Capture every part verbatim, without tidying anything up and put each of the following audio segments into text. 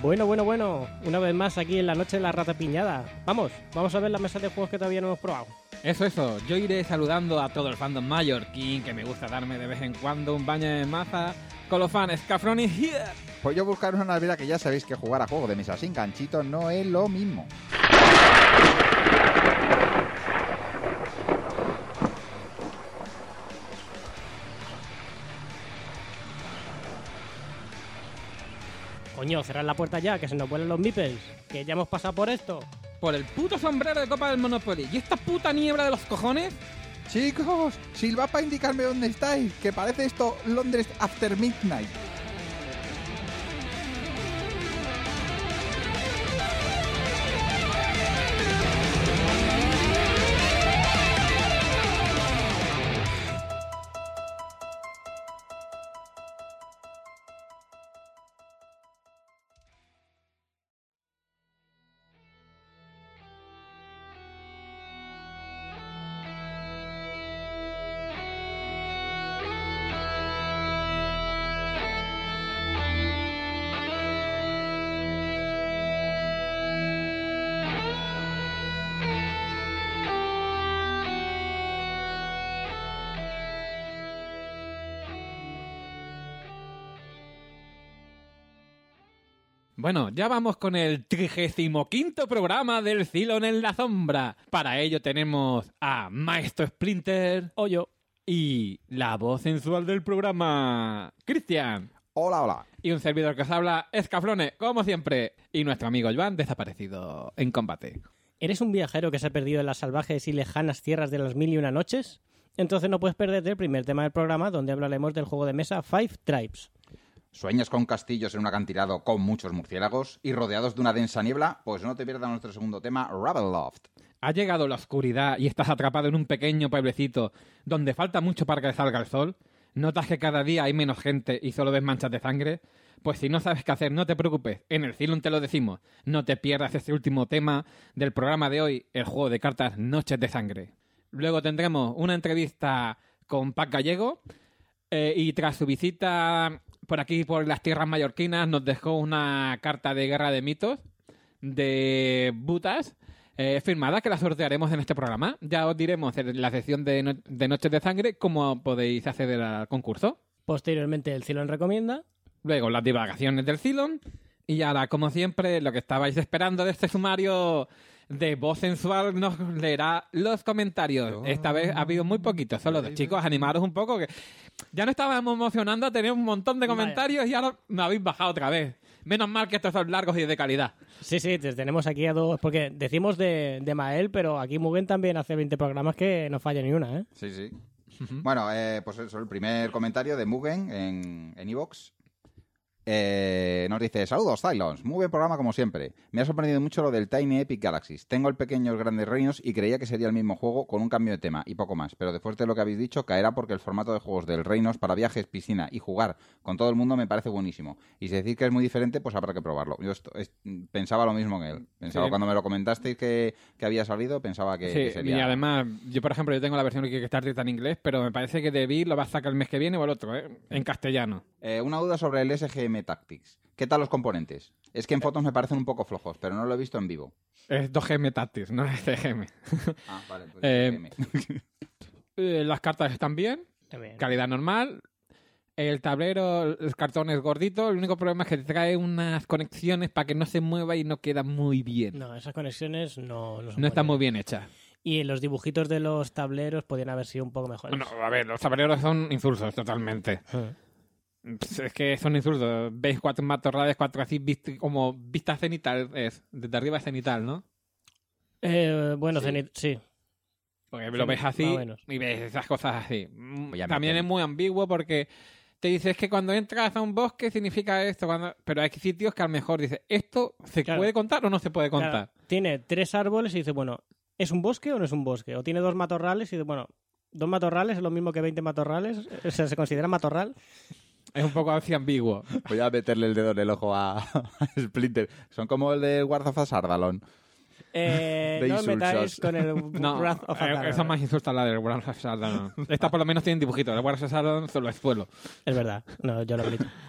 Bueno, bueno, bueno. Una vez más aquí en la noche de la rata piñada. Vamos, vamos a ver la mesa de juegos que todavía no hemos probado. Eso, eso. Yo iré saludando a todo el fandom mallorquín, que me gusta darme de vez en cuando un baño de maza con los fans. Scafroni here. Pues yo buscar una Navidad, que ya sabéis que jugar a juegos de mesa sin ganchito no es lo mismo. Coño, cerrad la puerta ya, que se nos vuelan los meeples. Que ya hemos pasado por esto. Por el puto sombrero de copa del Monopoly. ¿Y esta puta niebla de los cojones? Chicos, silbad para indicarme dónde estáis, que parece esto Londres After Midnight. Bueno, ya vamos con el trigésimo quinto programa del Cylon en la Sombra. Para ello tenemos a Maestro Splinter, Hoyo. y la voz sensual del programa, Cristian. Hola, hola. Y un servidor que os habla, Escaflone, como siempre. Y nuestro amigo Joan, desaparecido en combate. ¿Eres un viajero que se ha perdido en las salvajes y lejanas tierras de las mil y una noches? Entonces no puedes perderte el primer tema del programa, donde hablaremos del juego de mesa Five Tribes. ¿Sueñas con castillos en un acantilado con muchos murciélagos y rodeados de una densa niebla? Pues no te pierdas nuestro segundo tema, Ravenloft. Ha llegado la oscuridad y estás atrapado en un pequeño pueblecito donde falta mucho para que salga el sol. ¿Notas que cada día hay menos gente y solo ves manchas de sangre? Pues si no sabes qué hacer, no te preocupes. En el Cylon te lo decimos. No te pierdas este último tema del programa de hoy, el juego de cartas Noches de Sangre. Luego tendremos una entrevista con Pac Gallego eh, y tras su visita por aquí, por las tierras mallorquinas, nos dejó una carta de Guerra de Mitos de Butas eh, firmada, que la sortearemos en este programa. Ya os diremos en la sección de, no- de Noches de Sangre cómo podéis acceder al concurso. Posteriormente el Cylon recomienda. Luego las divagaciones del Cylon. Y ahora, como siempre, lo que estabais esperando de este sumario de voz sensual nos leerá los comentarios. Esta vez ha habido muy poquitos, solo dos. Chicos, animaros un poco, que ya no estábamos emocionando a tener un montón de comentarios y ahora me habéis bajado otra vez. Menos mal que estos son largos y de calidad. Sí, sí, te- tenemos aquí a dos... Porque decimos de, de Mael, pero aquí Mugen también hace veinte programas que no falla ni una, ¿eh? Sí, sí. Bueno, eh, pues eso, el primer comentario de Mugen en en iVoox. Eh, nos dice: saludos, Cylons, muy buen programa como siempre. Me ha sorprendido mucho lo del Tiny Epic Galaxies. Tengo el Pequeños Grandes Reinos y creía que sería el mismo juego con un cambio de tema y poco más, pero después de lo que habéis dicho caerá, porque el formato de juegos del Reinos para viajes, piscina y jugar con todo el mundo me parece buenísimo. Y si decís que es muy diferente, pues habrá que probarlo. Yo esto- es- pensaba lo mismo que él. Pensaba Sí. cuando me lo comentasteis que, que había salido, pensaba que, que Sí, sería... y además, yo por ejemplo, yo tengo la versión de Kickstarter en inglés, pero me parece que David lo va a sacar el mes que viene o el otro, ¿eh? En castellano. Eh, una duda sobre el S G M Tactics. ¿Qué tal los componentes? Es que en fotos me parecen un poco flojos, pero no lo he visto en vivo. Es dos G M Tactics, no es C G M. Ah, vale, pues Eh, S G M. Eh, las cartas están bien, También. calidad normal. El tablero, el cartón es gordito. El único problema es que te trae unas conexiones para que no se mueva y no queda muy bien. No, No, esas conexiones no, no son está buenas. muy bien hecha. Y los dibujitos de los tableros podrían haber sido un poco mejores. Bueno, a ver, los tableros son insulsos totalmente. Ah. Pss, Es que son insulsos. Veis cuatro matorrales, cuatro así, vist- como vista cenital es. Desde arriba es cenital, ¿no? Eh, bueno, Sí. Zenit, sí. Porque Sí, lo ves más así o menos. y ves esas cosas así. Mm, Voy a También meter- es muy ambiguo porque te dices que cuando entras a un bosque significa esto, cuando... pero hay sitios que a lo mejor dices, ¿esto se Claro. puede contar o no se puede contar? Claro, tiene tres árboles y dice, bueno, ¿es un bosque o no es un bosque? O tiene dos matorrales y dice, bueno, dos matorrales es lo mismo que veinte matorrales. O sea, ¿se considera matorral? Es un poco así ambiguo. Voy a meterle el dedo en el ojo a, a Splinter. Son como el de Wrath of Sardalon. Eh, De no os metáis insulsos. con el No, Wrath of eh, Adar. eso es más insulta la del World of Shadow. Esta por lo menos tiene dibujitos. El World of Shadow solo es suelo. Es verdad, no, yo lo grito.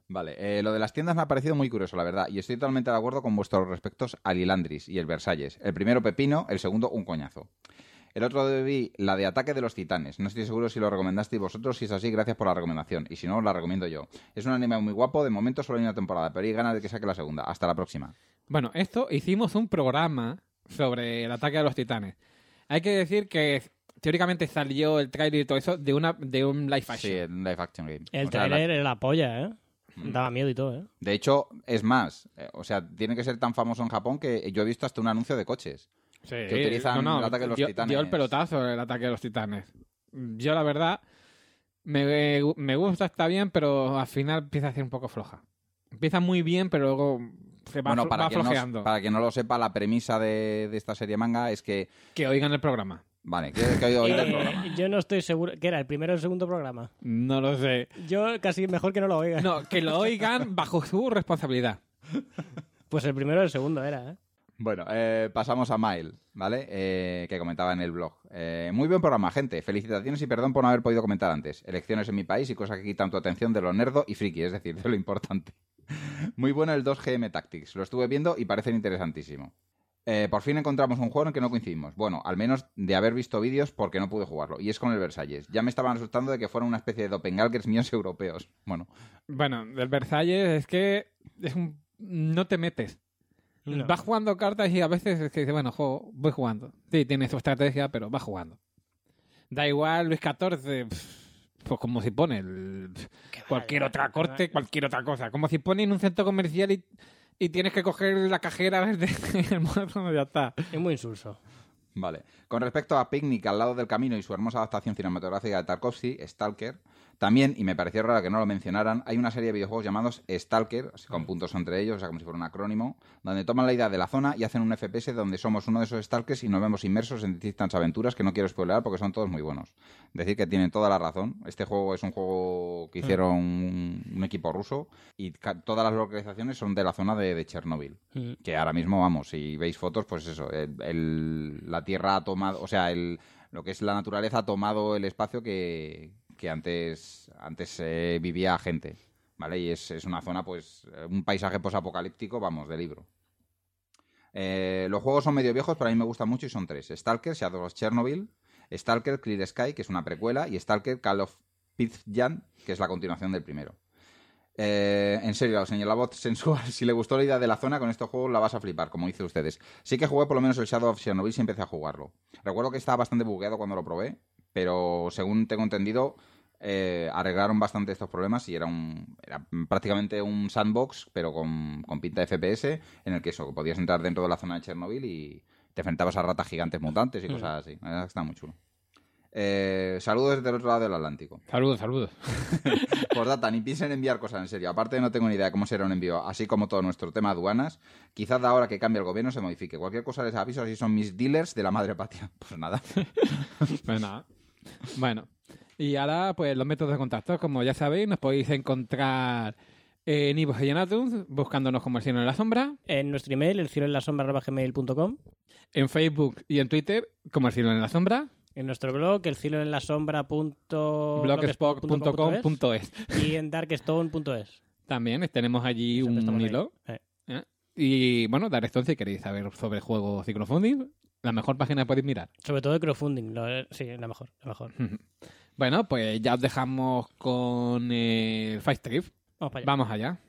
Vale, eh, lo de las tiendas me ha parecido muy curioso, la verdad, y estoy totalmente de acuerdo con vuestros respectos al Lilandris y el Versalles. El primero pepino, el segundo un coñazo. El otro vi la de Ataque de los Titanes. No estoy seguro si lo recomendasteis vosotros. Si es así, gracias por la recomendación. Y si no, os la recomiendo yo. Es un anime muy guapo. De momento solo hay una temporada, pero hay ganas de que saque la segunda. Hasta la próxima. Bueno, esto hicimos un programa sobre el Ataque de los Titanes. Hay que decir que teóricamente salió el tráiler y todo eso de una de un live action. Sí, un live action game. El O sea, trailer la- era la polla, ¿eh? Mm. Daba miedo y todo, ¿eh? De hecho, es más. eh, o sea, tiene que ser tan famoso en Japón que yo he visto hasta un anuncio de coches. Sí, que utilizan el Ataque de los dio, Titanes. dio el pelotazo el Ataque de los Titanes. Yo, la verdad, me, me gusta, está bien, pero al final empieza a ser un poco floja. Empieza muy bien, pero luego se va, Bueno, flo- para va quien, no, flojeando. para quien no lo sepa, la premisa de, de esta serie manga es que... Que oigan el programa. Vale, que, que he oído el Eh, programa. yo no estoy seguro. ¿Qué era? ¿El primero o el segundo programa? No lo sé. Yo casi mejor que no lo oiga. No, que lo oigan bajo su responsabilidad. Pues el primero o el segundo era, ¿eh? Bueno, eh, pasamos a Mail, ¿vale? Eh, que comentaba en el blog. Eh, muy buen programa, gente. Felicitaciones y perdón por no haber podido comentar antes. Elecciones en mi país y cosas que quitan tu atención de lo nerdo y friki, es decir, de lo importante. Muy bueno el dos G M Tactics. Lo estuve viendo y parece interesantísimo. Eh, por fin encontramos un juego en el que no coincidimos. Bueno, al menos de haber visto vídeos porque no pude jugarlo. Y es con el Versalles. Ya me estaban asustando de que fuera una especie de doppelgangers míos europeos. Bueno, Bueno, del Versalles es que es un... no te metes. No. Vas jugando cartas y a veces es que dices, bueno, juego, voy jugando. Sí, tiene su estrategia, pero vas jugando. Da igual Luis catorce, pff, pues como si pone el- cualquier otra corte, cualquier otra cosa. Como si pone en un centro comercial y, y tienes que coger la cajera desde el modo, ya está. Es muy insulso. vale. Con respecto a Picnic al lado del camino y su hermosa adaptación cinematográfica de Tarkovsky, Stalker, también, y me pareció raro que no lo mencionaran, hay una serie de videojuegos llamados Stalker, así con puntos entre ellos, o sea, como si fuera un acrónimo, donde toman la idea de la zona y hacen un F P S donde somos uno de esos Stalkers y nos vemos inmersos en distintas aventuras que no quiero spoilear porque son todos muy buenos. Decir que tienen toda la razón. Este juego es un juego que hicieron un, un equipo ruso y ca- todas las localizaciones son de la zona de, de Chernóbil. Mm. Que ahora mismo, vamos, si veis fotos, pues eso, el- el- la Tierra ha tomado, o sea, el, lo que es la naturaleza ha tomado el espacio que, que antes, antes eh, vivía gente, ¿vale? Y es, es una zona, pues, eh, un paisaje posapocalíptico, vamos, de libro. Eh, los juegos son medio viejos, pero a mí me gustan mucho y son tres. Stalker, Shadow of Chernobyl, Stalker, Clear Sky, que es una precuela, y Stalker, Call of Python, que es la continuación del primero. Eh, en serio, señor la voz sensual, si le gustó la idea de la zona, con estos juegos la vas a flipar, como dice ustedes. Sí que jugué por lo menos el Shadow of Chernobyl y empecé a jugarlo. Recuerdo que estaba bastante bugueado cuando lo probé, pero según tengo entendido, eh, arreglaron bastante estos problemas y era un era prácticamente un sandbox, pero con, con pinta de F P S, en el que eso, que podías entrar dentro de la zona de Chernobyl y te enfrentabas a ratas gigantes mutantes y cosas así. La verdad que está muy chulo. Eh, saludos desde el otro lado del Atlántico. Saludos, saludos. Pues data, ni piensen en enviar cosas en serio. Aparte no tengo ni idea de cómo será un envío, así como todo nuestro tema aduanas. Quizás de ahora que cambie el gobierno se modifique. Cualquier cosa les aviso, así son mis dealers de la madre patria. Pues nada. Pues nada. Bueno, y ahora pues los métodos de contacto, como ya sabéis, nos podéis encontrar en iVoox y en iTunes, buscándonos como El Cielo en la Sombra, En nuestro email, el cielo en la sombra arroba gmail punto com. en Facebook y en Twitter como El Cielo en la Sombra, En nuestro blog, el cielo en la sombra punto blogspot punto com punto es. y en darkstone punto es. También tenemos allí Siempre un estamos ahí. hilo. Eh. ¿eh? Y bueno, Darkstone, si queréis saber sobre juegos y crowdfunding, la mejor página que podéis mirar. Sobre todo de crowdfunding. lo- sí, la mejor, la mejor. Bueno, pues ya os dejamos con el Five Trip. Vamos para allá. Vamos allá.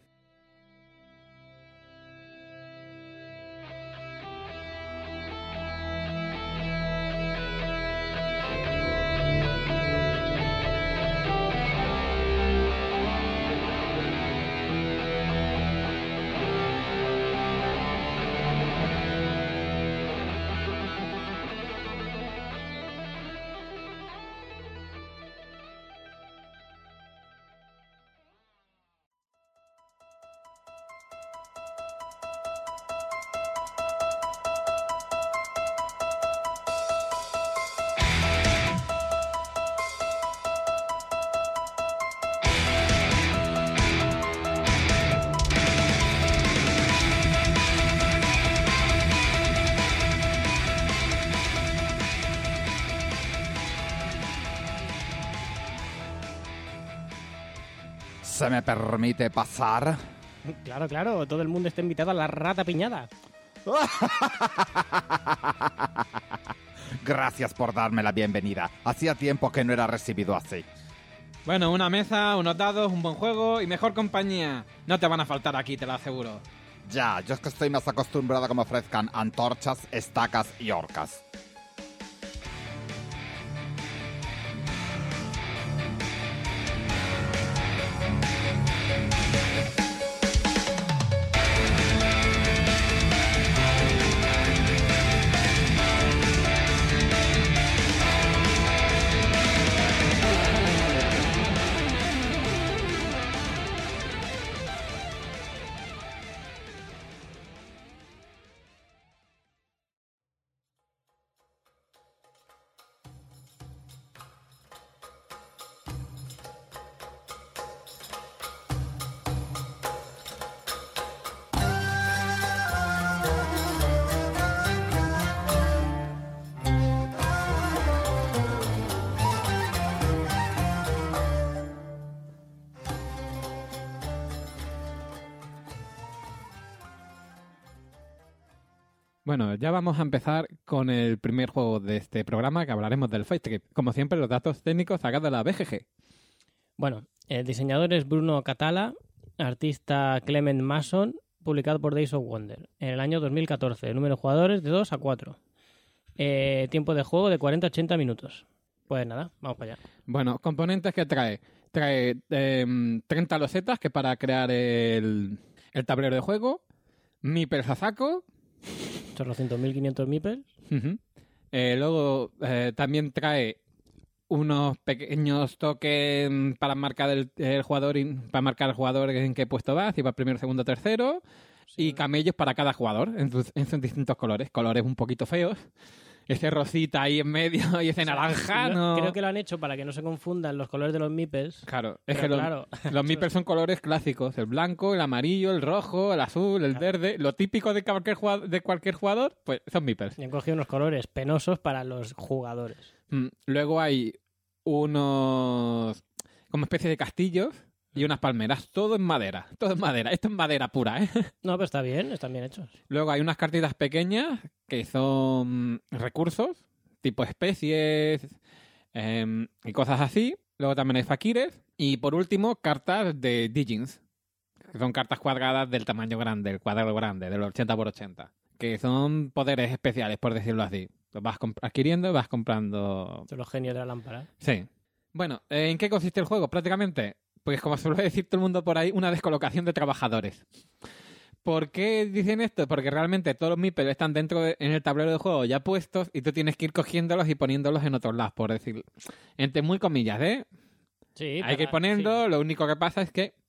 ¿Se me permite pasar? Claro, claro, todo el mundo está invitado a la rata piñada. Gracias por darme la bienvenida. Hacía tiempo que no era recibido así. Bueno, una mesa, unos dados, un buen juego y mejor compañía. No te van a faltar aquí, te lo aseguro. Ya, yo es que estoy más acostumbrado a que me ofrezcan antorchas, estacas y orcas. Bueno, ya vamos a empezar con el primer juego de este programa, que hablaremos del Fight Trip. Como siempre, los datos técnicos sacados de la B G G. Bueno, el diseñador es Bruno Catala, artista Clement Mason, publicado por Days of Wonder en el año dos mil catorce. Número de jugadores de dos a cuatro. Eh, tiempo de juego de cuarenta a ochenta minutos. Pues nada, vamos para allá. Bueno, componentes que trae. Trae eh, treinta losetas, que para crear el, el tablero de juego. Meeples a saco. ochocientos mil quinientos meeples. Uh-huh. Eh, luego eh, también trae unos pequeños tokens para marcar el, el jugador y, para marcar al jugador en qué puesto va, si va primero, segundo, tercero, sí. Y camellos para cada jugador en sus, en sus distintos colores, colores un poquito feos. Ese rosita ahí en medio y ese o sea, naranja, ¿no? Creo que lo han hecho para que no se confundan los colores de los meeples. Claro, es que los, claro. los meeples son colores clásicos. El blanco, el amarillo, el rojo, el azul, el claro. verde. Lo típico de cualquier jugador, de cualquier jugador, pues son meeples. Y han cogido unos colores penosos para los jugadores. Mm, luego hay unos como especie de castillos y unas palmeras. Todo en madera. Todo en madera. Esto es madera pura, ¿eh? No, pero está bien. Están bien hechos. Luego hay unas cartitas pequeñas que son recursos, tipo especies eh, y cosas así. Luego también hay fakires. Y por último, cartas de Digins, que son cartas cuadradas del tamaño grande, el cuadrado grande, del ochenta por ochenta. Que son poderes especiales, por decirlo así. Los vas adquiriendo y vas comprando... Son los genios de la lámpara. Sí. Bueno, ¿en qué consiste el juego? Prácticamente, pues como suele decir todo el mundo por ahí, una descolocación de trabajadores. ¿Por qué dicen esto? Porque realmente todos los meeples están dentro de, en el tablero de juego ya puestos y tú tienes que ir cogiéndolos y poniéndolos en otros lados, por decir. Entre muy comillas, ¿eh? Sí. Hay para, que ir poniendo, sí. Lo único que pasa es que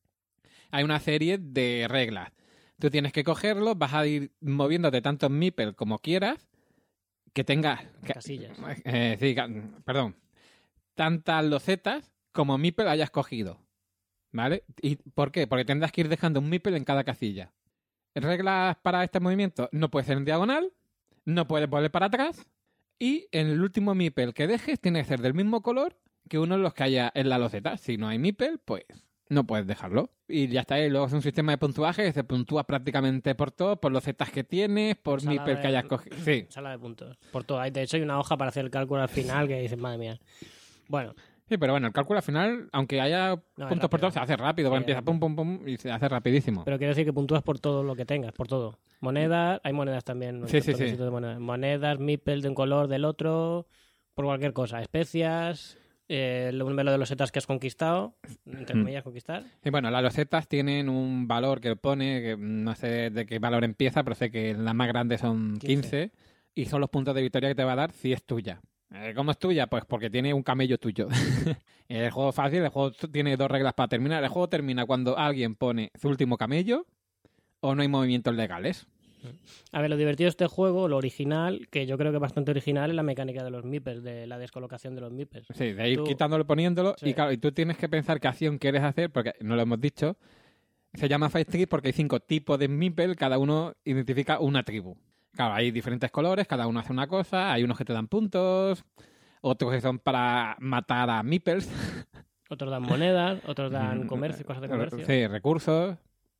hay una serie de reglas. Tú tienes que cogerlos, vas a ir moviéndote tantos meeples como quieras, que tengas... Que, casillas. Eh, sí, perdón. Tantas losetas como meeple hayas cogido. ¿Vale? ¿Y por qué? Porque tendrás que ir dejando un meeple en cada casilla. Reglas para este movimiento: no puede ser en diagonal, no puedes volver para atrás, y en el último meeple que dejes tiene que ser del mismo color que uno de los que haya en la loseta. Si no hay meeple, pues no puedes dejarlo. Y ya está. Y luego es un sistema de puntuaje que se puntúa prácticamente por todo, por losetas que tienes, por sala meeple de, que hayas cogido. Sí. Sala de puntos. Por todo. De hecho, hay una hoja para hacer el cálculo al final que dices, madre mía. Bueno. Sí, pero bueno, el cálculo al final, aunque haya no, puntos por todo, se hace rápido. Sí, empieza pum, pum, pum y se hace rapidísimo. Pero quiero decir que puntúas por todo lo que tengas, por todo. Monedas, hay monedas también. Sí, sí, sí. De monedas. Monedas, meeples de un color, del otro, por cualquier cosa. Especias, eh, el número de losetas que has conquistado, entre comillas, mm. conquistar. Sí, bueno, las losetas tienen un valor que pone, que no sé de qué valor empieza, pero sé que las más grandes son quince, quince y son los puntos de victoria que te va a dar si es tuya. ¿Cómo es tuya? Pues porque tiene un camello tuyo. El juego fácil, el juego tiene dos reglas para terminar. El juego termina cuando alguien pone su último camello o no hay movimientos legales. A ver, lo divertido de este juego, lo original, que yo creo que es bastante original, es la mecánica de los meeples, de la descolocación de los meeples. Sí, de ir tú... quitándolo, poniéndolo. Sí. Y claro, y tú tienes que pensar qué acción quieres hacer, porque no lo hemos dicho. Se llama Fight Trip porque hay cinco tipos de meeple, cada uno identifica una tribu. Claro, hay diferentes colores, cada uno hace una cosa, hay unos que te dan puntos, otros que son para matar a meeples. Otros dan monedas, otros dan comercio, cosas de comercio. Sí, recursos.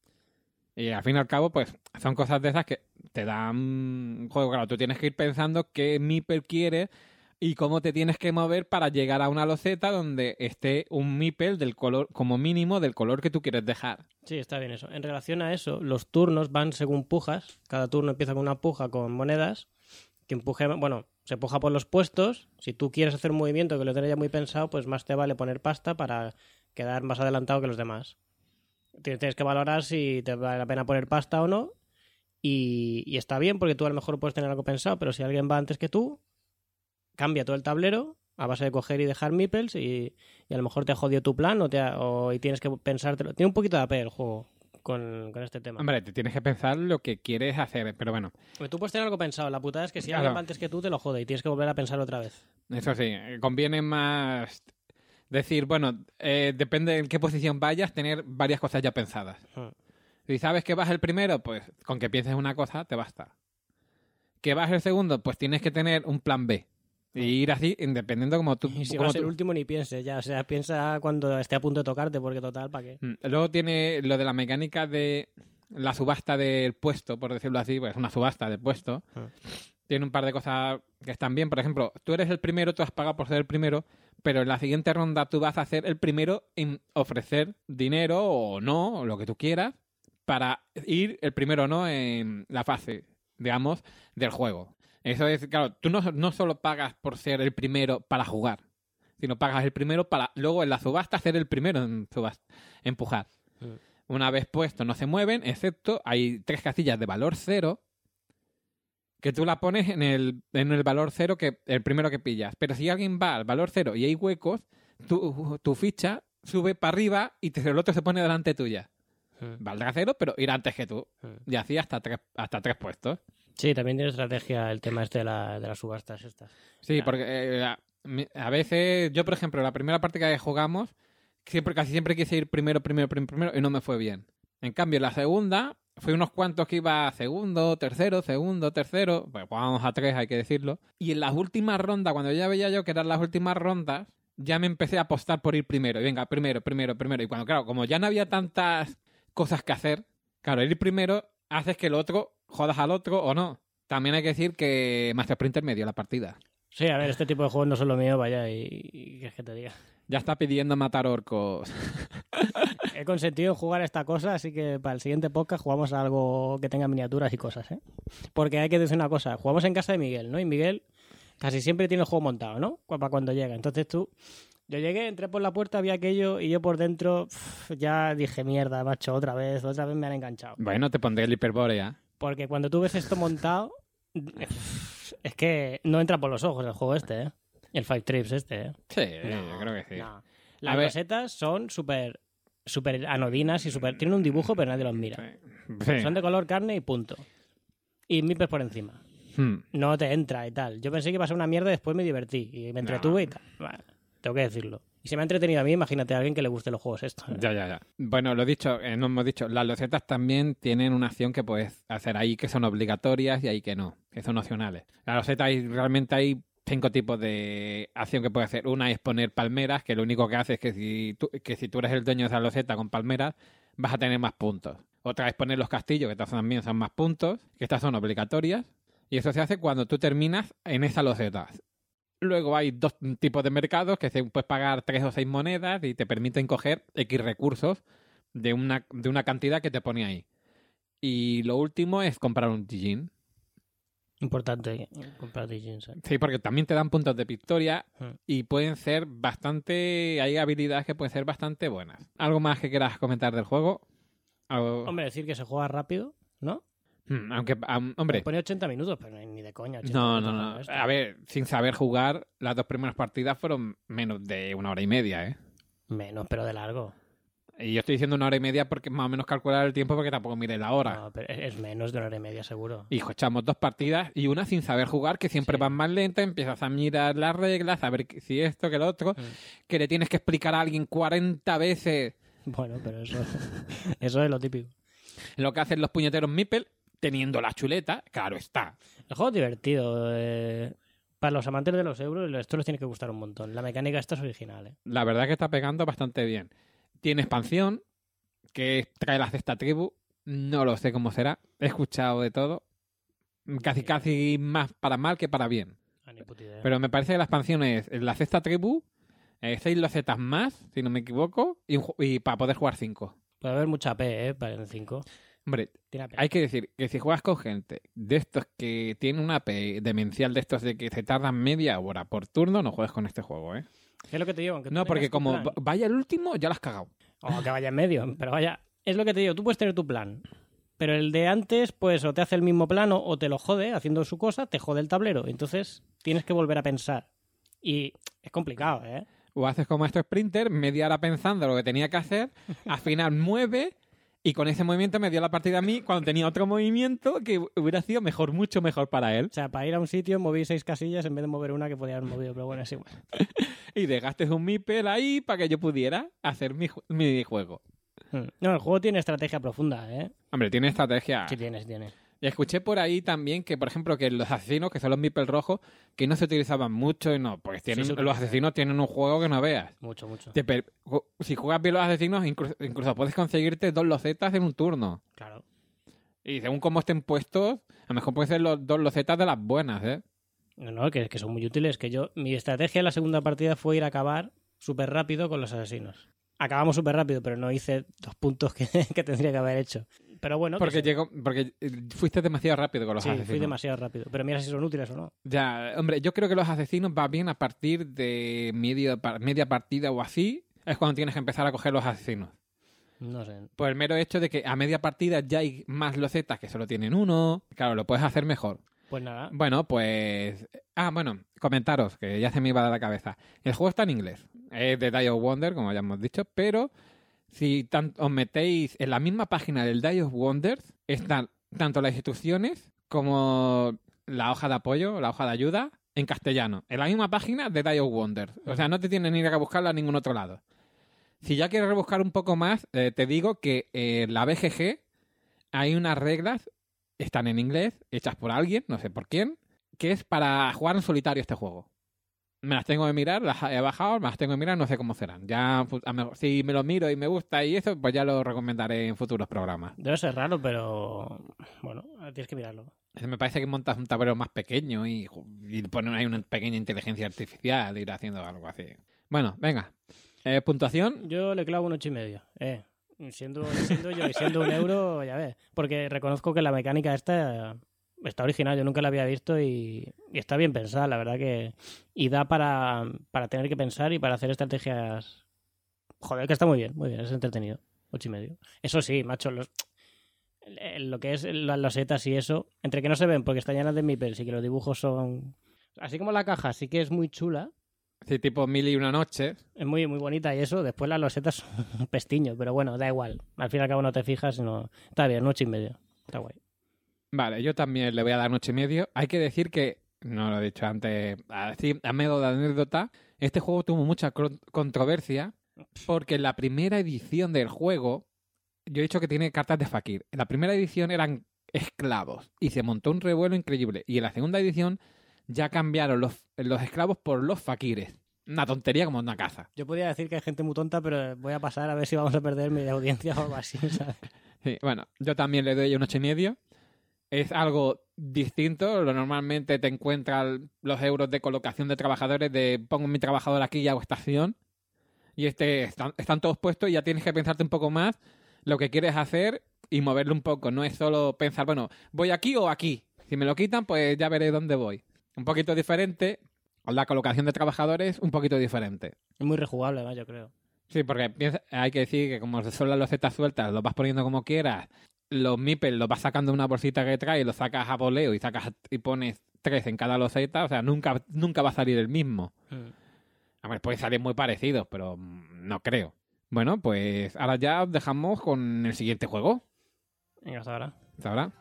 Y al fin y al cabo, pues, son cosas de esas que te dan un juego. Claro, tú tienes que ir pensando qué meeple quieres y cómo te tienes que mover para llegar a una loseta donde esté un meeple del color, como mínimo, del color que tú quieres dejar. Sí, está bien eso. En relación a eso, los turnos van según pujas. Cada turno empieza con una puja con monedas. Que empuje, bueno, se puja por los puestos. Si tú quieres hacer un movimiento que lo tienes ya muy pensado, pues más te vale poner pasta para quedar más adelantado que los demás. Tienes que valorar si te vale la pena poner pasta o no. Y, y está bien porque tú a lo mejor puedes tener algo pensado, pero si alguien va antes que tú, cambia todo el tablero a base de coger y dejar meeples y, y a lo mejor te ha jodido tu plan o, te ha, o y tienes que pensártelo. Tiene un poquito de A P el juego con, con este tema. Hombre, te tienes que pensar lo que quieres hacer, pero bueno. Tú puedes tener algo pensado. La putada es que si Claro. alguien va antes que tú, te lo jode y tienes que volver a pensar otra vez. Eso sí, conviene más decir, bueno, eh, depende en qué posición vayas, tener varias cosas ya pensadas. Hmm. Si sabes que vas el primero, pues con que pienses una cosa te basta. Que vas el segundo, pues tienes que tener un plan B. Y ir así, independiendo como tú... Y si como vas el tú- último ni pienses ya. O sea, piensa cuando esté a punto de tocarte porque total, ¿para qué? Mm, Luego tiene lo de la mecánica de la subasta del puesto, por decirlo así, pues una subasta de puesto. Ah. Tiene un par de cosas que están bien. Por ejemplo, tú eres el primero, tú has pagado por ser el primero, pero en la siguiente ronda tú vas a ser el primero en ofrecer dinero o no, o lo que tú quieras, para ir el primero o no en la fase, digamos, del juego. Eso es, claro, tú no, no solo pagas por ser el primero para jugar, sino pagas el primero para luego en la subasta ser el primero en subasta, empujar. Mm. Una vez puesto no se mueven, excepto hay tres casillas de valor cero que tú la pones en el, en el valor cero, que el primero que pillas. Pero si alguien va al valor cero y hay huecos, tu, tu ficha sube para arriba y te, el otro se pone delante tuya. Mm. Valdrá cero, pero irá antes que tú. Mm. Y así hasta tres, hasta tres puestos. Sí, también tiene estrategia el tema este de, la, de las subastas estas. Sí, Claro. porque eh, a, mi- a veces, yo por ejemplo, la primera parte que jugamos, siempre, casi siempre quise ir primero, primero, primero, primero y no me fue bien. En cambio, la segunda, fue unos cuantos que iba segundo, tercero, segundo, tercero, pues jugábamos a tres, hay que decirlo. Y en las últimas rondas, cuando ya veía yo que eran las últimas rondas, ya me empecé a apostar por ir primero. Y venga, primero, primero, primero. Y cuando, claro, como ya no había tantas cosas que hacer, claro, ir primero haces que el otro jodas al otro o no. También hay que decir que Master Sprint intermedio la partida. Sí, a ver, este tipo de juegos no son lo mío, vaya, y, y qué es que te diga. Ya está pidiendo matar orcos. He consentido en jugar esta cosa, así que para el siguiente podcast jugamos a algo que tenga miniaturas y cosas, ¿eh? Porque hay que decir una cosa, jugamos en casa de Miguel, ¿no? Y Miguel casi siempre tiene el juego montado, ¿no? Cu- Para cuando llega. Entonces tú... Yo llegué, entré por la puerta, había aquello y yo por dentro pf, ya dije, mierda, macho, otra vez, otra vez me han enganchado. Bueno, te pondré el Hyperborea. Porque cuando tú ves esto montado, es que no entra por los ojos el juego este, ¿eh? El Five Trips este, ¿eh? Sí, No, yo creo que sí. no. Las A ver. rosetas son súper súper anodinas y súper... Tienen un dibujo, pero nadie los mira. Sí. Sí. Son de color carne y punto. Y mipes por encima. Hmm. No te entra y tal. Yo pensé que iba a ser una mierda y después me divertí. Y me entretuve y tal. Bueno, tengo que decirlo. Y se me ha entretenido a mí, imagínate a alguien que le guste los juegos estos. ¿eh? Ya, ya, ya. Bueno, lo dicho, eh, no hemos dicho, las losetas también tienen una acción que puedes hacer ahí que son obligatorias y ahí que no, que son opcionales. La loseta hay, realmente hay cinco tipos de acción que puedes hacer. Una es poner palmeras, que lo único que hace es que si tú, que si tú eres el dueño de esa loseta con palmeras, vas a tener más puntos. Otra es poner los castillos, que estas también son más puntos, que estas son obligatorias. Y eso se hace cuando tú terminas en esa loseta. Luego hay dos tipos de mercados que se puedes pagar tres o seis monedas y te permiten coger X recursos de una, de una cantidad que te pone ahí. Y lo último es comprar un Jin. Importante comprar Digins. ¿eh? Sí, porque también te dan puntos de victoria Hmm. y pueden ser bastante... Hay habilidades que pueden ser bastante buenas. ¿Algo más que quieras comentar del juego? Algo- Hombre, decir que se juega rápido, ¿no? Hmm, aunque, am- hombre... Me pone ochenta minutos, pero ni de coña. ochenta No, minutos no, para no. esto. A ver, sin saber jugar, las dos primeras partidas fueron menos de una hora y media, ¿eh? Menos, pero de largo. Y yo estoy diciendo una hora y media porque más o menos calcular el tiempo porque tampoco miré la hora. No, pero es es menos de una hora y media, seguro. Hijo, echamos dos partidas y una sin saber jugar, que siempre Sí. van más lenta, empiezas a mirar las reglas, a ver que- si esto, que lo otro, Mm. que le tienes que explicar a alguien cuarenta veces Bueno, pero eso, eso es lo típico. lo que hacen los puñeteros Meeple, teniendo la chuleta, claro está. El juego es divertido. eh, Para los amantes de los euros, esto les tiene que gustar un montón. La mecánica esta es original, ¿eh? La verdad que está pegando bastante bien. Tiene expansión, que trae la sexta tribu. No lo sé cómo será. He escuchado de todo. Casi, casi más para mal que para bien. Ah, ni puta idea. Pero me parece que la expansión es la sexta tribu, eh, seis losetas más, si no me equivoco, y, un, y para poder jugar cinco. Puede haber mucha P, ¿eh? Para el cinco. Hombre, Tiene A P. hay que decir que si juegas con gente de estos que tienen una P demencial, de estos de que se tardan media hora por turno, no juegues con este juego, ¿eh? ¿Qué es lo que te digo? Aunque tú No, porque tengas tu como plan, vaya el último, ya lo has cagado. o que vaya en medio, pero vaya... Es lo que te digo, tú puedes tener tu plan, pero el de antes, pues, o te hace el mismo plano o te lo jode haciendo su cosa, te jode el tablero. Entonces, tienes que volver a pensar. Y es complicado, ¿eh? O haces como este Sprinter, media hora pensando lo que tenía que hacer, al final mueve... Y con ese movimiento me dio la partida a mí cuando tenía otro movimiento que hubiera sido mejor, mucho mejor para él. O sea, para ir a un sitio moví seis casillas en vez de mover una que podía haber movido, pero bueno, es igual. Y desgastes un meeple ahí para que yo pudiera hacer mi, ju- mi juego. No, el juego tiene estrategia profunda, ¿eh? Hombre, tiene estrategia. Sí tiene, sí tiene. Y escuché por ahí también que, por ejemplo, que los asesinos, que son los meeples rojos, que no se utilizaban mucho y no, pues tienen, Sí, se los utilizan. asesinos tienen un juego que no veas. Mucho, mucho. Te per- ju- si juegas bien los asesinos, incluso, incluso puedes conseguirte dos losetas en un turno. Claro. Y según cómo estén puestos, a lo mejor pueden ser los dos losetas de las buenas, ¿eh? No, no, que, que son muy útiles. Que yo, mi estrategia en la segunda partida fue ir a acabar súper rápido con los asesinos. Acabamos súper rápido, pero no hice los puntos que, que tendría que haber hecho. Pero bueno, que Porque sí. llegó, porque eh, fuiste demasiado rápido con los Sí, asesinos. fui demasiado rápido. Pero mira si son útiles o no. Ya, hombre, yo creo que los asesinos va bien a partir de media, par- media partida o así. Es cuando tienes que empezar a coger los asesinos. No sé. Por el mero hecho de que a media partida ya hay más losetas que solo tienen uno. Claro, lo puedes hacer mejor. Pues nada. Bueno, pues... Ah, bueno, comentaros, que ya se me iba de la cabeza. El juego está en inglés. Es de Die of Wonder, como ya hemos dicho, pero si tan- os metéis en la misma página del Die of Wonders, están tanto las instrucciones como la hoja de apoyo, la hoja de ayuda, en castellano. En la misma página de Die of Wonders. O sea, no te tienes ni que buscarla a ningún otro lado. Si ya quieres rebuscar un poco más, eh, te digo que en eh, la B G G hay unas reglas, están en inglés, hechas por alguien, no sé por quién, que es para jugar en solitario este juego. Me las tengo que mirar, las he bajado, me las tengo que mirar, no sé cómo serán. Ya, pues, a mejor, si me lo miro y me gusta y eso, pues ya lo recomendaré en futuros programas. Debe ser raro, pero bueno, tienes que mirarlo. Me parece que montas un tablero más pequeño y, y poner ahí una pequeña inteligencia artificial, ir haciendo algo así. Bueno, venga. Eh, puntuación. Yo le clavo un ocho y medio. Eh, siendo, siendo yo y siendo un euro, ya ves. Porque reconozco que la mecánica esta está original. Yo nunca la había visto y, y está bien pensada, la verdad que... Y da para, para tener que pensar y para hacer estrategias... Joder, que está muy bien, muy bien. Es entretenido. Ocho y medio. Eso sí, macho, los... lo que es las losetas y eso, entre que no se ven porque están llenas de meeples y que los dibujos son... Así como la caja sí que es muy chula, Sí, tipo mil y una noches. es muy, muy bonita y eso, después las losetas son un pestiño, pero bueno, da igual. Al fin y al cabo no te fijas, sino... Está bien, ocho y medio. Está guay. Vale, yo también le voy a dar ocho y medio. Hay que decir que, no lo he dicho antes, así a medio de anécdota, este juego tuvo mucha cron- controversia porque en la primera edición del juego, yo he dicho que tiene cartas de fakir. En la primera edición eran esclavos y se montó un revuelo increíble. Y en la segunda edición ya cambiaron los, los esclavos por los fakires. Una tontería como una caza. Yo podría decir que hay gente muy tonta, pero voy a pasar a ver si vamos a perder mi audiencia o algo así, ¿sabes? Sí, bueno, yo también le doy un ocho y medio. Es algo distinto. Lo normalmente te encuentras los euros de colocación de trabajadores de pongo mi trabajador aquí y hago estación. Y este están, están todos puestos y ya tienes que pensarte un poco más lo que quieres hacer y moverlo un poco. No es solo pensar, bueno, voy aquí o aquí. Si me lo quitan, pues ya veré dónde voy. Un poquito diferente. La colocación de trabajadores, un poquito diferente. Es muy rejugable, ¿no? Yo creo. Sí, porque piensa, hay que decir que como son las losetas sueltas, los vas poniendo como quieras. Los meeples los vas sacando de una bolsita que trae, los sacas a voleo y sacas y pones tres en cada loseta. O sea, nunca, nunca va a salir el mismo. Mm. A ver, pueden salir muy parecidos, pero no creo. Bueno, pues ahora ya os dejamos con el siguiente juego. Venga, hasta ahora. Hasta ahora.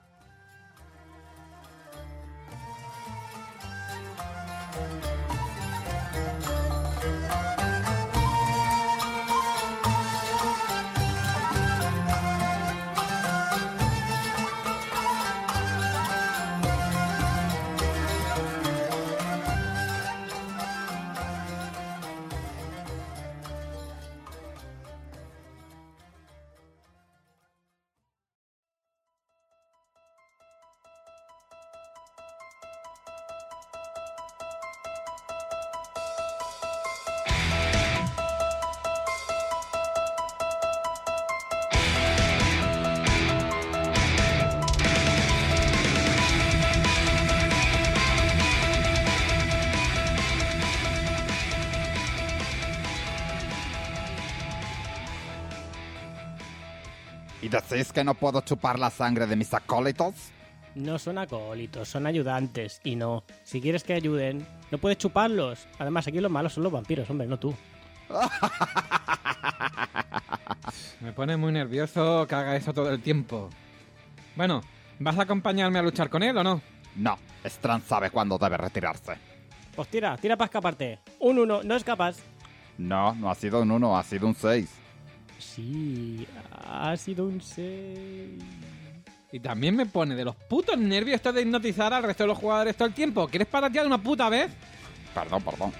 ¿Y decís que no puedo chupar la sangre de mis acólitos? No son acólitos, son ayudantes. Y no, si quieres que ayuden, no puedes chuparlos. Además, aquí los malos son los vampiros, hombre, no tú. Me pone muy nervioso que haga eso todo el tiempo. Bueno, ¿vas a acompañarme a luchar con él o no? No, Strand sabe cuándo debe retirarse. Pues tira, tira para escaparte. Un uno, no escapas. No, no ha sido un uno, ha sido un seis. Sí, ha sido un seis. Y también me pone de los putos nervios esto de hipnotizar al resto de los jugadores todo el tiempo. ¿Quieres parar ya de una puta vez? Perdón, perdón.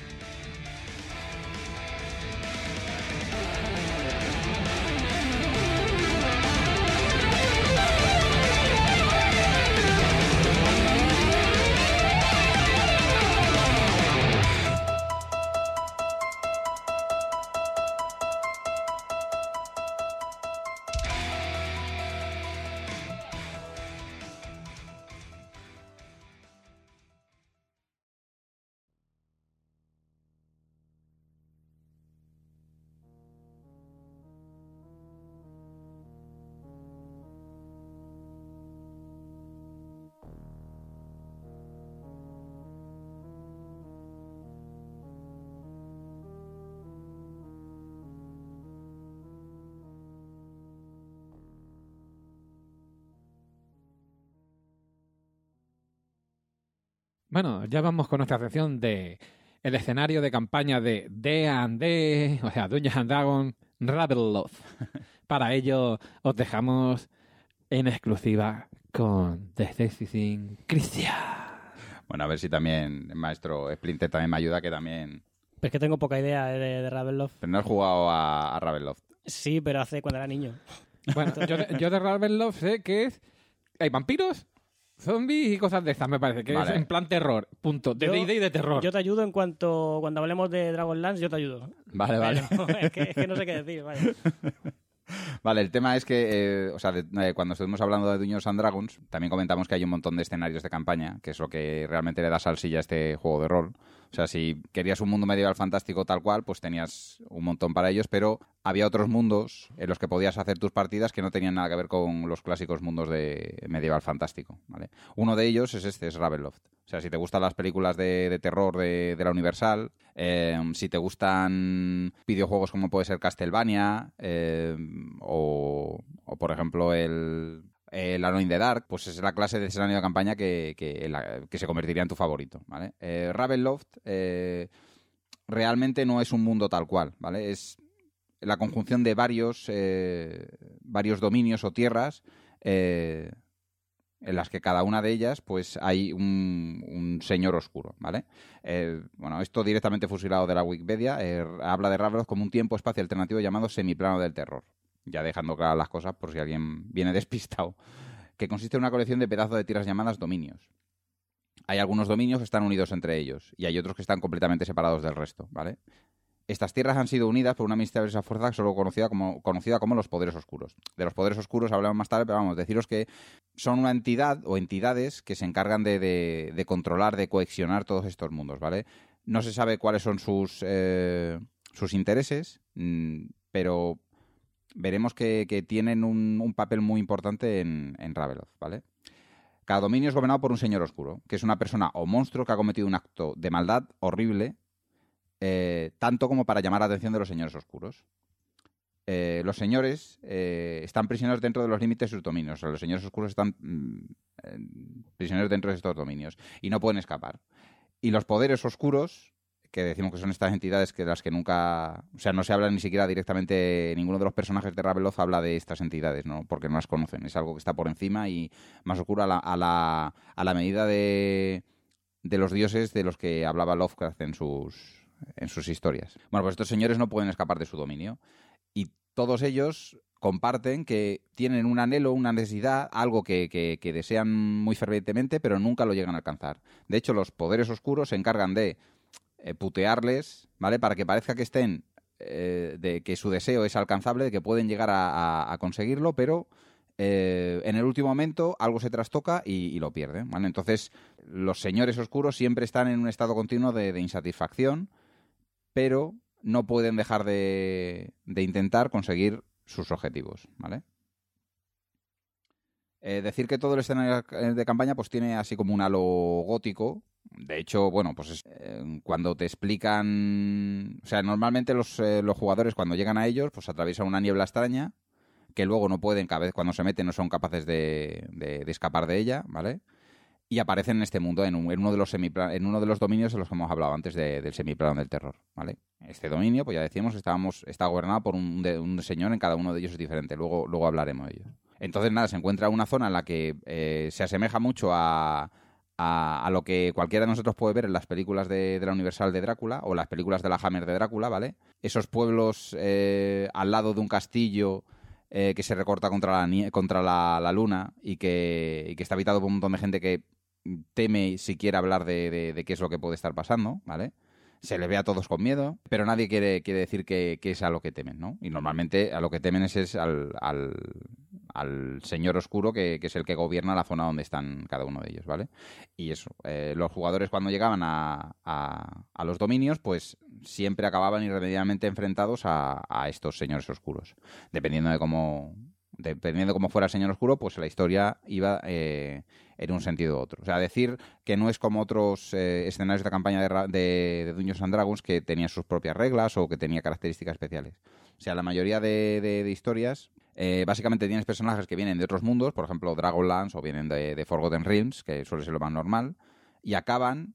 Bueno, ya vamos con nuestra sección de el escenario de campaña de D and D, o sea, Dungeons and Dragons Ravenloft. Para ello, os dejamos en exclusiva con The Sexy Cristian. Bueno, a ver si también el maestro Splinter también me ayuda, que también... Pero es que tengo poca idea de, de Ravenloft. Pero no has jugado a, a Ravenloft. Sí, pero hace cuando era niño. Bueno, yo, de- yo de Ravenloft sé que es... Hay vampiros, zombies y cosas de estas, me parece. Que Vale. es en plan terror. Punto. De Yo- D and D y de terror. Yo te ayudo en cuanto... Cuando hablemos de Dragonlance, yo te ayudo. Vale, vale. Pero es, que, es que no sé qué decir, vaya. Vale, el tema es que, eh, o sea, de- eh, cuando estuvimos hablando de Dungeons and Dragons, también comentamos que hay un montón de escenarios de campaña, que es lo que realmente le da salsilla a este juego de rol. O sea, si querías un mundo medieval fantástico tal cual, pues tenías un montón para ellos, pero había otros mundos en los que podías hacer tus partidas que no tenían nada que ver con los clásicos mundos de medieval fantástico, ¿vale? Uno de ellos es este, es Ravenloft. O sea, si te gustan las películas de, de terror de, de la Universal, eh, si te gustan videojuegos como puede ser Castlevania, eh, o, o, por ejemplo el, el Alone in the Dark, pues es la clase de escenario de campaña que, que, la- que se convertiría en tu favorito, ¿vale? Eh, Ravenloft eh, realmente no es un mundo tal cual, ¿vale? Es la conjunción de varios, eh, varios dominios o tierras, eh, en las que cada una de ellas pues hay un, un señor oscuro, ¿vale? Eh, bueno, esto directamente fusilado de la Wikipedia, eh, habla de Ravenloft como un tiempo espacio alternativo llamado semiplano del terror, ya dejando claras las cosas por si alguien viene despistado, que consiste en una colección de pedazos de tierras llamadas dominios. Hay algunos dominios que están unidos entre ellos y hay otros que están completamente separados del resto, ¿vale? Estas tierras han sido unidas por una misteriosa fuerza solo conocida como, conocida como los poderes oscuros. De los poderes oscuros hablamos más tarde, pero vamos, deciros que son una entidad o entidades que se encargan de, de, de controlar, de coexionar todos estos mundos, ¿vale? No se sabe cuáles son sus, eh, sus intereses, mmm, pero veremos que, que tienen un, un papel muy importante en, en Ravenloft, ¿vale? Cada dominio es gobernado por un señor oscuro, que es una persona o monstruo que ha cometido un acto de maldad horrible, eh, tanto como para llamar la atención de los señores oscuros. Eh, los señores eh, están prisioneros dentro de los límites de sus dominios. O sea, los señores oscuros están mm, eh, prisioneros dentro de estos dominios y no pueden escapar. Y los poderes oscuros, que decimos que son estas entidades que las que nunca... O sea, no se habla ni siquiera directamente... Ninguno de los personajes de Ravenloft habla de estas entidades, ¿no? Porque no las conocen. Es algo que está por encima y más oscuro a la, a la, a la medida de, de los dioses de los que hablaba Lovecraft en sus, en sus historias. Bueno, pues estos señores no pueden escapar de su dominio. Y todos ellos comparten que tienen un anhelo, una necesidad, algo que, que, que desean muy fervientemente, pero nunca lo llegan a alcanzar. De hecho, los poderes oscuros se encargan de eh, putearles, ¿vale? Para que parezca que estén, eh, de que su deseo es alcanzable, de que pueden llegar a, a, a conseguirlo, pero eh, en el último momento algo se trastoca y, y lo pierden, ¿vale? Entonces, los señores oscuros siempre están en un estado continuo de, de insatisfacción, pero no pueden dejar de, de intentar conseguir sus objetivos, ¿vale? Eh, decir que todo el escenario de campaña pues tiene así como un halo gótico. De hecho, bueno, pues es, eh, cuando te explican... O sea, normalmente los, eh, los jugadores cuando llegan a ellos pues atraviesan una niebla extraña que luego no pueden, cada vez cuando se meten no son capaces de, de, de escapar de ella, ¿vale? Y aparecen en este mundo, en, un, en, uno de los semipla- en uno de los dominios de los que hemos hablado antes de, del semiplano del terror, ¿vale? Este dominio, pues ya decíamos, estábamos, está gobernado por un, de, un señor, en cada uno de ellos es diferente, luego, luego hablaremos de ellos. Entonces, nada, se encuentra una zona en la que eh, se asemeja mucho a, a, a lo que cualquiera de nosotros puede ver en las películas de, de la Universal de Drácula o las películas de la Hammer de Drácula, ¿vale? Esos pueblos eh, al lado de un castillo... Eh, que se recorta contra la, contra la, la luna y que, y que está habitado por un montón de gente que teme siquiera hablar de, de, de qué es lo que puede estar pasando, ¿vale? Se les ve a todos con miedo, pero nadie quiere, quiere decir que, que es a lo que temen, ¿no? Y normalmente a lo que temen es, es al, al, al señor oscuro que, que es el que gobierna la zona donde están cada uno de ellos, ¿vale? Y eso, eh, los jugadores cuando llegaban a, a, a los dominios, pues siempre acababan irremediablemente enfrentados a, a estos señores oscuros. Dependiendo de cómo, dependiendo de cómo fuera el señor oscuro, pues la historia iba eh, en un sentido u otro. O sea, decir que no es como otros eh, escenarios de campaña de, de, de Dungeons and Dragons que tenían sus propias reglas o que tenía características especiales. O sea, la mayoría de, de, de historias... Eh, básicamente tienes personajes que vienen de otros mundos, por ejemplo Dragonlance, o vienen de, de Forgotten Realms, que suele ser lo más normal, y acaban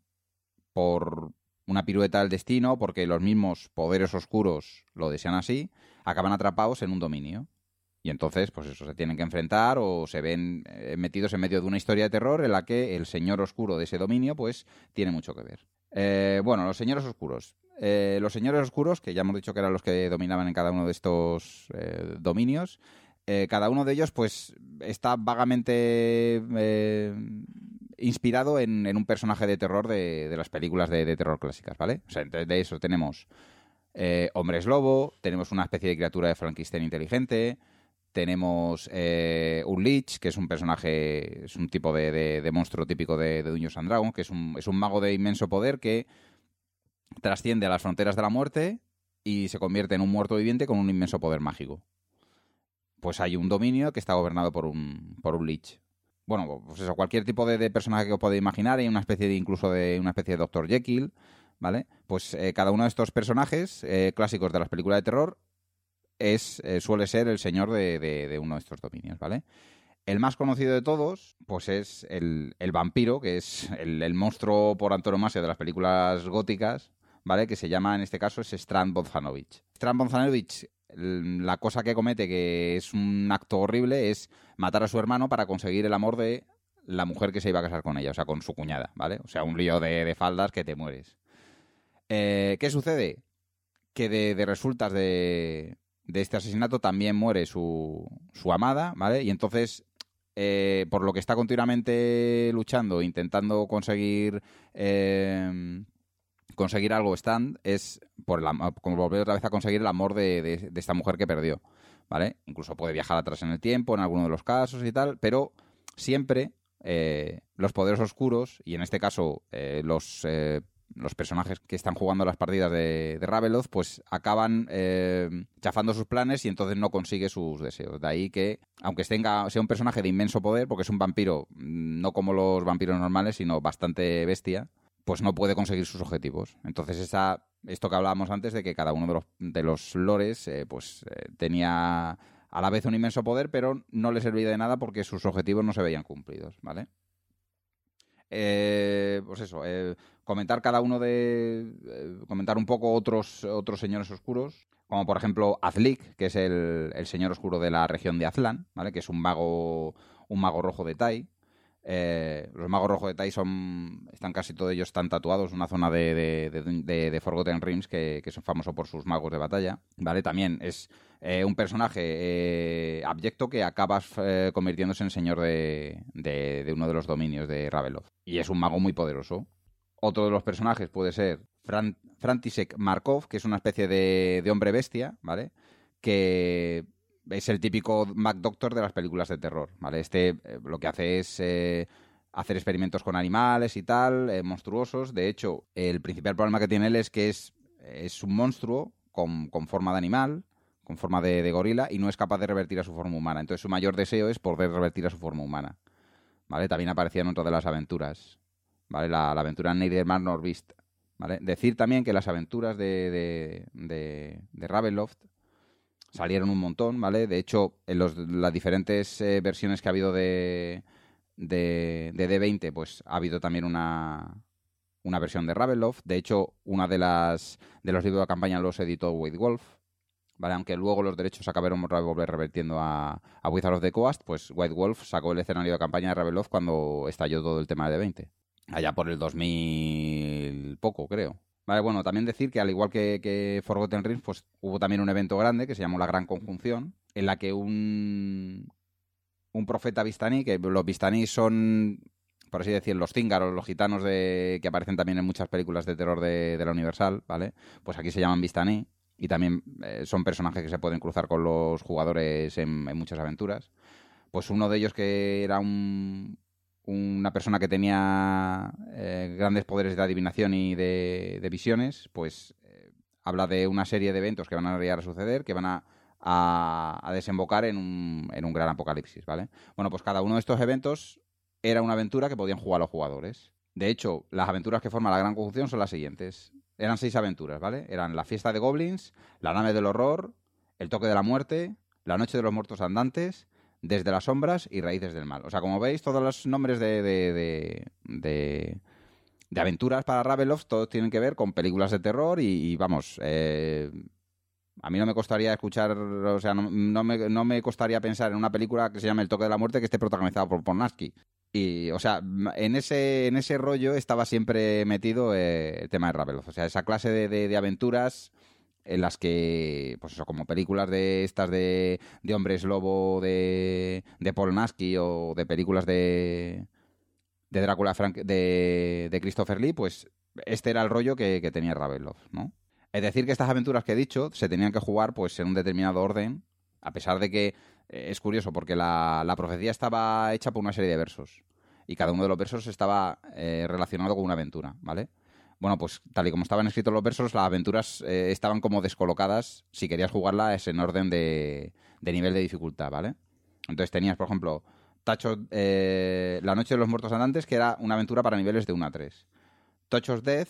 por una pirueta del destino, porque los mismos poderes oscuros lo desean así, acaban atrapados en un dominio. Y entonces, pues eso, se tienen que enfrentar o se ven eh, metidos en medio de una historia de terror en la que el señor oscuro de ese dominio, pues, tiene mucho que ver. Eh, bueno, los señores oscuros. Eh, los señores oscuros, que ya hemos dicho que eran los que dominaban en cada uno de estos eh, dominios, eh, cada uno de ellos, pues, está vagamente eh, inspirado en, en un personaje de terror de, de las películas de, de terror clásicas, ¿vale? O sea, entonces de eso tenemos eh, hombres lobo, tenemos una especie de criatura de Frankenstein inteligente, tenemos eh, un Lich, que es un personaje, es un tipo de, de, de monstruo típico de, de Dungeons and Dragons, que es un, es un mago de inmenso poder que trasciende a las fronteras de la muerte y se convierte en un muerto viviente con un inmenso poder mágico. Pues hay un dominio que está gobernado por un, por un Lich. Bueno, pues eso, cualquier tipo de, de personaje que os podáis imaginar, hay una especie de, incluso de una especie de doctor Jekyll, ¿vale? Pues eh, cada uno de estos personajes eh, clásicos de las películas de terror es eh, suele ser el señor de, de, de uno de estos dominios, ¿vale? El más conocido de todos, pues es el, el vampiro, que es el, el monstruo por antonomasia de las películas góticas, ¿vale? Que se llama, en este caso, es Strand Bonzanovich. Strand Bonzanovich, la cosa que comete, que es un acto horrible, es matar a su hermano para conseguir el amor de la mujer que se iba a casar con ella, o sea, con su cuñada, ¿vale? O sea, un lío de, de faldas que te mueres. Eh, ¿Qué sucede? Que de, de resultas de, de este asesinato también muere su, su amada, ¿vale? Y entonces... Eh, por lo que está continuamente luchando, intentando conseguir eh, conseguir algo stand, es por la, como volver otra vez a conseguir el amor de, de, de esta mujer que perdió, ¿vale? Incluso puede viajar atrás en el tiempo en alguno de los casos y tal, pero siempre eh, los poderes oscuros, y en este caso eh, los... Eh, los personajes que están jugando las partidas de, de Raveloth, pues acaban eh, chafando sus planes y entonces no consigue sus deseos. De ahí que, aunque tenga, sea un personaje de inmenso poder, porque es un vampiro, no como los vampiros normales, sino bastante bestia, pues no puede conseguir sus objetivos. Entonces esa, esto que hablábamos antes de que cada uno de los, de los lores eh, pues eh, tenía a la vez un inmenso poder, pero no le servía de nada porque sus objetivos no se veían cumplidos, ¿vale? Eh, pues eso, eh, comentar cada uno de... Eh, comentar un poco otros, otros señores oscuros, como por ejemplo Azlik, que es el, el señor oscuro de la región de Aztlan, ¿vale? Que es un mago, un mago rojo de Tai. Eh, los magos rojos de Tai son, están casi todos ellos están tatuados, una zona de, de, de, de, de Forgotten Realms que, que son famosos por sus magos de batalla, ¿vale? También es eh, un personaje eh, abyecto que acabas eh, convirtiéndose en señor de, de, de uno de los dominios de Raveloth. Y es un mago muy poderoso. Otro de los personajes puede ser Fran, František Markov, que es una especie de, de hombre bestia, ¿vale? Que... es el típico Mac Doctor de las películas de terror, ¿vale? Este eh, lo que hace es eh, hacer experimentos con animales y tal, eh, monstruosos. De hecho, el principal problema que tiene él es que es, es un monstruo con, con forma de animal, con forma de, de gorila y no es capaz de revertir a su forma humana. Entonces su mayor deseo es poder revertir a su forma humana. ¿Vale? También aparecía en otra de las aventuras. ¿Vale? La, la aventura Neidermar Norvist. ¿Vale? Decir también que las aventuras de, de, de, de Ravenloft salieron un montón, ¿vale? De hecho, en los, las diferentes eh, versiones que ha habido de, de, de D veinte, pues ha habido también una, una versión de Ravenloft. De hecho, una de las de los libros de campaña los editó White Wolf, ¿vale? Aunque luego los derechos acabaron volver revertiendo a, a Wizards of the Coast, pues White Wolf sacó el escenario de campaña de Ravenloft cuando estalló todo el tema de D veinte. Allá por el dos mil poco, creo. Vale, bueno, también decir que al igual que, que Forgotten Realms, pues hubo también un evento grande que se llamó la Gran Conjunción, en la que un, un profeta Vistani, que los Vistani son, por así decir, los cíngaros, los gitanos de, que aparecen también en muchas películas de terror de, de la Universal, ¿vale? Pues aquí se llaman Vistani y también eh, son personajes que se pueden cruzar con los jugadores en, en muchas aventuras. Pues uno de ellos, que era un... una persona que tenía eh, grandes poderes de adivinación y de, de visiones, pues eh, habla de una serie de eventos que van a llegar a suceder, que van a, a, a desembocar en un, en un gran apocalipsis, ¿vale? Bueno, pues cada uno de estos eventos era una aventura que podían jugar los jugadores. De hecho, las aventuras que forman la Gran Conjunción son las siguientes. Eran seis aventuras, ¿vale? Eran la fiesta de goblins, la nave del horror, el toque de la muerte, la noche de los muertos andantes, desde las sombras y raíces del mal. O sea, como veis, todos los nombres de, de, de, de, de aventuras para Ravenloft, todos tienen que ver con películas de terror y, y vamos, eh, a mí no me costaría escuchar, o sea, no, no, me, no me costaría pensar en una película que se llama El toque de la muerte que esté protagonizada por Polanski. Y, o sea, en ese, en ese rollo estaba siempre metido eh, el tema de Ravenloft. O sea, esa clase de, de, de aventuras en las que, pues eso, como películas de estas de, de hombres lobo de, de Polanski o de películas de, de Drácula Frank, de, de Christopher Lee, pues este era el rollo que, que tenía Ravenloft, ¿no? Es decir, que estas aventuras que he dicho se tenían que jugar pues en un determinado orden, a pesar de que eh, es curioso porque la, la profecía estaba hecha por una serie de versos y cada uno de los versos estaba eh, relacionado con una aventura, ¿vale? Bueno, pues tal y como estaban escritos los versos, las aventuras eh, estaban como descolocadas si querías jugarlas en orden de, de nivel de dificultad, ¿vale? Entonces tenías, por ejemplo, Touch eh, La Noche de los Muertos Andantes, que era una aventura para niveles de uno a tres. Touch of Death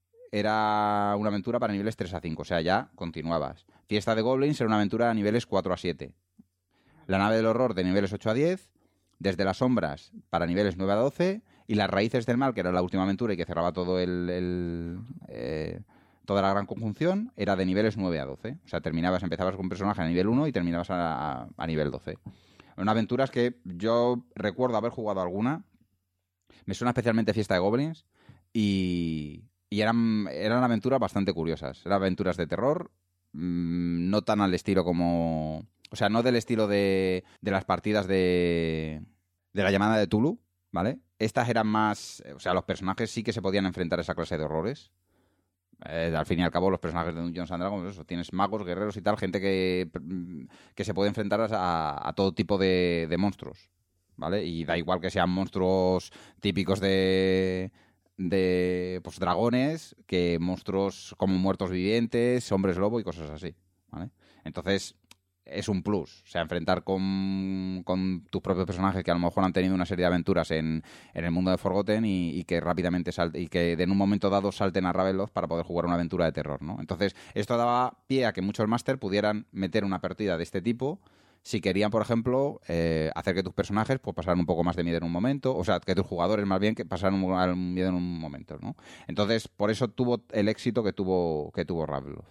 era una aventura para niveles tres a cinco, o sea, ya continuabas. Fiesta de Goblins era una aventura a niveles cuatro a siete. La Nave del Horror de niveles ocho a diez. Desde las Sombras para niveles nueve a doce. Y Las Raíces del Mal, que era la última aventura y que cerraba todo el, el eh, toda la Gran Conjunción, era de niveles nueve a doce. O sea, terminabas, empezabas con un personaje a nivel uno y terminabas a, a, a nivel doce. Una aventuras que yo recuerdo haber jugado alguna. Me suena especialmente Fiesta de Goblins. Y, y eran, eran aventuras bastante curiosas. Eran aventuras de terror, mmm, no tan al estilo como... O sea, no del estilo de, de las partidas de, de la llamada de Tulu, ¿vale? Estas eran más... O sea, los personajes sí que se podían enfrentar a esa clase de horrores. Eh, al fin y al cabo, los personajes de Dungeons and Dragons, eso, tienes magos, guerreros y tal, gente que, que se puede enfrentar a, a todo tipo de, de monstruos, ¿vale? Y da igual que sean monstruos típicos de... de pues dragones, que monstruos como muertos vivientes, hombres lobo y cosas así, ¿vale? Entonces... es un plus, o sea, enfrentar con, con tus propios personajes que a lo mejor han tenido una serie de aventuras en, en el mundo de Forgotten y, y que rápidamente salte, y que en un momento dado salten a Ravenloft para poder jugar una aventura de terror, ¿no? Entonces, esto daba pie a que muchos máster pudieran meter una partida de este tipo si querían, por ejemplo, eh, hacer que tus personajes pues, pasaran un poco más de miedo en un momento, o sea, que tus jugadores más bien que pasaran un, un miedo en un momento, ¿no? Entonces, por eso tuvo el éxito que tuvo, que tuvo Ravenloft.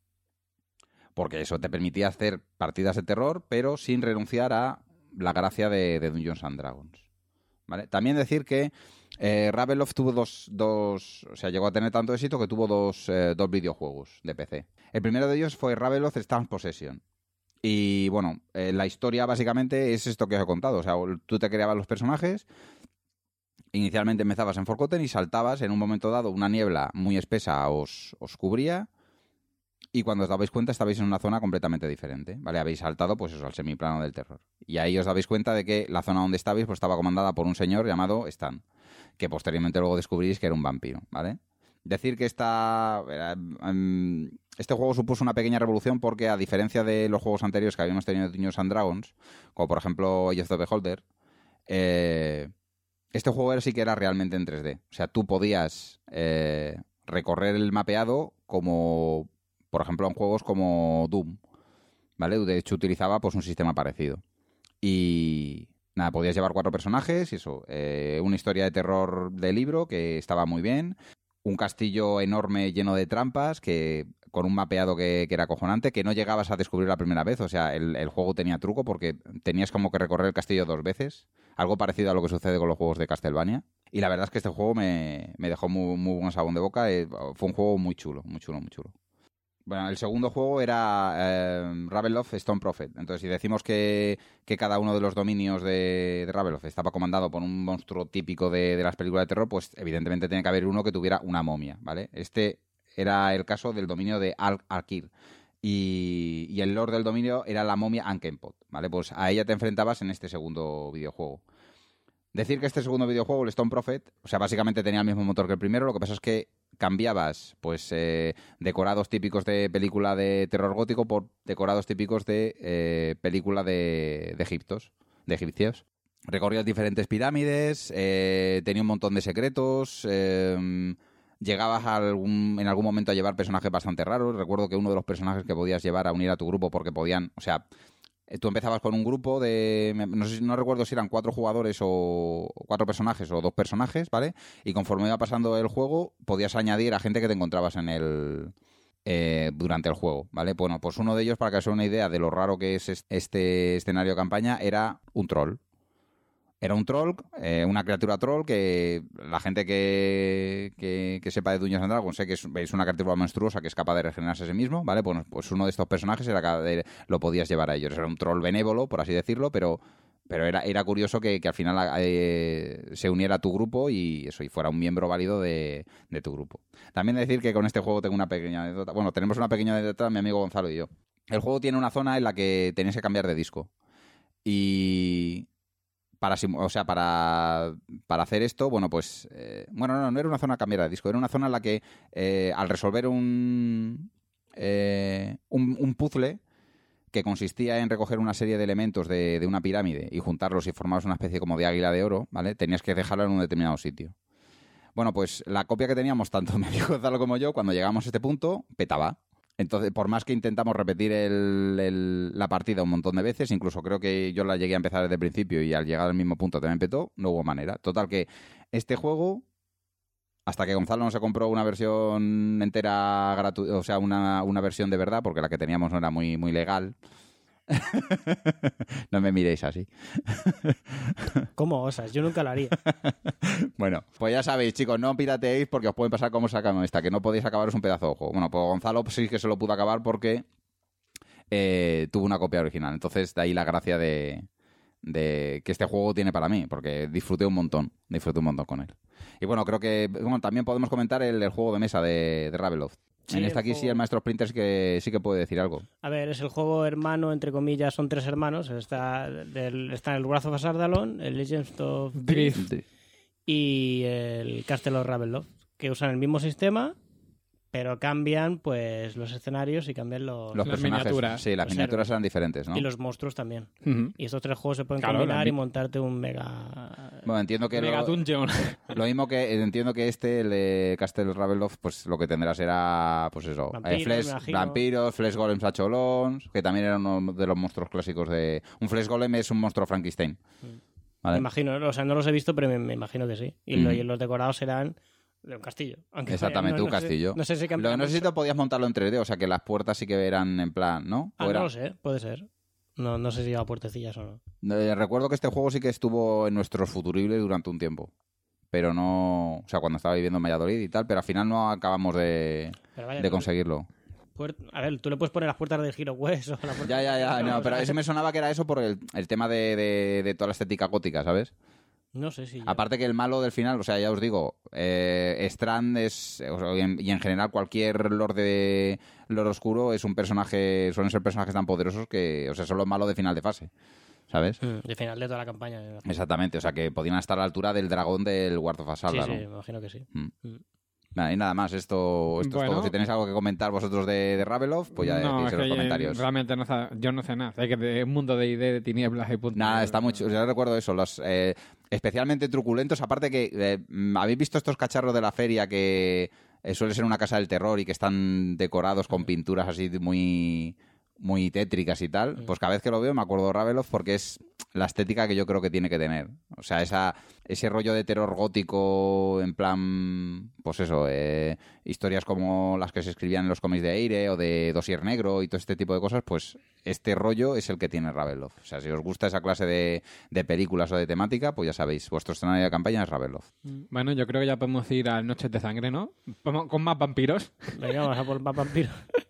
Porque eso te permitía hacer partidas de terror, pero sin renunciar a la gracia de, de Dungeons and Dragons, ¿vale? También decir que eh, Ravenloft tuvo dos, dos... O sea, llegó a tener tanto éxito que tuvo dos, eh, dos videojuegos de P C. El primero de ellos fue Ravenloft Storm Possession. Y, bueno, eh, la historia básicamente es esto que os he contado. O sea, tú te creabas los personajes... Inicialmente empezabas en Forgotten y saltabas, en un momento dado, una niebla muy espesa os, os cubría... Y cuando os dabais cuenta estabais en una zona completamente diferente, ¿vale? Habéis saltado, pues eso, al semiplano del terror. Y ahí os dabais cuenta de que la zona donde estabais pues estaba comandada por un señor llamado Stan, que posteriormente luego descubrís que era un vampiro, ¿vale? Decir que esta, um, este juego supuso una pequeña revolución porque, a diferencia de los juegos anteriores que habíamos tenido de Dungeons and Dragons, como por ejemplo Age of the Beholder, eh, este juego era, sí que era realmente en tres D. O sea, tú podías eh, recorrer el mapeado como, por ejemplo, en juegos como Doom, ¿vale? De hecho, utilizaba pues un sistema parecido. Y nada, podías llevar cuatro personajes y eso. Eh, una historia de terror de libro que estaba muy bien. Un castillo enorme lleno de trampas, que con un mapeado que, que era acojonante, que no llegabas a descubrir la primera vez. O sea, el, el juego tenía truco porque tenías como que recorrer el castillo dos veces. Algo parecido a lo que sucede con los juegos de Castlevania. Y la verdad es que este juego me, me dejó muy, muy buen sabor de boca. Eh, fue un juego muy chulo, muy chulo, muy chulo. Bueno, el segundo juego era eh, Ravenloft Stone Prophet. Entonces, si decimos que, que cada uno de los dominios de, de Ravenloft estaba comandado por un monstruo típico de, de las películas de terror, pues evidentemente tiene que haber uno que tuviera una momia, ¿vale? Este era el caso del dominio de Al-Arkir. Y, y el lord del dominio era la momia Ankenpot, ¿vale? Pues a ella te enfrentabas en este segundo videojuego. Decir que este segundo videojuego, el Stone Prophet, o sea, básicamente tenía el mismo motor que el primero, lo que pasa es que cambiabas pues eh, decorados típicos de película de terror gótico por decorados típicos de eh, película de, de egiptos, de egipcios. Recorrías diferentes pirámides, eh, tenía un montón de secretos, eh, llegabas a algún, en algún momento a llevar personajes bastante raros. Recuerdo que uno de los personajes que podías llevar a unir a tu grupo porque podían, o sea, tú empezabas con un grupo de, no sé, no recuerdo si eran cuatro jugadores o cuatro personajes o dos personajes, ¿vale? Y conforme iba pasando el juego, podías añadir a gente que te encontrabas en el eh, durante el juego, ¿vale? Bueno, pues uno de ellos, para que os hagáis una idea de lo raro que es este escenario de campaña, era un troll. Era un troll, eh, una criatura troll que la gente que, que, que sepa de Dungeons and Dragons sé que es, es una criatura monstruosa que es capaz de regenerarse a sí mismo, ¿vale? Pues, pues uno de estos personajes era de, lo podías llevar a ellos. Era un troll benévolo, por así decirlo, pero, pero era, era curioso que, que al final eh, se uniera a tu grupo y eso y fuera un miembro válido de, de tu grupo. También decir que con este juego tengo una pequeña anécdota. Bueno, tenemos una pequeña anécdota, mi amigo Gonzalo y yo. El juego tiene una zona en la que tenías que cambiar de disco. Y... Para, o sea, para, para hacer esto, bueno, pues... Eh, bueno, no, no era una zona a cambiar de disco. Era una zona en la que, eh, al resolver un, eh, un, un puzzle que consistía en recoger una serie de elementos de, de una pirámide y juntarlos y formabas una especie como de águila de oro, ¿vale? Tenías que dejarlo en un determinado sitio. Bueno, pues la copia que teníamos, tanto mi amigo Gonzalo como yo, cuando llegamos a este punto, petaba. Entonces, por más que intentamos repetir el, el, la partida un montón de veces, incluso creo que yo la llegué a empezar desde el principio y al llegar al mismo punto también petó, no hubo manera. Total que este juego, hasta que Gonzalo no se compró una versión entera gratuita, o sea, una, una versión de verdad, porque la que teníamos no era muy, muy legal. No me miréis así. ¿Cómo osas? Yo nunca lo haría. Bueno, pues ya sabéis, chicos, no pirateéis porque os puede pasar como sacamos esta, que no podéis acabaros un pedazo de juego. Bueno, pues Gonzalo sí que se lo pudo acabar porque eh, tuvo una copia original. Entonces, de ahí la gracia de, de que este juego tiene para mí, porque disfruté un montón, disfruté un montón con él. Y bueno, creo que bueno, también podemos comentar el, el juego de mesa de, de Ravenloft. Sí, en esta aquí juego... sí el maestro Splinter sí que, sí que puede decir algo. A ver, es el juego hermano, entre comillas, son tres hermanos. Está, del, está el Wrath of Azardalon, el Legends of Drift y el Castle of Ravenloft, que usan el mismo sistema, pero cambian pues los escenarios y cambian los, los las miniaturas. Sí, las miniaturas eran diferentes, ¿no? Y los monstruos también. Uh-huh. Y estos tres juegos se pueden claro, combinar mi... y montarte un mega... Bueno, entiendo que... Mega lo... Dungeon. Lo mismo que... Entiendo que este, el de Castle Ravenloft, pues lo que tendrá será, pues eso, vampiros, eh, flesh, vampiros, Flesh Golems a cholons, que también eran uno de los monstruos clásicos de... Un Flesh Golem es un monstruo Frankenstein. ¿Vale? Me imagino, o sea, no los he visto, pero me, me imagino que sí. Y, mm. lo, y los decorados serán... de un castillo. Aunque exactamente, no, un no castillo. Sé, no sé si Lo que no sé si te podías montarlo en tres D, o sea que las puertas sí que eran en plan, ¿no? Ah, era... no lo sé, puede ser. No, no sé si lleva puertecillas o no. Eh, recuerdo que este juego sí que estuvo en nuestros futuribles durante un tiempo. Pero no... O sea, cuando estaba viviendo en Valladolid y tal, pero al final no acabamos de, vaya, de conseguirlo. A ver, tú le puedes poner las puertas del Hero Quest o la puerta... Ya, ya, ya, no, pero ese me sonaba que era eso por el, el tema de, de, de toda la estética gótica, ¿sabes? No sé si... Ya. Aparte que el malo del final, o sea, ya os digo, eh, Strand es... O sea, y, en, y en general cualquier Lord de Lord Oscuro es un personaje... Suelen ser personajes tan poderosos que... O sea, son los malos de final de fase, ¿sabes? Mm, de final de toda la campaña. Exactamente, o sea, que podían estar a la altura del dragón del Wrath of Azardalon. Sí, sí, me imagino que sí. Mm. Mm. Nada, y nada más, esto, esto Bueno. es todo. Si tenéis algo que comentar vosotros de, de Ravenloft, pues ya no, decís es en los que comentarios. realmente no sé, yo no sé nada. Sé que de un mundo de I D, de tinieblas y punto. Nada, está mucho. Yo recuerdo eso, los eh, especialmente truculentos. Aparte que eh, habéis visto estos cacharros de la feria que eh, suele ser una casa del terror y que están decorados con pinturas así muy muy tétricas y tal. Pues cada vez que lo veo me acuerdo de Ravenloft porque es la estética que yo creo que tiene que tener. O sea, esa ese rollo de terror gótico en plan, pues eso, eh, historias como las que se escribían en los cómics de Eire o de Dossier Negro y todo este tipo de cosas, pues este rollo es el que tiene Ravenloft. O sea, si os gusta esa clase de, de películas o de temática, pues ya sabéis, vuestro escenario de campaña es Ravenloft. Bueno, yo creo que ya podemos ir a Noches de Sangre, ¿no? Vamos con más vampiros. Venga, vamos a por más vampiros.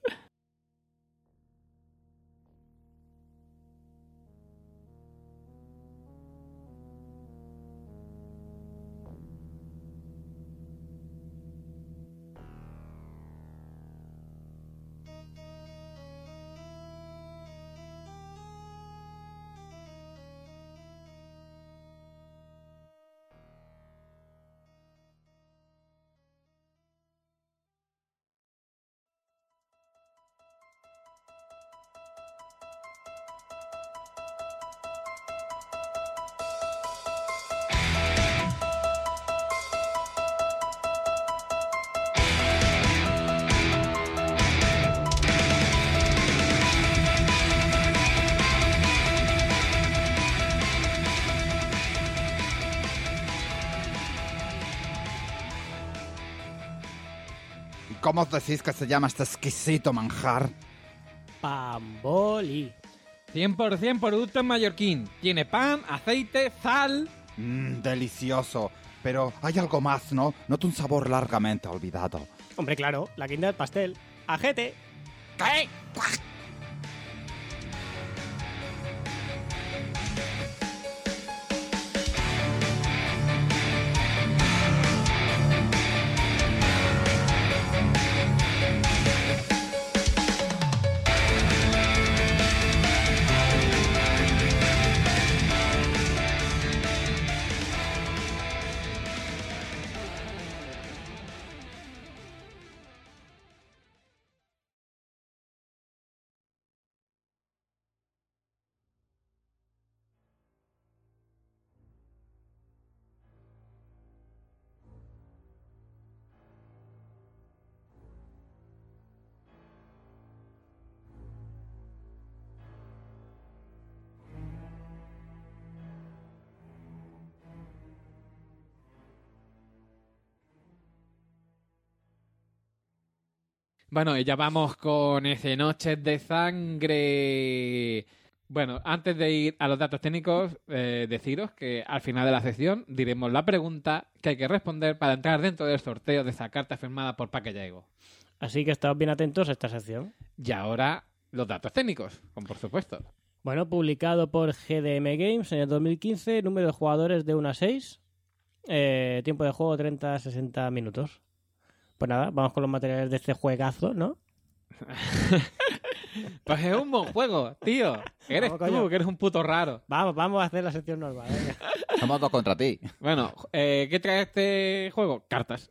¿Cómo os decís que se llama este exquisito manjar? Pamboli. cien por ciento producto en mallorquín. Tiene pan, aceite, sal. Mmm, delicioso. Pero hay algo más, ¿no? Noto un sabor largamente olvidado. Hombre, claro, la guinda del pastel. ¡Ajete! ¿Qué? Bueno, y ya vamos con ese Noches de Sangre. Bueno, antes de ir a los datos técnicos, eh, deciros que al final de la sección diremos la pregunta que hay que responder para entrar dentro del sorteo de esa carta firmada por Paque Llaigo. Así que estad bien atentos a esta sección. Y ahora los datos técnicos, como por supuesto. Bueno, publicado por G D M Games en el dos mil quince, número de jugadores de uno a seis, eh, tiempo de juego treinta a sesenta minutos. Pues nada, vamos con los materiales de este juegazo, ¿no? Pues es un buen juego, tío. Eres Vamos, tú, coño. que eres un puto raro. Vamos, vamos a hacer la sección normal. Venga. Somos dos contra ti. Bueno, eh, ¿qué trae este juego? Cartas.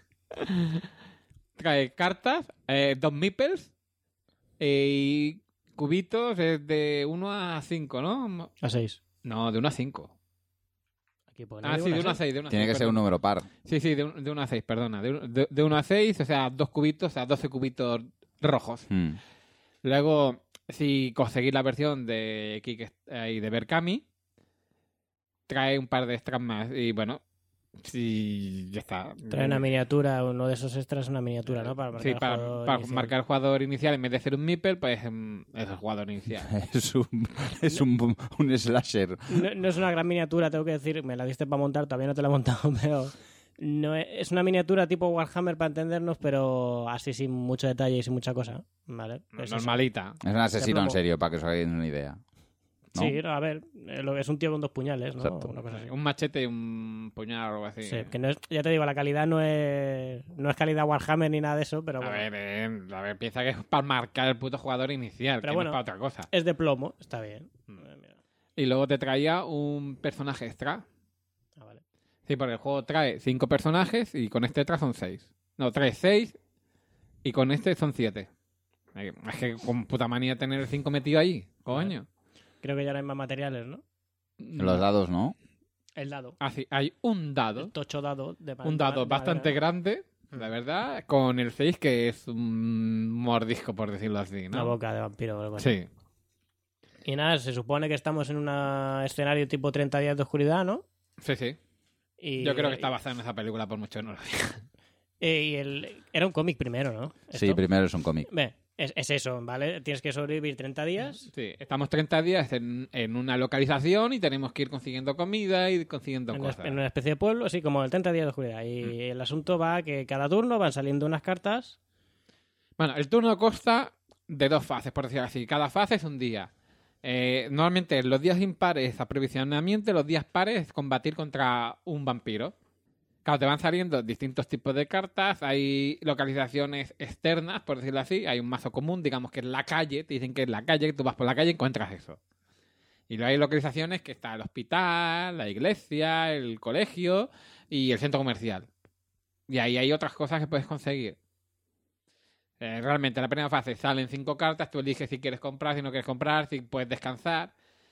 Trae cartas, eh, dos meeples eh, y cubitos eh, de uno a cinco, ¿no? A seis. No, de uno a cinco. Aquí pone Ah, sí, de uno a seis. De uno a Tiene seis, que ser un perdón. número par. Sí, sí, de, un- de uno a seis, perdona. De, un- de, de uno a seis, o sea, dos cubitos, o sea, doce cubitos rojos. Mm. Luego, si conseguís la versión de Kik eh, y de Berkami, trae un par de extras más. Y bueno, sí, ya está. Trae una miniatura, uno de esos extras, una miniatura, ¿no? Para marcar Sí, el para, jugador para inicial. marcar el jugador inicial en vez de ser un meeple, pues mm, es el jugador inicial. Es un, es un, un slasher. No, no es una gran miniatura, tengo que decir, me la diste para montar, todavía no te la he montado, pero no es, es una miniatura tipo Warhammer para entendernos, pero así sin mucho detalle y sin mucha cosa, ¿vale? Es eso. Normalita. Es un asesino en plomo. serio, para que os hagáis una idea. ¿no? Sí, no, a ver, eh, lo que es un tío con dos puñales, ¿no? Exacto. Una cosa así. Un machete y un puñal o algo así. Sí, que no es, ya te digo, la calidad no es no es calidad Warhammer ni nada de eso, pero A bueno, ver, eh, a ver, piensa que es para marcar el puto jugador inicial, Pero que bueno. no es para otra cosa. es de plomo, está bien. Mm. Eh, mira. Y luego te traía un personaje extra. Ah, vale. Sí, porque el juego trae cinco personajes y con este extra son seis. No, tres, seis. Y con este son siete. Es que con puta manía tener el cinco metido ahí. Coño. Creo que ya no hay más materiales, ¿no? Los dados, ¿no? El dado. Ah, sí, hay un dado. El tocho dado. De Un dado de bastante madera. grande, la verdad, con el seis que es un mordisco, por decirlo así, Una ¿no? boca de vampiro o algo así. Sí. Y nada, se supone que estamos en un escenario tipo treinta días de oscuridad, ¿no? Sí, sí. Y, Yo creo que está basado en esa película, por mucho que no lo diga. eh, y el, era un cómic primero, ¿no? Sí, ¿Esto? primero es un cómic. Ve, es, es eso, ¿vale? Tienes que sobrevivir treinta días. Sí, estamos treinta días en, en una localización y tenemos que ir consiguiendo comida y consiguiendo En una, cosas. en una especie de pueblo, así como el treinta días de oscuridad. Y Mm. el asunto va que cada turno van saliendo unas cartas. Bueno, el turno consta de dos fases, por decirlo así. Cada fase es un día. Eh, normalmente los días impares es aprovisionamiento, los días pares es combatir contra un vampiro. Claro, te van saliendo distintos tipos de cartas, hay localizaciones externas, por decirlo así, hay un mazo común, digamos que es la calle, te dicen que es la calle, tú vas por la calle y encuentras eso. Y luego hay localizaciones que está el hospital, la iglesia, el colegio y el centro comercial. Y ahí hay otras cosas que puedes conseguir. Eh, realmente en la primera fase salen cinco cartas, tú eliges si quieres comprar, si no quieres comprar, si puedes descansar.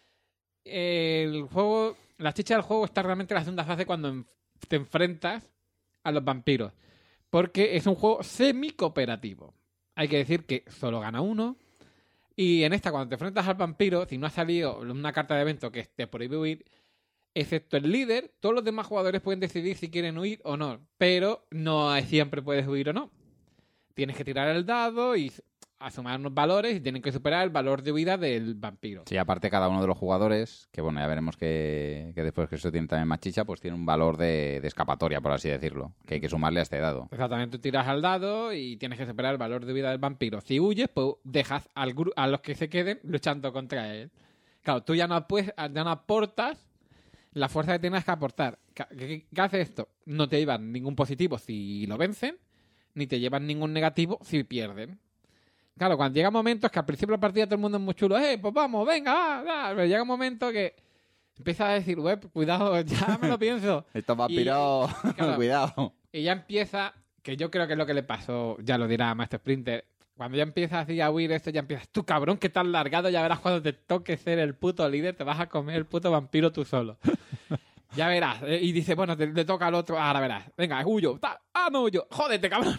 El juego, la chicha del juego está realmente en la segunda fase cuando en- te enfrentas a los vampiros. Porque es un juego semi-cooperativo. Hay que decir que solo gana uno. Y en esta, cuando te enfrentas al vampiro, si no ha salido una carta de evento que te prohíbe huir, excepto el líder, todos los demás jugadores pueden decidir si quieren huir o no. Pero no siempre puedes huir o no. Tienes que tirar el dado y asumir unos valores y tienen que superar el valor de huida del vampiro. Sí, aparte cada uno de los jugadores, que bueno, ya veremos que, que después que eso tiene también más chicha, pues tiene un valor de, de escapatoria, por así decirlo, que hay que sumarle a este dado. Exactamente, tú tiras al dado y tienes que superar el valor de vida del vampiro. Si huyes, pues dejas al gru- a los que se queden luchando contra él. Claro, tú ya no, puedes, ya no aportas la fuerza que tienes que aportar. ¿Qué, qué- qué hace esto? No te llevan ningún positivo si lo vencen, ni te llevan ningún negativo si pierden. Claro, cuando llega momentos que al principio de la partida todo el mundo es muy chulo, ¡eh, pues vamos, venga, va, va! Pero llega un momento que empieza a decir, web, cuidado, ya me lo pienso. Estos vampiros, Y- claro. cuidado. Y ya empieza, que yo creo que es lo que le pasó, ya lo dirá Maestro Splinter, cuando ya empiezas así a huir esto, ya empiezas, tú cabrón que estás largado, ya verás cuando te toque ser el puto líder, te vas a comer el puto vampiro tú solo. Ya verás. eh, Y dice, bueno, te, te toca al otro, ahora verás. Venga, huyo. ta- Ah, no huyo. Jódete, cabrón.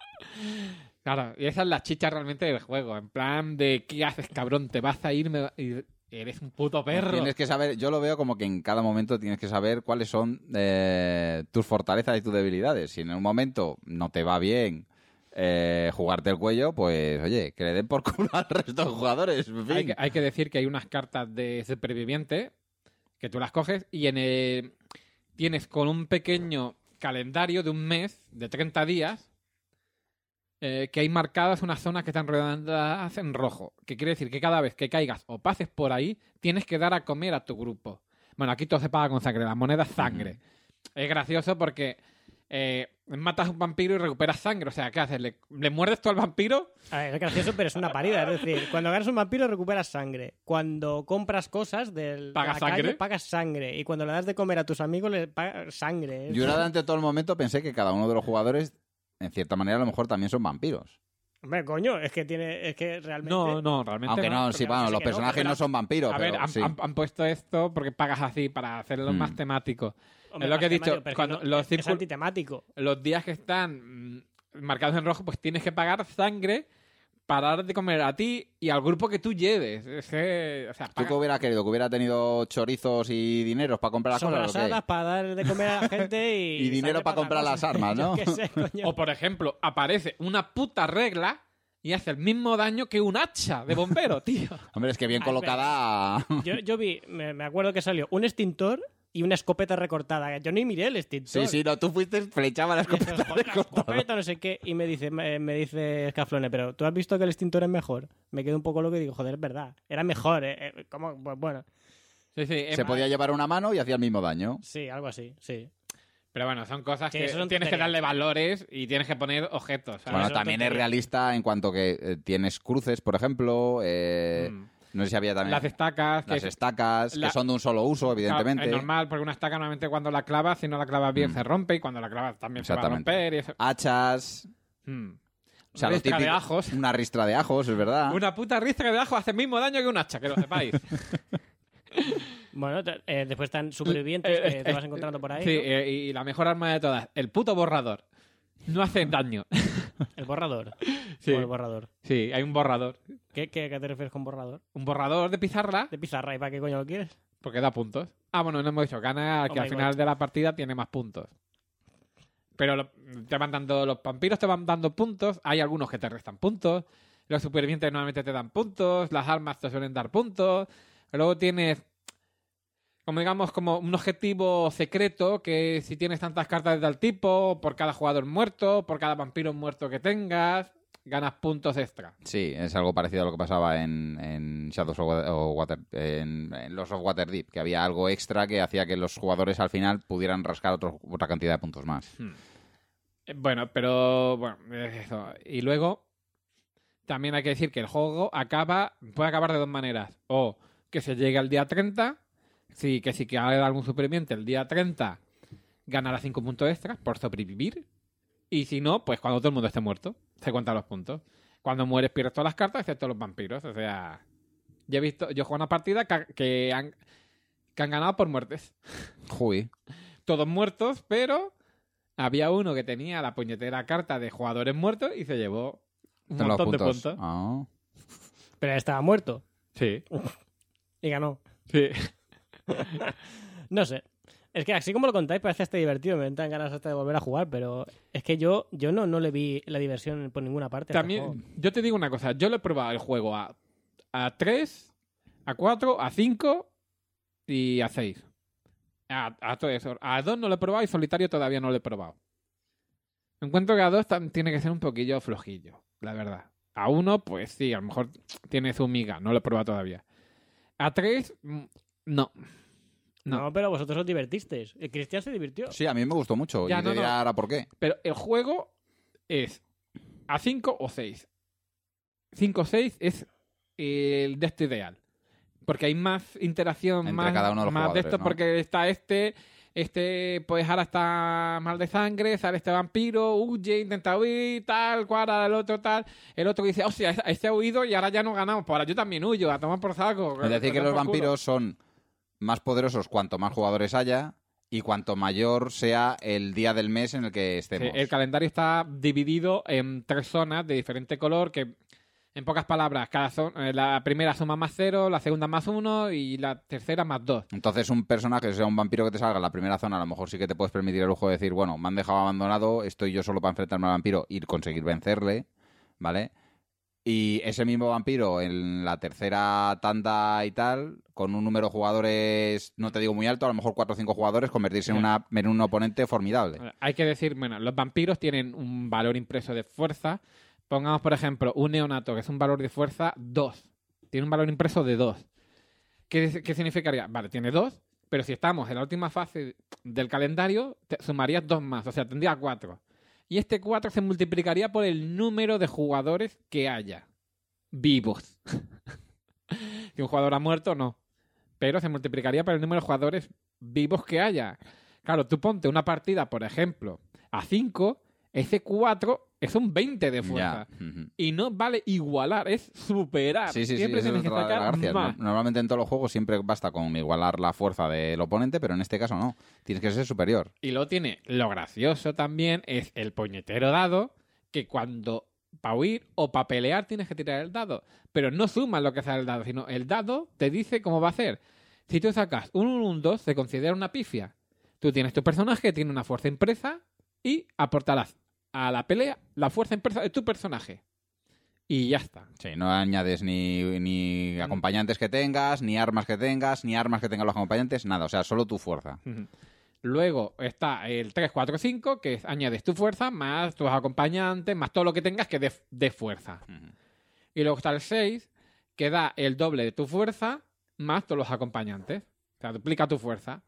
Claro, y esa es la chicha realmente del juego. En plan de, ¿qué haces, cabrón? Te vas a ir me- y eres un puto perro. Tienes que saber, yo lo veo como que en cada momento tienes que saber cuáles son eh, tus fortalezas y tus debilidades. Si en un momento no te va bien eh, jugarte el cuello, pues oye, que le den por culo al resto de jugadores. En fin. Hay que, hay que decir que hay unas cartas de superviviente que tú las coges y en el- tienes con un pequeño calendario de un mes, de treinta días, eh, que hay marcadas unas zonas que están rodeadas en rojo. Que quiere decir que cada vez que caigas o pases por ahí, tienes que dar a comer a tu grupo. Bueno, aquí todo se paga con sangre, la moneda es sangre. Es gracioso porque eh, matas a un vampiro y recuperas sangre. O sea, ¿qué haces? ¿Le, le muerdes tú al vampiro? A ver, es gracioso, pero es una parida. Es decir, cuando ganas un vampiro recuperas sangre. Cuando compras cosas del, ¿Pagas de la calle, sangre? pagas sangre. Y cuando le das de comer a tus amigos, le pagas sangre. Yo durante todo el momento pensé que cada uno de los jugadores, en cierta manera, a lo mejor también son vampiros. Hombre, coño, es que tiene, es que realmente... No, no, realmente Aunque no, sí, porque bueno, sí los que no, personajes porque no la- son vampiros, A ver, pero han, sí. han- han puesto esto porque pagas así para hacerlo Mm. más temático. Hombre, es lo que he más dicho, temático, pero es que cuando no- los es- es círculos- antitemático. Los días que están mm, marcados en rojo, pues tienes que pagar sangre para dar de comer a ti y al grupo que tú lleves. Es que, o sea, ¿Tú paga- qué hubieras querido? ¿Que hubiera tenido chorizos y dineros para comprar las cosas o Sobrasadas qué? para dar de comer a la gente y... Y dinero sangre para comprar otra las cosa. armas, ¿no? Yo qué sé, coño. O, por ejemplo, aparece una puta regla y hace el mismo daño que un hacha de bombero, tío. Hombre, es que bien Ah, colocada... Yo, yo vi, me, me acuerdo que salió un extintor y una escopeta recortada. Yo ni miré el extintor. Sí, sí, no, tú fuiste, flechaba la Y dices, escopeta. "Joder, la escopeta, no sé qué. Y me dice, me, me dice Scaflone, pero ¿tú has visto que el extintor es mejor? Me quedo un poco loco y digo, joder, es verdad. Era mejor, ¿eh? Eh, ¿Cómo? Pues bueno, Sí, sí, es Se más- podía llevar una mano y hacía el mismo daño. sí, algo así, sí. Pero bueno, son cosas Sí, que eso son tienes que tonterías. darle valores y tienes que poner objetos. ¿sabes? Bueno, son también es tonterías. realista en cuanto que eh, tienes cruces, por ejemplo. eh, Mm. No sé si había también... Las estacas... Las que estacas, la... que son de un solo uso, evidentemente. Claro, es normal, porque una estaca normalmente cuando la clavas, si no la clavas bien, mm. se rompe, y cuando la clavas también se va a romper. Y eso... Hachas... Mm. O sea, una ristra típico, de ajos. Una ristra de ajos, es verdad. Una puta ristra de ajos hace el mismo daño que un hacha, que lo sepáis. Bueno, eh, después están supervivientes que te vas encontrando por ahí. Sí, ¿no? eh, y la mejor arma de todas, el puto borrador. No hace daño. ¿El borrador? Sí. ¿O el borrador? Sí, hay un borrador. ¿Qué, qué, ¿Qué te refieres con borrador? Un borrador de pizarra. ¿De pizarra? ¿Y para qué coño lo quieres? Porque da puntos. Ah, bueno, no hemos dicho. Gana al que Oh al my final God. de la partida tiene más puntos. Pero lo- te van dando, los vampiros te van dando puntos. Hay algunos que te restan puntos. Los supervivientes normalmente te dan puntos. Las armas te suelen dar puntos. Luego tienes, como digamos, como un objetivo secreto, que si tienes tantas cartas de tal tipo, por cada jugador muerto, por cada vampiro muerto que tengas, ganas puntos extra. Sí, es algo parecido a lo que pasaba en, en Shadows of Water, o Water en, en Lost of Waterdeep, que había algo extra que hacía que los jugadores al final pudieran rascar otro- otra cantidad de puntos más. Hmm. Eh, Bueno, pero bueno, es eso. Y luego también hay que decir que el juego acaba, puede acabar de dos maneras. O que se llegue al día treinta, sí, que si queda algún superviviente el día treinta ganará cinco puntos extras por sobrevivir. Y si no, pues cuando todo el mundo esté muerto, se cuentan los puntos. Cuando mueres pierdes todas las cartas, excepto los vampiros. O sea, yo he visto, yo he jugado una partida que, que han, que han ganado por muertes. Uy. Todos muertos, pero había uno que tenía la puñetera carta de jugadores muertos y se llevó un Son los montón de puntos. puntos. Ah. Pero estaba muerto Sí, y ganó. sí. No sé. Es que así como lo contáis parece hasta divertido. Me entran ganas hasta de volver a jugar, pero es que yo, yo no, no le vi la diversión por ninguna parte. a este juego. También, yo te digo una cosa, yo lo he probado el juego a, a tres, a cuatro, a cinco y a seis. A, a todo eso. A dos no lo he probado y solitario todavía no lo he probado. Encuentro que a dos tam- tiene que ser un poquillo flojillo, la verdad. A uno, pues sí, a lo mejor tiene su miga, no lo he probado todavía. A tres, mm, no. No. No. pero vosotros os divertisteis. El Cristian se divirtió. Sí, a mí me gustó mucho. Ya, y no, te diré no. ahora por qué. Pero el juego es a cinco o seis. cinco o seis es el de esto ideal. Porque hay más interacción, Entre más, cada uno de los más de jugadores, esto, ¿no? porque está este, este, pues ahora está mal de sangre, sale este vampiro, huye, intenta huir, tal, cual, el otro tal. El otro dice, hostia, este ha huido y ahora ya no ganamos, pues ahora yo también huyo, a tomar por saco. Es decir, que a los tomar por culo. vampiros son más poderosos cuanto más jugadores haya y cuanto mayor sea el día del mes en el que Sí, estemos. el calendario está dividido en tres zonas de diferente color que, en pocas palabras, cada zona, la primera suma más cero, la segunda más uno y la tercera más dos. Entonces, un personaje, o sea, un vampiro que te salga en la primera zona, a lo mejor sí que te puedes permitir el lujo de decir, bueno, me han dejado abandonado, estoy yo solo para enfrentarme al vampiro y conseguir vencerle, ¿vale? Y ese mismo vampiro en la tercera tanda y tal, con un número de jugadores, no te digo muy alto, a lo mejor cuatro o cinco jugadores, convertirse en, una, en un oponente formidable. Hay que decir, bueno, los vampiros tienen un valor impreso de fuerza. Pongamos, por ejemplo, un neonato, que es un valor de fuerza dos. Tiene un valor impreso de dos. ¿Qué, qué significaría? Vale, tiene dos, pero si estamos en la última fase del calendario, te sumarías dos más, o sea, tendría cuatro. Y este cuatro se multiplicaría por el número de jugadores que haya vivos. Si un jugador ha muerto, no. Pero se multiplicaría por el número de jugadores vivos que haya. Claro, tú ponte una partida, por ejemplo, a cinco, ese cuatro es un veinte de fuerza. Ya. Ujú. Y no vale igualar, es superar. Sí, sí, sí, Siempre esa tienes es que la- la sacar gracia. más. No- Normalmente en todos los juegos siempre basta con igualar la fuerza del oponente, pero en este caso no. Tienes que ser superior. Y luego tiene lo gracioso también, es el puñetero dado, que cuando para huir o para pelear tienes que tirar el dado. Pero no sumas lo que sale el dado, sino el dado te dice cómo va a hacer. Si tú sacas un uno, un dos, se considera una pifia. Tú tienes tu personaje que tiene una fuerza impresa y aportarás a la pelea la fuerza impresa de tu personaje. Y ya está. Sí, no añades ni, ni acompañantes que tengas, ni armas que tengas, ni armas que tengan los acompañantes, nada. O sea, solo tu fuerza. Ujú. Luego está el tres, cuatro, cinco, que es añades tu fuerza más tus acompañantes, más todo lo que tengas que dé de fuerza. Ujú. Y luego está el seis, que da el doble de tu fuerza más todos los acompañantes. O sea, duplica tu fuerza.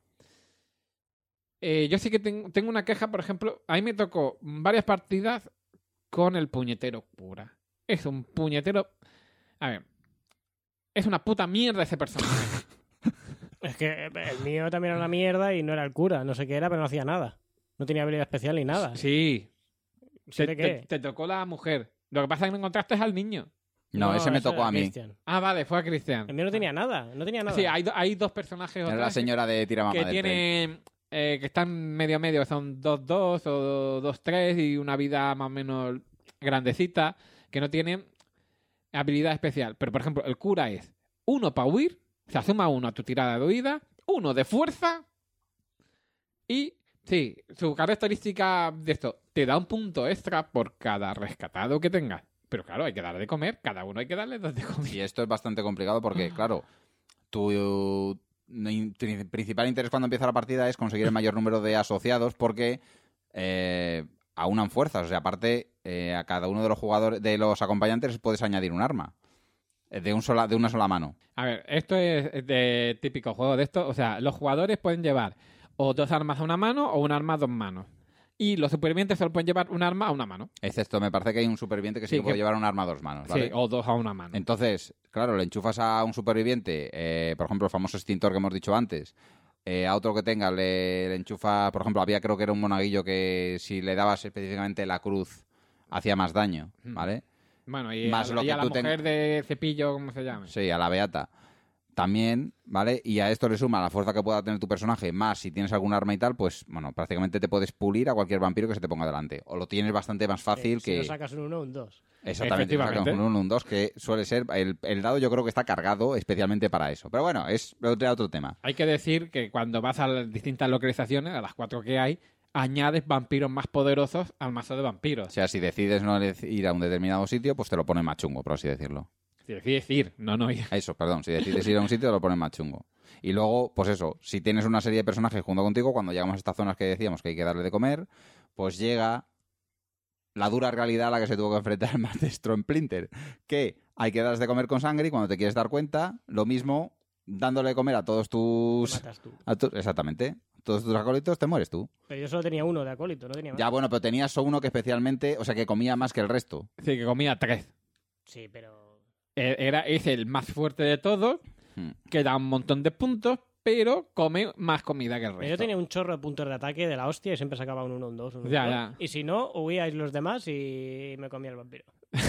Eh, yo sí que ten- tengo una queja, por ejemplo, a mí me tocó varias partidas con el puñetero cura. Es un puñetero... A ver, es una puta mierda ese personaje. Es que el mío también era una mierda y no era el cura. No sé qué era, pero no hacía nada. No tenía habilidad especial ni nada. Sí. ¿Sí Te, de te, qué? te tocó la mujer. Lo que pasa es que no encontraste al niño. No, ese me eso tocó era a mí. Christian. Ah, vale, fue a Cristian. El mío no tenía nada. No tenía nada. Sí, hay, do- hay dos personajes Era otra la vez señora de Tiramama que del tren. tienen... eh, que están medio a medio, son dos dos o dos tres y una vida más o menos grandecita, que no tienen habilidad especial. Pero, por ejemplo, el cura es uno para huir, se suma uno a tu tirada de huida, uno de fuerza y, sí, su característica de esto, te da un punto extra por cada rescatado que tengas. Pero claro, hay que darle de comer, cada uno hay que darle dos de comer. Y esto es bastante complicado porque, claro, tu in- principal interés cuando empieza la partida es conseguir el mayor número de asociados porque eh, aunan fuerzas. O sea, aparte, eh, a cada uno de los jugadores, de los acompañantes, puedes añadir un arma. eh, De, un sola, de una sola mano. A ver, esto es de típico juego de esto. O sea, los jugadores pueden llevar o dos armas a una mano o un arma a dos manos. Y los supervivientes solo pueden llevar un arma a una mano. Excepto, me parece que hay un superviviente que sí, Sí, que puede que- llevar un arma a dos manos, ¿vale? Sí, o dos a una mano. Entonces, claro, le enchufas a un superviviente, eh, por ejemplo, el famoso extintor que hemos dicho antes, eh, a otro que tenga le, le enchufa, por ejemplo, había creo que era un monaguillo que si le dabas específicamente la cruz hacía más daño, ¿vale? Bueno, y Más a, lo y que a la tú mujer tengas. de cepillo, ¿cómo se llama? Sí, a la beata. También, ¿vale? Y a esto le suma la fuerza que pueda tener tu personaje, más si tienes algún arma y tal, pues, bueno, prácticamente te puedes pulir a cualquier vampiro que se te ponga delante. O lo tienes bastante más fácil Eh, que... Si no sacas un uno o un dos. Exactamente, Efectivamente. un uno, un dos, que suele ser... El, el dado yo creo que está cargado especialmente para eso. Pero bueno, es otro, otro tema. Hay que decir que cuando vas a las distintas localizaciones, a las cuatro que hay, añades vampiros más poderosos al mazo de O vampiros. sea, si decides no ir a un determinado sitio, pues te lo ponen más chungo, por así decirlo. Si decides ir, no, no ir. Eso, perdón, si decides ir a un sitio, te lo ponen más chungo. Y luego, pues eso, si tienes una serie de personajes junto contigo, cuando llegamos a estas zonas que decíamos que hay que darle de comer, pues llega la dura realidad a la que se tuvo que enfrentar el maestro en Splinter, que hay que darles de comer con sangre y cuando te quieres dar cuenta, lo mismo, dándole de comer a todos Te tus... matas tú. a tu- exactamente. Todos tus acólitos te mueres tú. Pero yo solo tenía uno de acólito, no tenía más. Ya, bueno, pero tenías uno que especialmente, o sea, que comía más que el resto. Sí, que comía tres. Sí, pero... E- Era, es el más fuerte de todos, Hmm. que da un montón de puntos, pero come más comida que el Pero resto. yo tenía un chorro de puntos de ataque de la hostia y siempre sacaba un uno, un dos, un Ya, dos. ya. Y si no, huíais los demás y me comía el vampiro.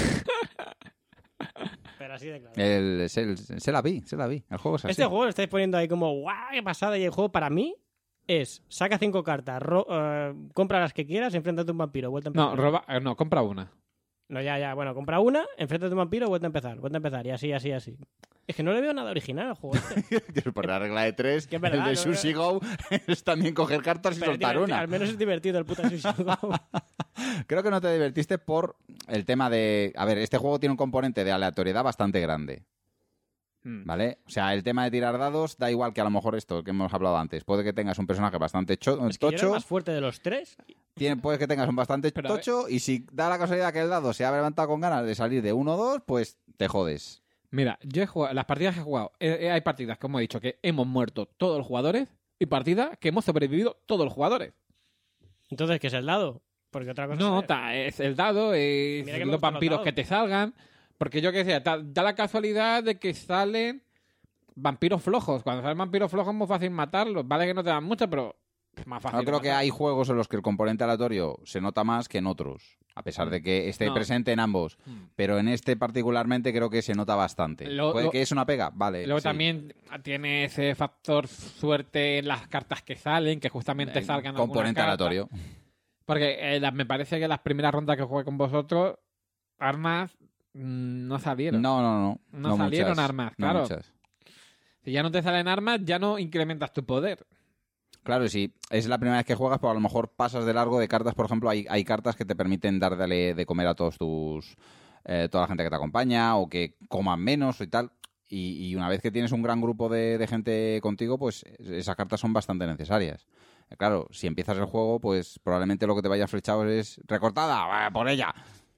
Pero así de claro. El, se, se la vi, se la vi. El juego es así. Este juego lo estáis poniendo ahí como guau, qué pasada. Y el juego para mí es saca cinco cartas, ro- eh, compra las que quieras, enfréntate a un vampiro, vuelta a empezar. No, roba, eh, no, compra una. No, ya, ya, bueno, compra una, enfréntate a un vampiro, vuelta a empezar, vuelta a empezar, y así, así, así. Es que no le veo nada original al juego este. Por la regla de tres, Que es verdad, el de ¿no? Sushi Go es también coger cartas y Pero es soltar diverti- una. Al menos es divertido el puto Sushi Go. Creo que no te divertiste por el tema de... A ver, este juego tiene un componente de aleatoriedad bastante grande, Hmm. ¿vale? O sea, el tema de tirar dados da igual que a lo mejor esto que hemos hablado antes. Puede que tengas un personaje bastante cho- Es que yo era el tocho, más fuerte de los tres. tiene, puede que tengas un bastante Pero, a ver. tocho y si da la casualidad que el dado se ha levantado con ganas de salir de uno o dos, pues te jodes. Mira, yo he jugado, las partidas que he jugado, eh, eh, hay partidas, como he dicho, que hemos muerto todos los jugadores y partidas que hemos sobrevivido todos los jugadores. Entonces, ¿qué es el dado? Porque otra cosa No, es... ta, es el dado, es Mira que me los gustan los vampiros dados. que te salgan. Porque yo que sé, ta- da la casualidad de que salen vampiros flojos. Cuando salen vampiros flojos es muy fácil matarlos. Vale que no te dan mucho, pero es más fácil. Yo creo que matar. hay juegos en los que el componente aleatorio se nota más que en otros, a pesar de que esté No. presente en ambos. Mm. Pero en este particularmente creo que se nota bastante. Lo- ¿Puede lo- que es una pega? Vale. Luego sí. también tiene ese factor suerte en las cartas que salen, que justamente Eh, salgan componente alguna carta. aleatorio. Porque eh, las- me parece que las primeras rondas que jugué con vosotros, armas mm, no salieron. No, no, no. No salieron muchas, armas, no claro. muchas. Si ya no te salen armas, ya no incrementas tu poder. Claro, si es la primera vez que juegas, pues a lo mejor pasas de largo de cartas. Por ejemplo, hay, hay cartas que te permiten darle de comer a todos tus... eh, toda la gente que te acompaña o que coman menos y tal. Y, y una vez que tienes un gran grupo de, de gente contigo, pues esas cartas son bastante necesarias. Eh, Claro, si empiezas el juego, pues probablemente lo que te vaya flechado es recortada, ¡va, por ella!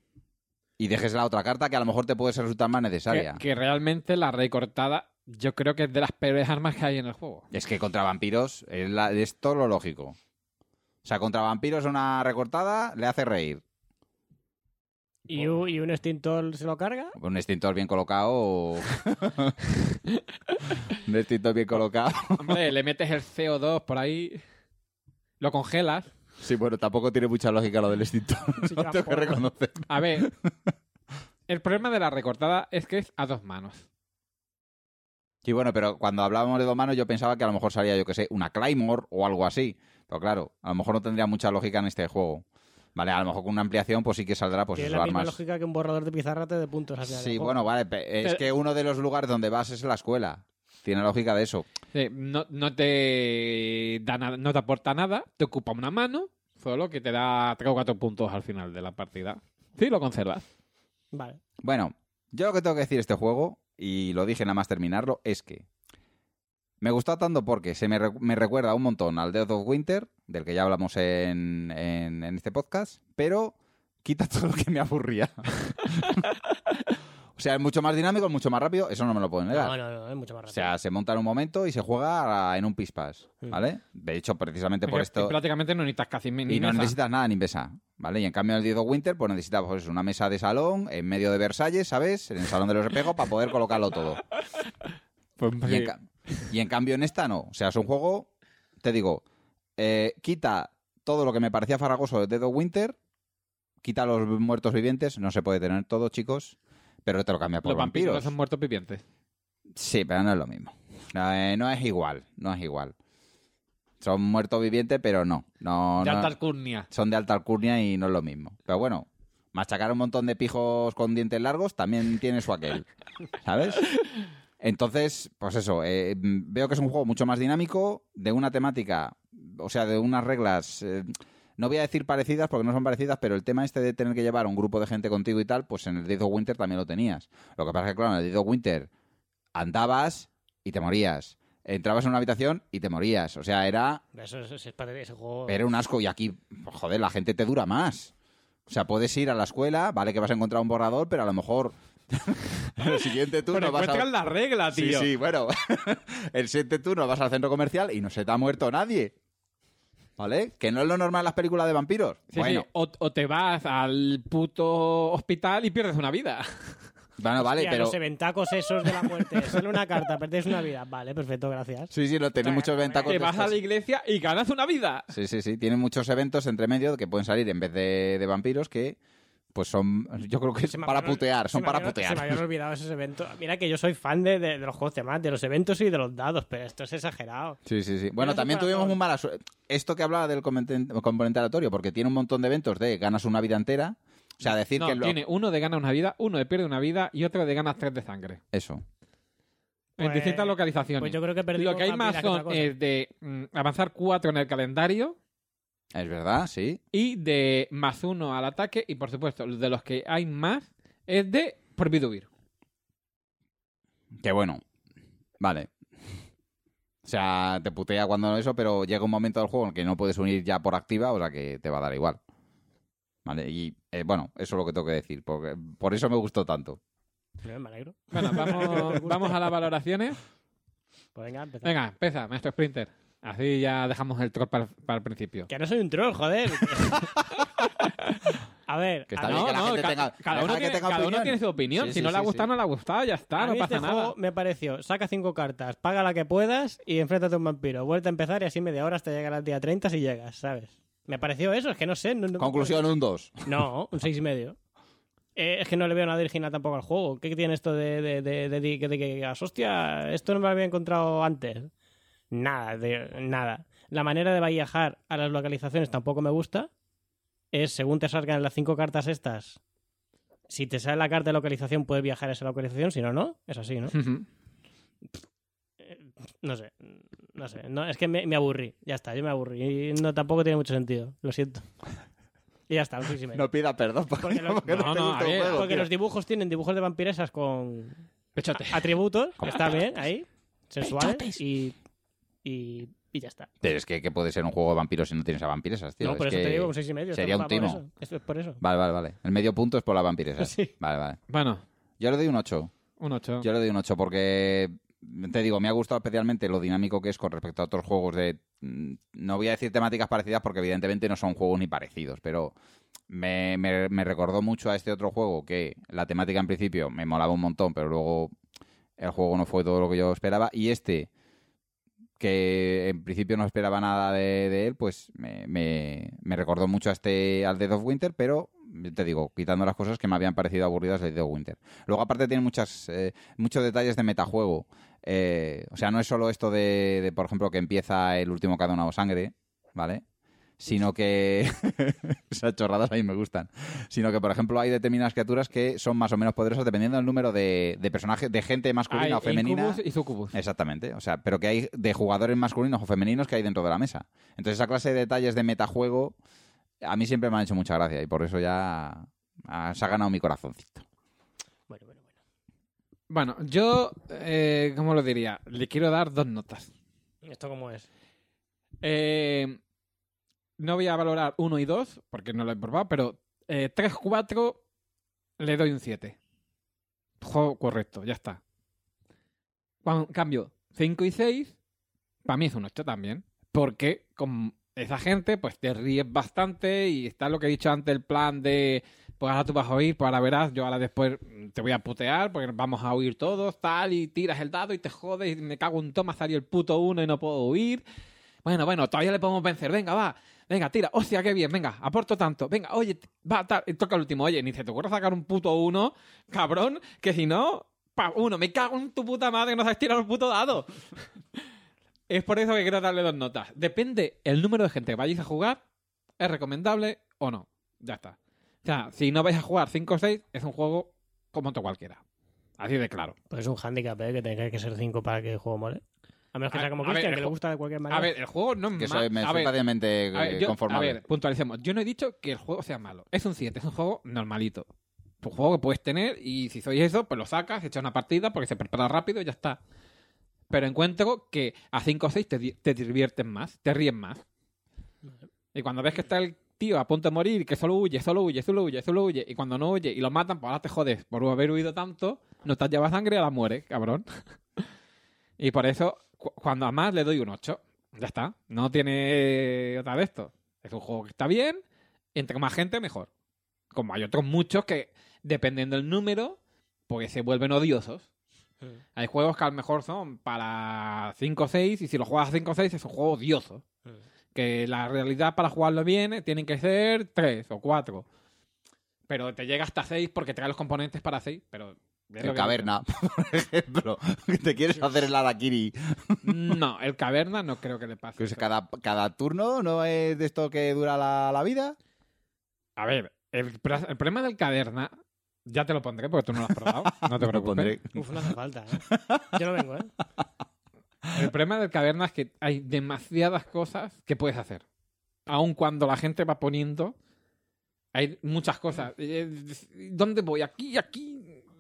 Y dejes la otra carta que a lo mejor te puede resultar más Que, necesaria. que realmente la recortada, yo creo que es de las peores armas que hay en el juego. Es que contra vampiros es, la- es todo lo lógico. O sea, contra vampiros una recortada le hace reír. ¿Y un, ¿Y un extintor se lo carga? Un extintor bien colocado. Un extintor bien colocado. Hombre, le metes el C O dos por ahí, lo congelas. Sí, bueno, tampoco tiene mucha lógica lo del extintor. Sí, No ya, tengo que porra. reconocer. A ver, el problema de la recortada es que es a dos manos. Sí, bueno, pero cuando hablábamos de dos manos yo pensaba que a lo mejor salía, yo que sé, una Claymore o algo así. Pero claro, a lo mejor no tendría mucha lógica en este juego. Vale, a lo mejor con una ampliación pues sí que saldrá pues Tiene eso, la misma armas. lógica que un borrador de pizarra te de puntos al final del Sí, juego. bueno, vale, pe- es Pero- que uno de los lugares donde vas es la escuela. Tiene lógica de eso. Sí, no, no te da nada, no te aporta nada, te ocupa una mano, solo que te da tres o cuatro puntos al final de la partida. Sí, lo conservas. Vale. Bueno, yo lo que tengo que decir de este juego, y lo dije nada más terminarlo, es que me gustó tanto porque se me, re- me recuerda un montón al Death of Winter, del que ya hablamos en, en, en este podcast, pero quita todo lo que me aburría. O sea, es mucho más dinámico, es mucho más rápido, eso no me lo puedo negar. No, no, no, es mucho más O rápido. sea, se monta en un momento y se juega en un pispás, Mm. ¿vale? De hecho, precisamente por Porque esto... prácticamente no necesitas casi ni Y no mesa. necesitas nada ni mesa, ¿vale? Y en cambio en el Death of Winter, pues necesitas pues, una mesa de salón en medio de Versalles, ¿sabes? En el salón de los espejos para poder colocarlo todo. Pues, Y sí. en, ca- y en cambio en esta no. O sea, es un juego, te digo, eh, quita todo lo que me parecía farragoso de Dead of Winter, quita los muertos vivientes, no se puede tener todo, chicos, pero te lo cambia por Los vampiros vampiros. no son muertos vivientes. Sí, pero no es lo mismo. No, eh, no es igual, no es igual. Son muertos vivientes, pero no. no, de no alta alcurnia. son de alta alcurnia y no es lo mismo. Pero bueno, machacar un montón de pijos con dientes largos también tiene su aquel, ¿sabes? Entonces, pues eso, eh, veo que es un juego mucho más dinámico, de una temática, o sea, de unas reglas, eh, no voy a decir parecidas porque no son parecidas, pero el tema este de tener que llevar a un grupo de gente contigo y tal, pues en el Dead of Winter también lo tenías. Lo que pasa es que, claro, en el Dead of Winter andabas y te morías. Entrabas en una habitación y te morías. O sea, era, Eso, eso, eso es para ese juego. era un asco y aquí, joder, la gente te dura más. O sea, puedes ir a la escuela, vale que vas a encontrar un borrador, pero a lo mejor el siguiente turno Pero vas encuentran a... la regla, Sí, tío. sí, bueno. El siguiente turno vas al centro comercial y no se te ha muerto nadie. ¿Vale? Que no es lo normal en las películas de vampiros. Sí, bueno, sí. O, o te vas al puto hospital y pierdes una vida. bueno, vale, Hostia, pero... los eventacos esos de la muerte. Solo una carta, perdés una vida. Vale, perfecto, gracias. Sí, sí, lo tenéis muchos ventajos. Te vas a la iglesia y ganas una vida. Sí, sí, sí. Tienen muchos eventos entre medio que pueden salir en vez de, de vampiros que, pues son, yo creo que Se me para habían- putear, son se me para habían- putear. Se me habían olvidado esos eventos. Mira que yo soy fan de, de- de los juegos temáticos, de los eventos y de los dados, pero esto es exagerado. Sí, sí, sí. Bueno, Tienes también un corazón. tuvimos muy mala suerte. Esto que hablaba del componente componente aleatorio, porque tiene un montón de eventos de ganas una vida entera. O sea, decir No, que... lo- tiene uno de gana una vida, uno de pierde una vida y otro de ganas tres de sangre. Eso. En Pues- distintas localizaciones. Pues yo creo que perdimos Lo que hay más vida que otra son cosa. es de mm, avanzar cuatro en el calendario Es verdad, sí. y de más uno al ataque. Y por supuesto, de los que hay más es de prohibido huir. Que bueno. Vale. O sea, te putea cuando eso, pero llega un momento del juego en que no puedes unir ya por activa, o sea que te va a dar igual. Vale, y eh, bueno, eso es lo que tengo que decir, porque por eso me gustó tanto. No, me alegro. Bueno, vamos, vamos a las valoraciones. Pues venga, empezamos. Venga, empieza, maestro Sprinter. Así ya dejamos el troll para, para el principio. Que no soy un troll, joder. A ver, Que está a bien mí- que la gente ca- tenga- cada, deja uno que tiene, tenga cada uno opinión. tiene su opinión. Sí, si sí, no le ha sí, gustado, sí. no le ha gustado, ya está, a no mí pasa este nada. juego me pareció, saca cinco cartas, paga la que puedas y enfréntate a un vampiro. Vuelta a empezar y así media hora hasta llegar al día treinta si llegas, ¿sabes? Me pareció eso, es que no sé. No, no- Conclusión, un dos. No, un seis y medio. Eh, es que no le veo nada original tampoco al juego. ¿Qué tiene esto de, de, de, de, de- de que digas, hostia, esto no me lo había encontrado antes? Nada, de, nada. La manera de viajar a las localizaciones tampoco me gusta. Es, según te salgan las cinco cartas estas, si te sale la carta de localización puedes viajar a esa localización, si no, no. Es así, ¿no? Ujú. No sé, no sé. No, es que me, me aburrí, ya está, yo me aburrí. Y no, tampoco tiene mucho sentido, lo siento. Y ya está, un seis y medio. No pida perdón porque, Porque los- porque no, no, te no, gusta a el ver, juego, Porque tío. los dibujos tienen dibujos de vampiresas con Pechote. atributos, que está bien, ahí, sensuales, y, y, y ya está. Pero es que, que puede ser un juego de vampiros si no tienes a vampiresas, tío. No, por Es eso que- te digo un seis y medio. sería esto un va por timo. eso. Esto es por eso. Vale, vale, vale. El medio punto es por las vampiresas. Sí. Vale, vale. Bueno, Yo le doy un ocho. un ocho. Yo le doy un ocho porque, te digo, me ha gustado especialmente lo dinámico que es con respecto a otros juegos de... mm, No voy a decir temáticas parecidas porque evidentemente no son juegos ni parecidos, pero me, me, me recordó mucho a este otro juego que la temática en principio me molaba un montón, pero luego el juego no fue todo lo que yo esperaba. Y este, que en principio no esperaba nada de, de él, pues me, me, me recordó mucho a este al Dead of Winter, pero te digo, quitando las cosas que me habían parecido aburridas de Dead of Winter. Luego aparte tiene muchas eh, muchos detalles de metajuego. Eh, o sea, no es solo esto de, de, por ejemplo, que empieza el último que ha donado sangre, ¿vale? Sino que... esas chorradas a mí me gustan. Sino que, por ejemplo, hay determinadas criaturas que son más o menos poderosas dependiendo del número de, de personajes, de gente masculina hay o femenina. Incubus y Sucubus. Exactamente. O sea, pero que hay de jugadores masculinos o femeninos que hay dentro de la mesa. Entonces, esa clase de detalles de metajuego a mí siempre me han hecho mucha gracia y por eso ya se ha ganado mi corazoncito. Bueno, bueno, bueno. Bueno, yo, eh, ¿cómo lo diría? Le quiero dar dos notas. ¿Esto cómo es? Eh... No voy a valorar uno y dos, porque no lo he probado, pero eh, tres, cuatro le doy un siete. Juego correcto, ya está. Cuando, cambio, cinco y seis, para mí es un ocho también. Porque con esa gente, pues te ríes bastante y está lo que he dicho antes, el plan de, pues ahora tú vas a oír, pues ahora verás, yo ahora después te voy a putear, porque vamos a oír todos, tal, y tiras el dado y te jodes y me cago en toma, salió el puto uno y no puedo huir. Bueno, bueno, todavía le podemos vencer, venga, va. Venga, tira, hostia, qué bien, venga, aporto tanto. Venga, oye, va, tal, toca el último. Oye, ni se te ocurra sacar un puto uno, cabrón, que si no, pa, uno, me cago en tu puta madre que no sabes tirar un puto dado. Es por eso que quiero darle dos notas. Depende el número de gente que vayáis a jugar, es recomendable o no. Ya está. O sea, si no vais a jugar cinco o seis, es un juego como otro cualquiera. Así de claro. Pues es un handicap, ¿eh? Que tenga que ser cinco para que el juego mole. A menos que sea como A ver, Cristian, el que le ju- gusta de cualquier manera. A ver, el juego no es Que malo. soy, me A soy ver, fácilmente A ver, yo, conformable. a ver, puntualicemos. Yo no he dicho que el juego sea malo. Es un siete, es un juego normalito. Es un juego que puedes tener y si sois eso, pues lo sacas, echas una partida porque se prepara rápido y ya está. Pero encuentro que a cinco o seis te, di- te diviertes más, te ríes más. Y cuando ves que está el tío a punto de morir y que solo huye, solo huye, solo huye, solo huye, y cuando no huye y lo matan, pues ahora te jodes por haber huido tanto, no te has llevado sangre, ahora mueres, cabrón. Y por eso, cu- cuando a más le doy un ocho. Ya está. No tiene otra de esto. Es un juego que está bien. Entre más gente, mejor. Como hay otros muchos que, dependiendo del número, pues se vuelven odiosos. Mm. Hay juegos que a lo mejor son para cinco o seis, y si lo juegas a cinco o seis es un juego odioso. Mm. Que la realidad para jugarlo bien tienen que ser tres o cuatro. Pero te llega hasta seis porque trae los componentes para seis, pero... es lo El que- caverna, por ejemplo. ¿Te quieres hacer el Harakiri? No, el caverna no creo que le pase. Pues eso. cada, cada turno no es de esto que dura la, la vida. A ver, el, pro- el problema del caverna, ya te lo pondré porque tú no lo has probado, no te Lo preocupes. pondré. Uf, no hace falta, ¿eh? Yo no vengo, ¿eh? El problema del caverna es que hay demasiadas cosas que puedes hacer. Aun cuando la gente va poniendo, hay muchas cosas. Eh, ¿Dónde voy? Aquí, aquí.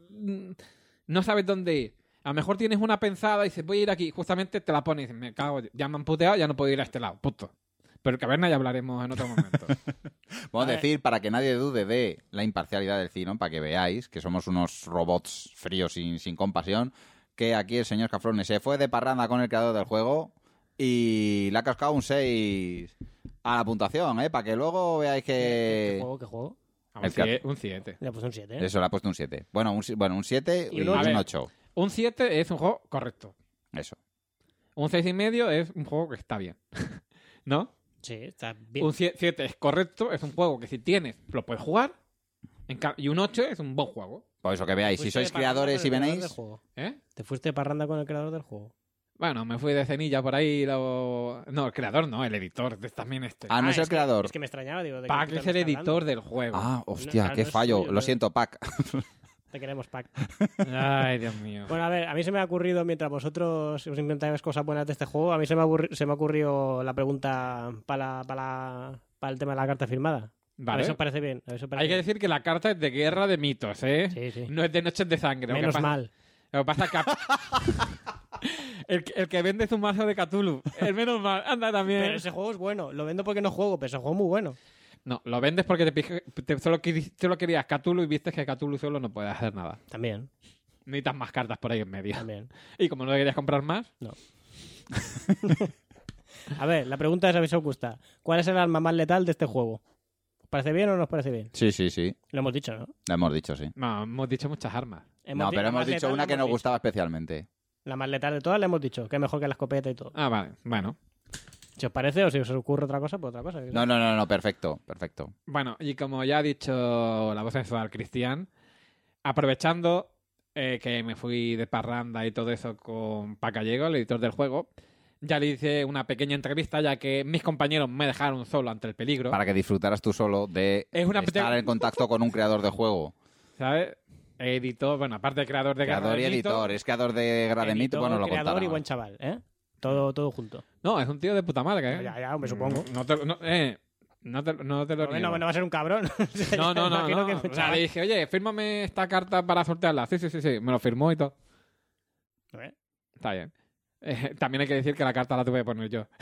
No sabes dónde ir. A lo mejor tienes una pensada y dices, voy a ir aquí. Justamente te la pones y dices, me cago, ya me han puteado, ya no puedo ir a este lado. Punto. Pero el caverna ya hablaremos en otro momento. Vamos a Vale. decir, para que nadie dude de la imparcialidad del Cino, para que veáis que somos unos robots fríos sin, sin compasión, que aquí el señor Cafrone se fue de parranda con el creador del juego y le ha cascado un seis a la puntuación, ¿eh? Para que luego veáis ¿Qué que... juego? ¿Qué juego? Un El cap- sie- un siete. Le he puesto un siete, ¿eh? Eso le ha puesto un siete. Bueno, un, si- bueno, un siete Y y, un un ocho. A ver. ocho. Un siete es un juego correcto. Eso. Un seis y medio es un juego que está bien. ¿No? Sí, está bien. Un siete es correcto, es un juego que si tienes, lo puedes jugar. En ca- y un ocho es un buen juego. Por eso que veáis, si Fuiste sois de parranda creadores con y el creador venéis... del juego. ¿Eh? Te fuiste de parranda con el creador del juego. Bueno, me fui de cenilla por ahí. Lo... No, el creador no, el editor. Es también este. Ah, no es el es que- creador. Es que me extrañaba, digo. ¿de qué Pac puta es me el está editor hablando? del juego. Ah, hostia, claro, qué no es fallo. suyo, Lo no. siento, Pac. Te queremos, Pac. Ay, Dios mío. Bueno, a ver, a mí se me ha ocurrido, mientras vosotros os inventáis cosas buenas de este juego, a mí se me ha, aburri- se me ha ocurrido la pregunta para, la- para, la- para el tema de la carta firmada. A ver Vale. si os parece bien. A ver si os parece Hay que bien. decir que la carta es de guerra de mitos, ¿eh? Sí, sí. No es de noches de sangre. Lo que Menos pasa- mal. Lo que pasa es que... el, que- el que vende es un mazo de Cthulhu. El menos mal. Anda también. Pero ese juego es bueno. Lo vendo porque no juego, pero ese juego es muy bueno. No, lo vendes porque te, pije- te- solo, quiri- solo querías Cthulhu y viste que Cthulhu solo no puede hacer nada. También, Necesitas más cartas por ahí en medio. también. Y como no querías comprar más, A ver, la pregunta es a ver si os gusta. ¿Cuál es el arma más letal de este juego? parece bien o no os parece bien? Sí, sí, sí. Lo hemos dicho, ¿no? Lo hemos dicho, sí. No, hemos dicho muchas armas. Hemos no, di- pero la hemos más dicho letal una la que hemos nos dicho. gustaba especialmente. La más letal de todas le hemos dicho, que es mejor que la escopeta y todo. Ah, vale. Bueno. Si os parece o si os ocurre otra cosa, pues otra cosa. No, no, no, no, perfecto, perfecto. Bueno, y como ya ha dicho la voz sensual Cristian, aprovechando eh, que me fui de parranda y todo eso con Pac Gallego, el editor del juego, ya le hice una pequeña entrevista, ya que mis compañeros me dejaron solo ante el peligro. Para que disfrutaras tú solo de Es una estar pete- en contacto con un creador de juego. ¿Sabes? Editor, bueno, aparte de creador de Creador y Guerra de editor. Mito- Es creador de Guerra de Mito, Editor, bueno, lo creador contará. y buen chaval, ¿eh? Todo, todo junto. No, es un tío de puta madre, ¿eh? Ya, ya, me supongo. No te, no, eh, no te, no te lo Bueno, niego. no va a ser un cabrón. No, no, no. Imagino no. que es un O sea, chaval. le dije, oye, fírmame esta carta para sortearla. Sí, sí, sí, sí. Me lo firmó y todo. ¿Eh? Está bien. Eh, también hay que decir que la carta la tuve que poner yo.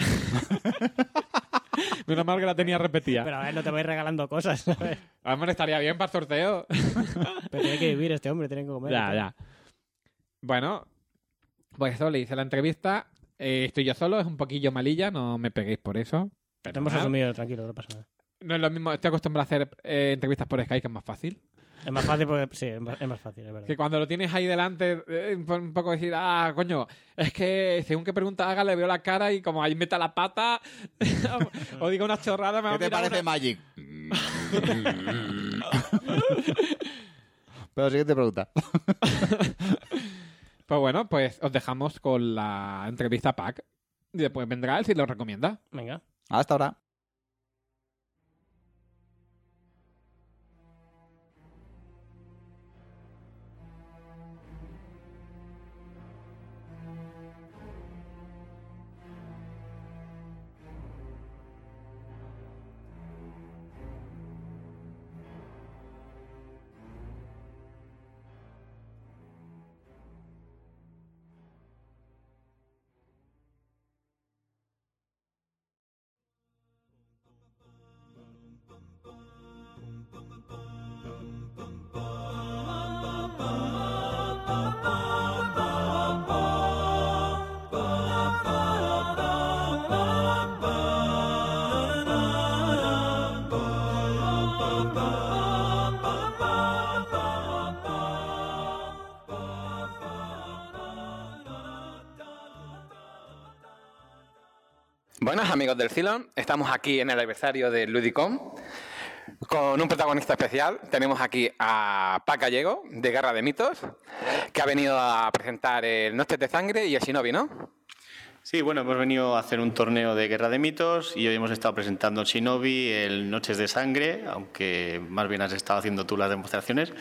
Menos mal que la tenía repetida. Pero a ver, no te vais regalando cosas, ¿sabes? Además, estaría bien para el sorteo. Pero tiene que vivir este hombre, tiene que comer. ya, ya. Bueno, pues eso, le hice la entrevista. Eh, estoy yo solo, es un poquillo malilla, no me peguéis por eso. Te hemos Perdonad. asumido, tranquilo, no pasa nada. No es lo mismo, estoy acostumbrado a hacer eh, entrevistas por Skype, que es más fácil. Es más fácil porque... Sí, es más, es más fácil, es verdad. Que cuando lo tienes ahí delante, eh, un poco decir, ah, coño, es que según qué pregunta haga, le veo la cara y como ahí meta la pata o diga una chorrada, me va ¿Qué a te mirar parece una- Magic? Pero siguiente pregunta. Pues bueno, pues os dejamos con la entrevista a Pac. Y después vendrá él si lo recomienda. Venga. Hasta ahora. Buenas amigos del Cylon, estamos aquí en el aniversario de Ludicom con un protagonista especial. Tenemos aquí a Pac Gallego, de Guerra de Mitos, que ha venido a presentar el Noches de Sangre y el Shinobi, ¿no? Sí, bueno, hemos venido a hacer un torneo de Guerra de Mitos y hoy hemos estado presentando el Shinobi, el Noches de Sangre, aunque más bien has estado haciendo tú las demostraciones,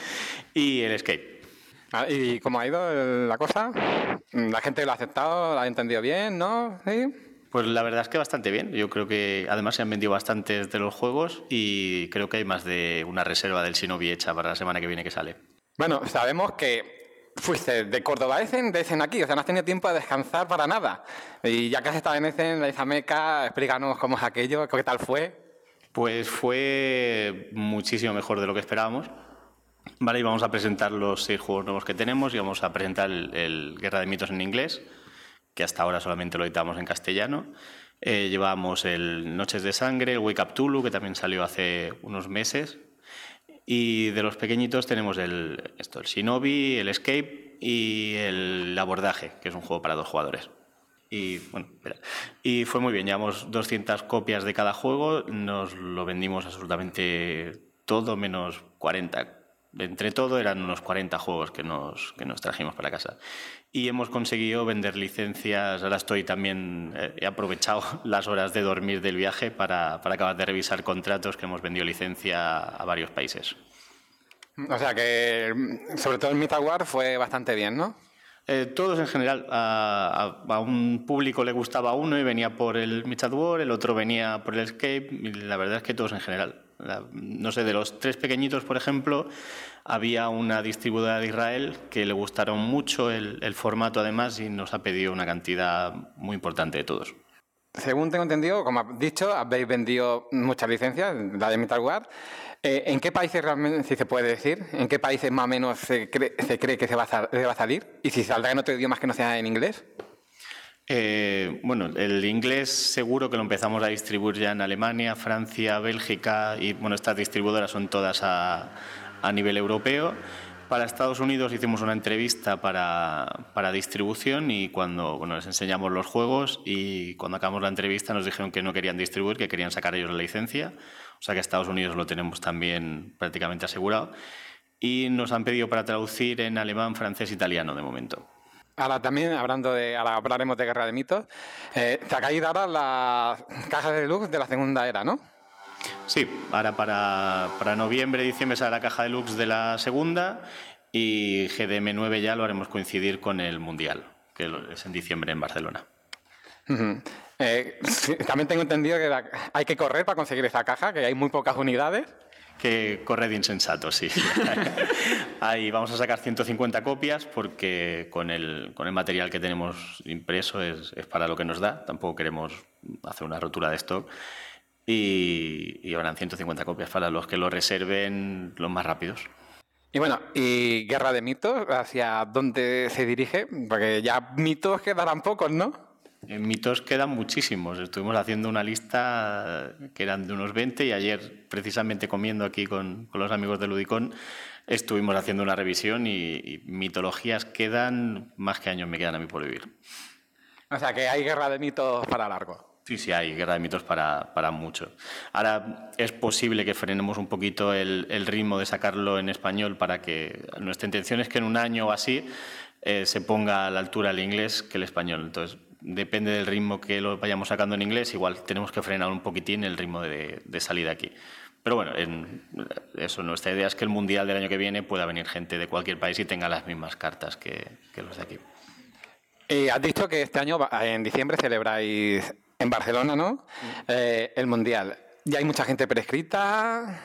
y el Escape. Ah, ¿y cómo ha ido la cosa? ¿La gente lo ha aceptado? ¿La ha entendido bien? ¿No? ¿Sí? Pues la verdad es que bastante bien. Yo creo que además se han vendido bastantes de los juegos y creo que hay más de una reserva del Shinobi hecha para la semana que viene que sale. Bueno, sabemos que fuiste de Córdoba a Essen, de Essen aquí, o sea, no has tenido tiempo de descansar para nada. Y ya que has estado en Essen, la Izameca, explícanos cómo es aquello, qué tal fue. Pues fue muchísimo mejor de lo que esperábamos. Vale, y vamos a presentar los seis juegos nuevos que tenemos y vamos a presentar el, el Guerra de Mitos en inglés, que hasta ahora solamente lo editamos en castellano. Eh, llevamos el Noches de Sangre, el Wake Up Tulu, que también salió hace unos meses. Y de los pequeñitos tenemos el, esto, el Shinobi, el Escape y el Abordaje, que es un juego para dos jugadores. Y bueno, espera. Y fue muy bien, llevamos doscientas copias de cada juego, nos lo vendimos absolutamente todo menos cuarenta. Entre todo eran unos cuarenta juegos que nos, que nos trajimos para casa. Y hemos conseguido vender licencias. Ahora estoy también, eh, he aprovechado las horas de dormir del viaje para, para acabar de revisar contratos, que hemos vendido licencia a varios países. O sea que, sobre todo el Metal War fue bastante bien, ¿no? Eh, todos en general. A, a, a un público le gustaba uno y venía por el Metal War, el otro venía por el Escape, y la verdad es que todos en general. La, no sé, de los tres pequeñitos, por ejemplo, había una distribuidora de Israel que le gustaron mucho el, el formato además y nos ha pedido una cantidad muy importante de todos. Según tengo entendido, como has dicho, habéis vendido muchas licencias, la de Metal War. Eh, ¿En qué países realmente, si se puede decir, en qué países más o menos se cree, se cree que se va, a, se va a salir? Y si saldrá en otro idioma que no sea en inglés. Eh, bueno, el inglés seguro que lo empezamos a distribuir ya en Alemania, Francia, Bélgica y bueno, estas distribuidoras son todas a, a nivel europeo. Para Estados Unidos hicimos una entrevista para, para distribución y cuando bueno, les enseñamos los juegos y cuando acabamos la entrevista nos dijeron que no querían distribuir, que querían sacar ellos la licencia. O sea que Estados Unidos lo tenemos también prácticamente asegurado. Y nos han pedido para traducir en alemán, francés e italiano de momento. Ahora también, hablando de, ahora hablaremos de Guerra de Mitos, eh, te ha caído ahora las cajas de deluxe de la segunda era, ¿no? Sí, ahora para, para noviembre, diciembre sale la caja deluxe de la segunda y G D M nueve ya lo haremos coincidir con el Mundial, que es en diciembre en Barcelona. Uh-huh. eh, sí, también tengo entendido que la, hay que correr para conseguir esa caja, que hay muy pocas unidades. Que corre de insensato, sí. Ahí vamos a sacar ciento cincuenta copias porque con el, con el material que tenemos impreso es, es para lo que nos da. Tampoco queremos hacer una rotura de stock. Y, y habrán ciento cincuenta copias para los que lo reserven los más rápidos. Y bueno, ¿y Guerra de Mitos hacia dónde se dirige? Porque ya mitos quedarán pocos, ¿no? En mitos quedan muchísimos. Estuvimos haciendo una lista que eran de unos veinte y ayer, precisamente comiendo aquí con, con los amigos de Ludicon, estuvimos haciendo una revisión y, y mitologías quedan más que años me quedan a mí por vivir. O sea, que hay Guerra de Mitos para largo. Sí, sí, hay Guerra de Mitos para, para mucho. Ahora es posible que frenemos un poquito el, el ritmo de sacarlo en español para que nuestra intención es que en un año o así eh, se ponga a la altura el inglés que el español. Entonces, depende del ritmo que lo vayamos sacando en inglés, igual tenemos que frenar un poquitín el ritmo de, de salida aquí. Pero bueno, en, eso, nuestra idea es que el Mundial del año que viene pueda venir gente de cualquier país y tenga las mismas cartas que, que los de aquí. Y has dicho que este año, en diciembre, celebráis en Barcelona, ¿no? Eh, el Mundial. ¿Ya hay mucha gente prescrita?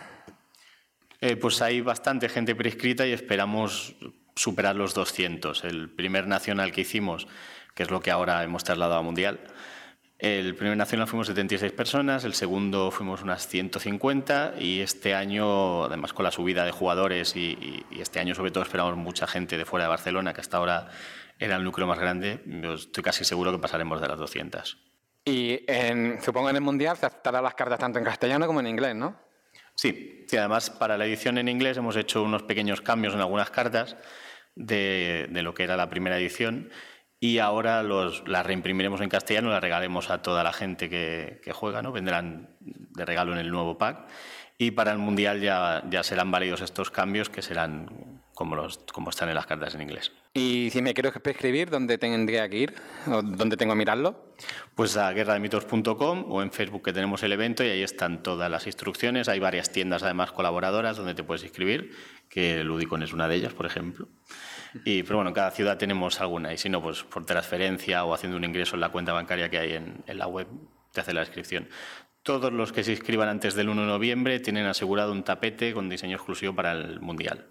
Eh, pues hay bastante gente prescrita y esperamos superar los doscientos. El primer nacional que hicimos, que es lo que ahora hemos trasladado a Mundial, el primer nacional fuimos setenta y seis personas, el segundo fuimos unas ciento cincuenta y este año, además con la subida de jugadores y, y, y este año sobre todo esperamos mucha gente de fuera de Barcelona, que hasta ahora era el núcleo más grande, yo estoy casi seguro que pasaremos de las doscientas. Y en, supongo en el Mundial se aceptarán las cartas tanto en castellano como en inglés, ¿no? Sí, sí, además para la edición en inglés hemos hecho unos pequeños cambios en algunas cartas de, de lo que era la primera edición y ahora los, las reimprimiremos en castellano y las regalemos a toda la gente que, que juega, ¿no? Vendrán de regalo en el nuevo pack y para el Mundial ya, ya serán válidos estos cambios que serán como, los, como están en las cartas en inglés. Y si me quiero prescribir, ¿dónde tendría que ir? ¿O dónde tengo que mirarlo? Pues a guerra de mitos punto com o en Facebook, que tenemos el evento y ahí están todas las instrucciones. Hay varias tiendas además colaboradoras donde te puedes inscribir, que Ludicon es una de ellas, por ejemplo. Y, pero bueno, en cada ciudad tenemos alguna y si no, pues por transferencia o haciendo un ingreso en la cuenta bancaria que hay en, en la web, te hace la inscripción. Todos los que se inscriban antes del uno de noviembre tienen asegurado un tapete con diseño exclusivo para el Mundial.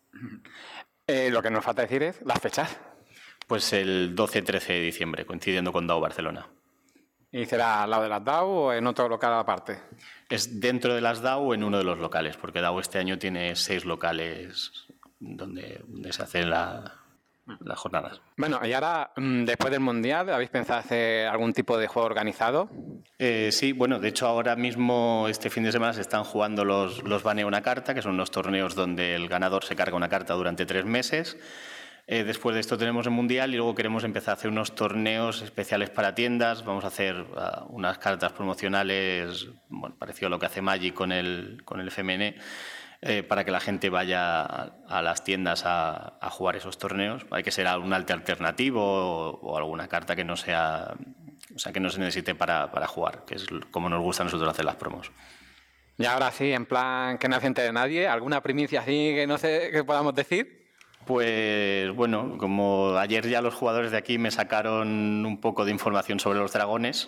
Eh, lo que nos falta decir es las fechas. Pues el doce trece de diciembre, coincidiendo con D A O Barcelona. ¿Y será al lado de las D A O o en otro local aparte? Es dentro de las D A O o en uno de los locales, porque D A O este año tiene seis locales donde, donde se hacen la, las jornadas. Bueno, y ahora, después del Mundial, ¿habéis pensado hacer algún tipo de juego organizado? Eh, sí, bueno, de hecho ahora mismo, este fin de semana, se están jugando los, los Baneo una carta, que son unos torneos donde el ganador se carga una carta durante tres meses. Eh, después de esto tenemos el Mundial y luego queremos empezar a hacer unos torneos especiales para tiendas. Vamos a hacer uh, unas cartas promocionales, bueno, parecido a lo que hace Magic con el, con el F M N, eh, para que la gente vaya a, a las tiendas a, a jugar esos torneos. Hay que ser algún arte alternativo o, o alguna carta que no sea, o sea, que no se necesite para, para jugar, que es como nos gusta a nosotros hacer las promos. Y ahora sí, en plan que no se entere nadie, ¿alguna primicia así que no sé que podamos decir? Pues bueno, como ayer ya los jugadores de aquí me sacaron un poco de información sobre los dragones,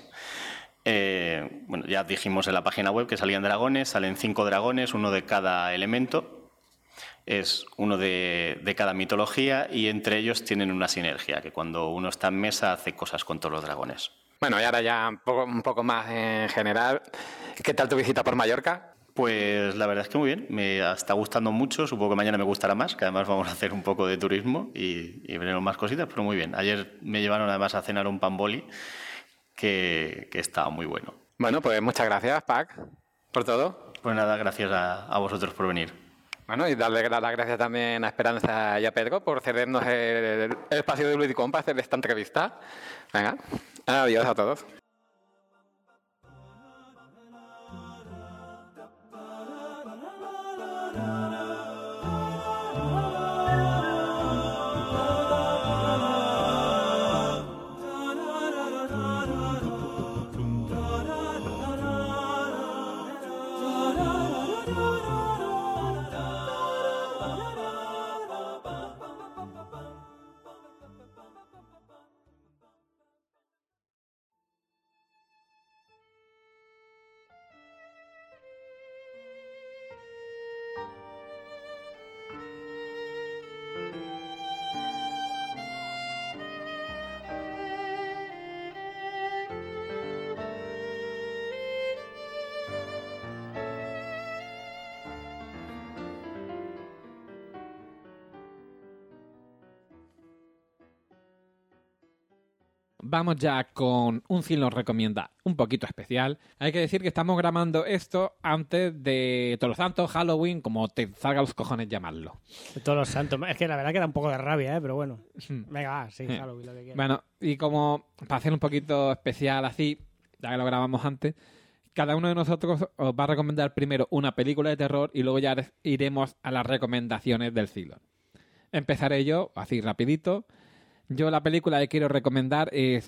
eh, bueno, ya dijimos en la página web que salían dragones, salen cinco dragones, uno de cada elemento, es uno de, de cada mitología y entre ellos tienen una sinergia, que cuando uno está en mesa hace cosas con todos los dragones. Bueno, y ahora ya un poco, un poco más en general, ¿qué tal tu visita por Mallorca? Pues la verdad es que muy bien, me está gustando mucho, supongo que mañana me gustará más, que además vamos a hacer un poco de turismo y, y veremos más cositas, pero muy bien. Ayer me llevaron además a cenar un pan boli que, que estaba muy bueno. Bueno, pues muchas gracias, Pac, por todo. Pues nada, gracias a, a vosotros por venir. Bueno, y darle las gracias también a Esperanza y a Pedro por cedernos el, el espacio de Ludicom para hacer esta entrevista. Venga, adiós a todos. Vamos ya con un film nos recomienda un poquito especial. Hay que decir que estamos grabando esto antes de Todos los Santos, Halloween, como te salga los cojones llamarlo. De Todos los Santos. Es que la verdad que da un poco de rabia, ¿eh? Pero bueno. Venga, va, sí, Halloween, lo que quieras. Bueno, y como para hacer un poquito especial así, ya que lo grabamos antes, cada uno de nosotros os va a recomendar primero una película de terror y luego ya iremos a las recomendaciones del Cylon. Empezaré yo, así rapidito. Yo la película que quiero recomendar es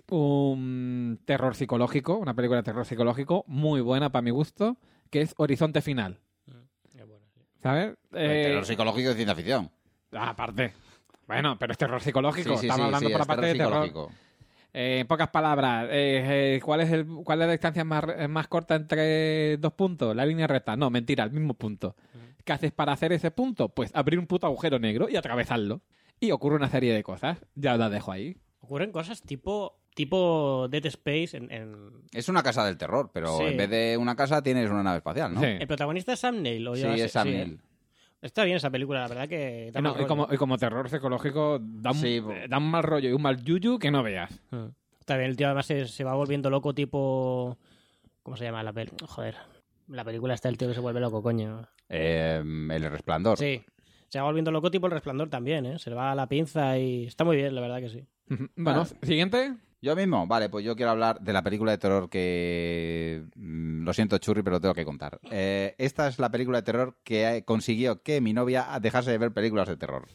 un terror psicológico, una película de terror psicológico muy buena para mi gusto, que es Horizonte Final. Mm, es bueno, sí. ¿Sabes? Eh, Eh, terror psicológico de ciencia ficción. aparte. Bueno, pero es terror psicológico. Sí, sí, Estamos sí, hablando sí, por la es parte de terror terror. psicológico. Eh, en pocas palabras, eh, eh, ¿cuál, es el, ¿cuál es la distancia más, más corta entre dos puntos? La línea recta. No, mentira, el mismo punto. Mm. ¿Qué haces para hacer ese punto? Pues abrir un puto agujero negro y atravesarlo. Y ocurre una serie de cosas. Ya la dejo ahí. Ocurren cosas tipo tipo Dead Space en... en... Es una casa del terror, pero Sí. en vez de una casa tienes una nave espacial, ¿no? Sí. ¿El protagonista es Sam Neill? ¿O Sí, yo- es Sam sí, Neill. ¿eh? Está bien esa película, la verdad que... da No, mal y, rollo. como, y como terror psicológico da un, Sí, eh, da un mal rollo y un mal yuyu que no veas. Mm. Está bien, el tío además se, se va volviendo loco tipo... ¿Cómo se llama la peli? Joder. La película está el tío que se vuelve loco, coño. Eh, el Resplandor. Sí. Se va volviendo loco tipo El Resplandor también, ¿eh? Se le va a la pinza y... Está muy bien, la verdad que sí. Bueno, Ah. siguiente. ¿Yo mismo? Vale, pues yo quiero hablar de la película de terror que... mm, Lo siento, Churri, pero lo tengo que contar. Eh, esta es la película de terror que consiguió que mi novia dejase de ver películas de terror.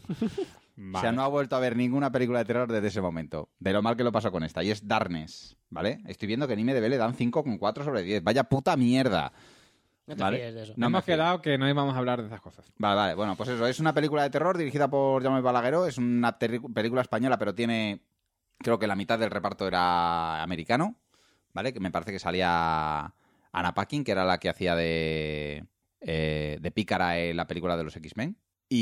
O sea, no ha vuelto a ver ninguna película de terror desde ese momento. De lo mal que lo pasó con esta. Y es Darkness, ¿vale? Estoy viendo que en I M D B le dan cinco coma cuatro sobre diez. Vaya puta mierda. No te Vale. fíes de eso. No No me hemos fío. quedado que no íbamos a hablar de esas cosas. Vale, vale. Bueno, pues eso. Es una película de terror dirigida por Jaume Balagueró. Es una terri- película española, pero tiene... Creo que la mitad del reparto era americano, ¿vale? Que me parece que salía Anna Paquin, que era la que hacía de, eh, de Pícara en la película de los X-Men.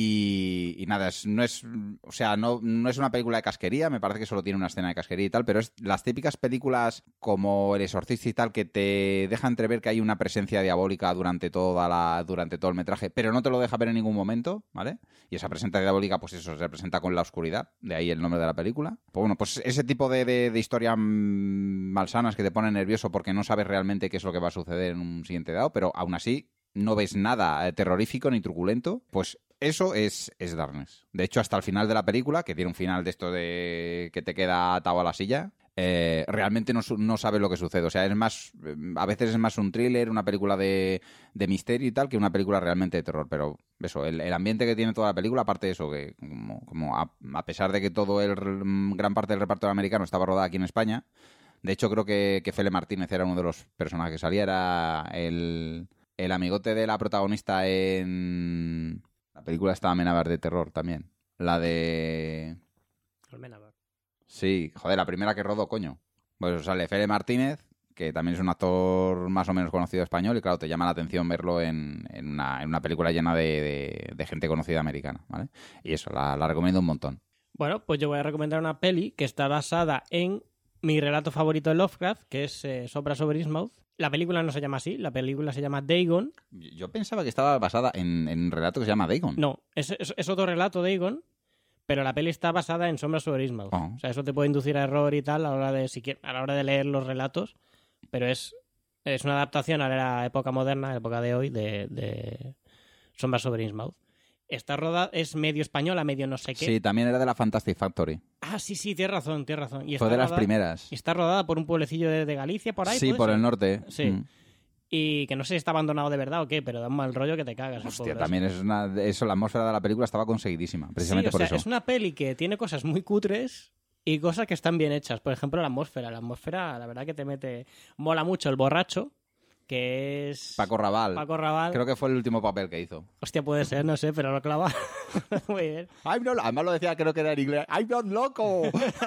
Y, y nada, es, no es, o sea, no, no es una película de casquería, me parece que solo tiene una escena de casquería y tal, pero es las típicas películas como El Exorcista y tal que te deja entrever que hay una presencia diabólica durante toda la, durante todo el metraje, pero no te lo deja ver en ningún momento, ¿vale? Y esa presencia diabólica, pues eso, se representa con la oscuridad, de ahí el nombre de la película. Pues bueno, pues ese tipo de, de, de historias mm, malsanas que te ponen nervioso porque no sabes realmente qué es lo que va a suceder en un siguiente dado, pero aún así no ves nada eh, terrorífico ni truculento, pues eso es, es Darkness. De hecho, hasta el final de la película, que tiene un final de esto de que te queda atado a la silla, eh, realmente no, su- no sabes lo que sucede. O sea, es más, eh, a veces es más un thriller, una película de, de misterio y tal, que una película realmente de terror. Pero eso, el, el ambiente que tiene toda la película, aparte de eso, que como, como a, a pesar de que todo el gran parte del reparto americano estaba rodada aquí en España, de hecho creo que, que Fele Martínez era uno de los personajes que salía, era el, el amigote de la protagonista en... La película estaba Amenábar de terror también. La de... Almenabar. Sí, joder, la primera que rodó, coño. Pues sale Fede Martínez, que también es un actor más o menos conocido español, y claro, te llama la atención verlo en, en, una, en una película llena de, de, de gente conocida americana, ¿vale? Y eso, la, la recomiendo un montón. Bueno, pues yo voy a recomendar una peli que está basada en mi relato favorito de Lovecraft, que es eh, Sopra sobre Innsmouth. La película no se llama así, la película se llama Dagon. Yo pensaba que estaba basada en, en un relato que se llama Dagon. No, es, es, es otro relato, Dagon, pero la peli está basada en Sombras sobre Innsmouth. Oh. O sea, eso te puede inducir a error y tal a la hora de, si quieres, a la hora de leer los relatos, pero es, es una adaptación a la época moderna, a la época de hoy, de, de Sombras sobre Innsmouth. Está rodada, es medio española, medio no sé qué. Sí, también era de la Fantastic Factory. Ah, sí, sí, tienes razón, tienes razón. Y Fue está de las rodada- primeras. y está rodada por un pueblecillo de, de Galicia, por ahí. Sí, ¿puede por ser? el norte. Sí. Mm. Y que no sé si está abandonado de verdad o qué, pero da un mal rollo que te cagas. el Hostia, pobre también es una... Eso, la atmósfera de la película estaba conseguidísima, precisamente sí, o por sea, eso. es una peli que tiene cosas muy cutres y cosas que están bien hechas. Por ejemplo, la atmósfera. La atmósfera, la verdad que te mete... Mola mucho el borracho, que es... Paco Raval. Paco Raval. Creo que fue el último papel que hizo. Hostia, puede ser, no sé, pero lo clava muy bien. I'm not... Además lo decía, creo que era en inglés. I'm not loco.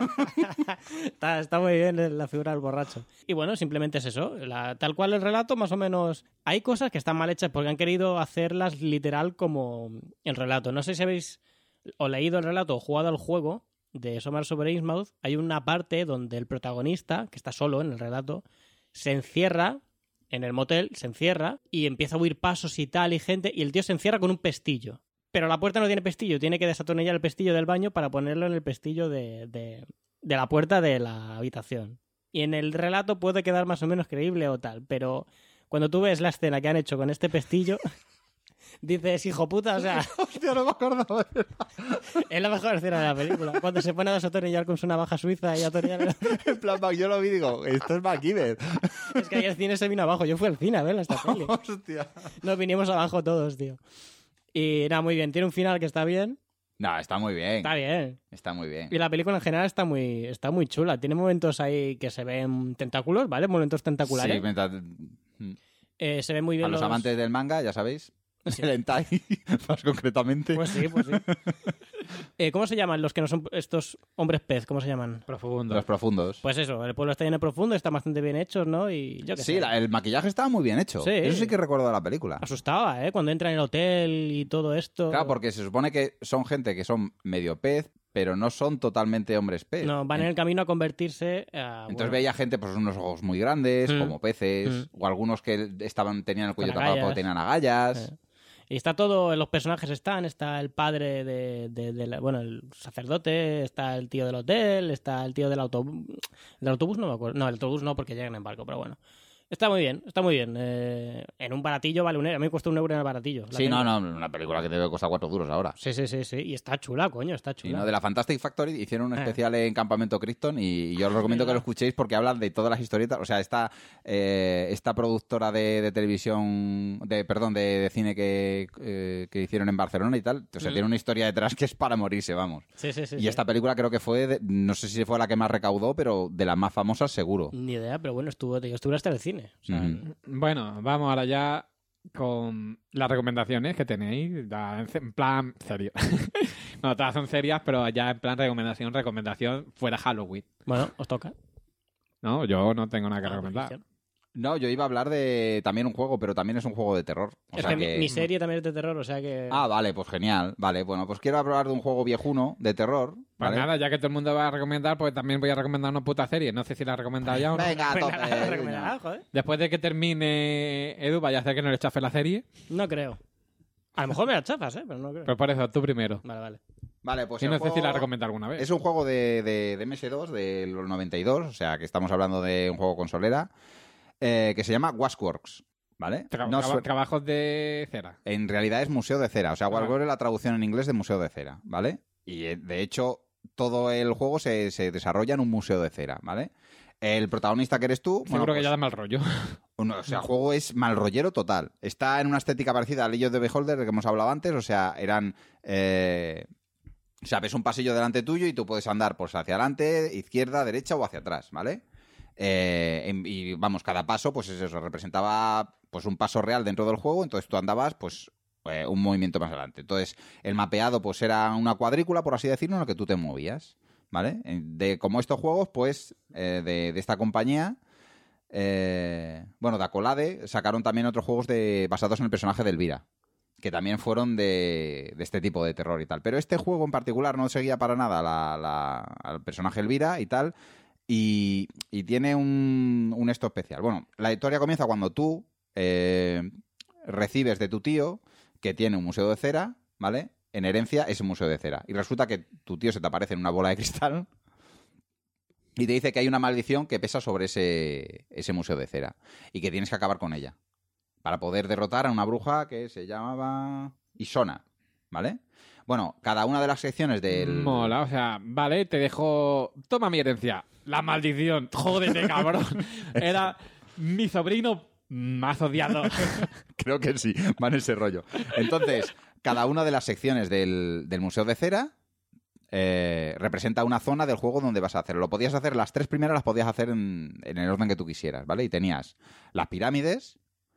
Está, está muy bien la figura del borracho. Y bueno, simplemente es eso. La- tal cual el relato, más o menos... Hay cosas que están mal hechas porque han querido hacerlas literal como el relato. No sé si habéis o leído el relato o jugado al juego de Sombras sobre Innsmouth. Hay una parte donde el protagonista, que está solo en el relato, se encierra en el motel, se encierra y empieza a oír pasos y tal y gente, y el tío se encierra con un pestillo. Pero la puerta no tiene pestillo, tiene que desatornillar el pestillo del baño para ponerlo en el pestillo de, de, de la puerta de la habitación. Y en el relato puede quedar más o menos creíble o tal, pero cuando tú ves la escena que han hecho con este pestillo, dices, hijo puta, o sea, Hostia, no me acordaba. es la mejor escena de la película. Cuando se pone a desatornillar con su navaja suiza y a atornillar... En plan, yo lo vi y digo, esto es MacGyver. Es que ahí el cine se vino abajo. Yo fui al cine a verla esta peli. Hostia. Nos vinimos abajo todos, tío. Y nada, muy bien. Tiene un final que está bien. No, está muy bien. Está bien. Está muy bien. Y la película en general está muy, está muy chula. Tiene momentos ahí que se ven tentáculos, ¿vale? Momentos tentaculares. Sí, mientras- Eh, se ven muy bien a los, los... amantes del manga, ya sabéis. El hentai, más concretamente. Pues sí, pues sí. Eh, ¿Cómo se llaman los que no son estos hombres pez? ¿Cómo se llaman? Profundo. Los profundos. Pues eso, el pueblo está lleno de profundo, está bastante bien hecho, ¿no? Y yo qué Sí, sé. la- el maquillaje estaba muy bien hecho. Sí. Eso sí que recuerdo de la película. Asustaba, ¿eh? Cuando entra en el hotel y todo esto. Claro, porque se supone que son gente que son medio pez, pero no son totalmente hombres pez. No, van en el camino a convertirse a... Entonces bueno, veía gente pues unos ojos muy grandes, Mm. como peces, o algunos que estaban tenían el cuello Con tapado agallas. porque tenían agallas. Eh. Y está todo, los personajes están, está el padre de, de- de la- bueno, el sacerdote, está el tío del hotel, está el tío del autobús, del autobús no me acuerdo, no, el autobús no porque llegan en barco, pero bueno. Está muy bien, está muy bien. Eh, en un baratillo vale un euro, a mí me cuesta un euro en el baratillo. La Sí, tengo. no, no, una película que debe costar cuatro duros ahora. Sí, sí, sí, sí, y está chula, coño, está Y chula. no, de la Fantastic Factory hicieron un Eh. especial en Campamento Krypton y, y yo os recomiendo que lo verdad. escuchéis porque hablan de todas las historietas. O sea, esta, eh, esta productora de, de televisión, de perdón, de, de cine que, eh, que hicieron en Barcelona y tal, o sea, Mm. tiene una historia detrás que es para morirse, vamos. Sí, sí, sí. Y sí. esta película creo que fue, de- no sé si fue la que más recaudó, pero de las más famosas seguro. Ni idea, pero bueno, estuvo, tío, estuvo hasta el cine. O sea, Ujú. Bueno, vamos ahora ya con las recomendaciones que tenéis, ya en ce- en plan serio. No, todas son serias, pero ya en plan recomendación, recomendación fuera Halloween. Bueno, os toca. No, yo no tengo nada que Ah, recomendar. pues, No, yo iba a hablar de también un juego, pero también es un juego de terror. O es sea que, mi- que- mi serie también es de terror, o sea que... Ah, vale, pues genial. Vale, bueno, pues quiero hablar de un juego viejuno de terror. Pues ¿vale? nada, ya que todo el mundo va a recomendar, pues también voy a recomendar una puta serie. No sé si la he recomendado ya o no. Venga, a Venga, tope. recomendad, joder. Después de que termine Edu, vaya a hacer que no le chafe la serie. No creo. A lo mejor me la chafas, ¿eh? Pero no creo. Pues por eso, tú primero. Vale, vale. Vale, pues Y el no sé si juego- la he recomendado alguna vez. Es un juego de, de, de M S dos del noventa y dos, o sea que estamos hablando de un juego consolera, eh, que se llama Waxworks, ¿vale? Tra- No traba- su- Trabajos de cera. En realidad es Museo de Cera, o sea, Ah. Waxworks es la traducción en inglés de Museo de Cera, ¿vale? Y eh, de hecho todo el juego se, se desarrolla en un museo de cera, ¿vale? El protagonista que eres tú... Seguro bueno, que pues, ya da mal rollo. uno- o sea, el juego es mal rollero total. Está en una estética parecida al Legend of the Beholder de que hemos hablado antes, o sea, eran... eh, o sea, ves un pasillo delante tuyo y tú puedes andar pues hacia adelante, izquierda, derecha o hacia atrás, ¿vale? Eh, en- y vamos, cada paso, pues eso representaba pues un paso real dentro del juego, entonces tú andabas pues eh, un movimiento más adelante. Entonces, el mapeado pues era una cuadrícula, por así decirlo, en la que tú te movías, ¿vale? Eh, De como estos juegos, pues, eh, de, de esta compañía, eh, bueno, de Acolade, sacaron también otros juegos de, basados en el personaje de Elvira, que también fueron de, de este tipo de terror y tal. Pero este juego en particular no seguía para nada la, la- al personaje Elvira y tal. Y, y tiene un, un esto especial. Bueno, la historia comienza cuando tú eh, recibes de tu tío, que tiene un museo de cera, ¿vale? En herencia ese museo de cera. Y resulta que tu tío se te aparece en una bola de cristal y te dice que hay una maldición que pesa sobre ese, ese museo de cera y que tienes que acabar con ella para poder derrotar a una bruja que se llamaba Isona, ¿vale? Bueno, cada una de las secciones del... Mola, o sea, vale, te dejo... Toma mi herencia. La maldición. Jódete, cabrón. Era mi sobrino más odiado. Creo que sí, va en ese rollo. Entonces, cada una de las secciones del, del Museo de Cera eh, representa una zona del juego donde vas a hacerlo. Lo podías hacer, las tres primeras las podías hacer en, en el orden que tú quisieras, ¿vale? Y tenías las pirámides,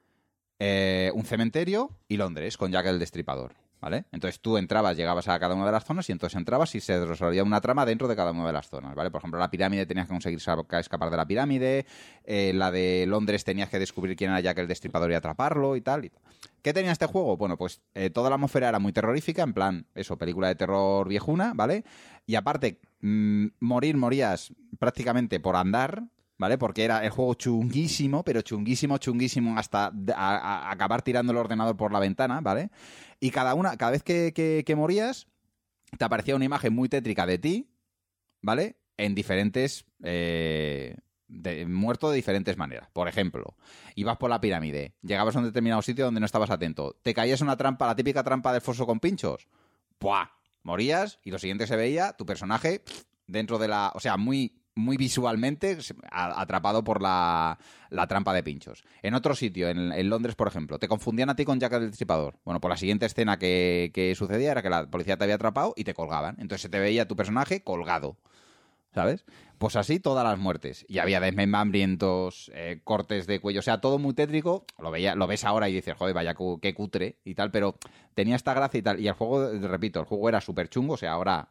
eh, un cementerio y Londres, con Jack el Destripador, ¿vale? Entonces tú entrabas, llegabas a cada una de las zonas y entonces entrabas y se desarrollaba una trama dentro de cada una de las zonas, ¿vale? Por ejemplo, la pirámide tenías que conseguir escapar de la pirámide, eh, la de Londres tenías que descubrir quién era Jack el Destripador y atraparlo y tal. Y tal. ¿Qué tenía este juego? Bueno, pues eh, toda la atmósfera era muy terrorífica, en plan, eso, película de terror viejuna, ¿vale? Y aparte, mmm, morir, morías prácticamente por andar, ¿vale? Porque era el juego chunguísimo, pero chunguísimo, chunguísimo, hasta a, a acabar tirando el ordenador por la ventana, ¿vale? Y cada una, cada vez que, que, que morías, te aparecía una imagen muy tétrica de ti, ¿vale? En diferentes... Eh, de, muerto de diferentes maneras. Por ejemplo, ibas por la pirámide, llegabas a un determinado sitio donde no estabas atento, te caías en una trampa, la típica trampa del foso con pinchos, ¡buah! Morías y lo siguiente se veía, tu personaje pff, dentro de la... O sea, muy... muy visualmente atrapado por la, la trampa de pinchos. En otro sitio, en, en Londres, por ejemplo, te confundían a ti con Jack el Destripador. Bueno, pues la siguiente escena que, que sucedía era que la policía te había atrapado y te colgaban. Entonces se te veía tu personaje colgado, ¿sabes? Pues así todas las muertes. Y había desmembramientos, eh, cortes de cuello, o sea, todo muy tétrico. Lo, veía, lo ves ahora y dices, joder, vaya qué cutre y tal, pero tenía esta gracia y tal. Y el juego, repito, el juego era súper chungo, o sea, ahora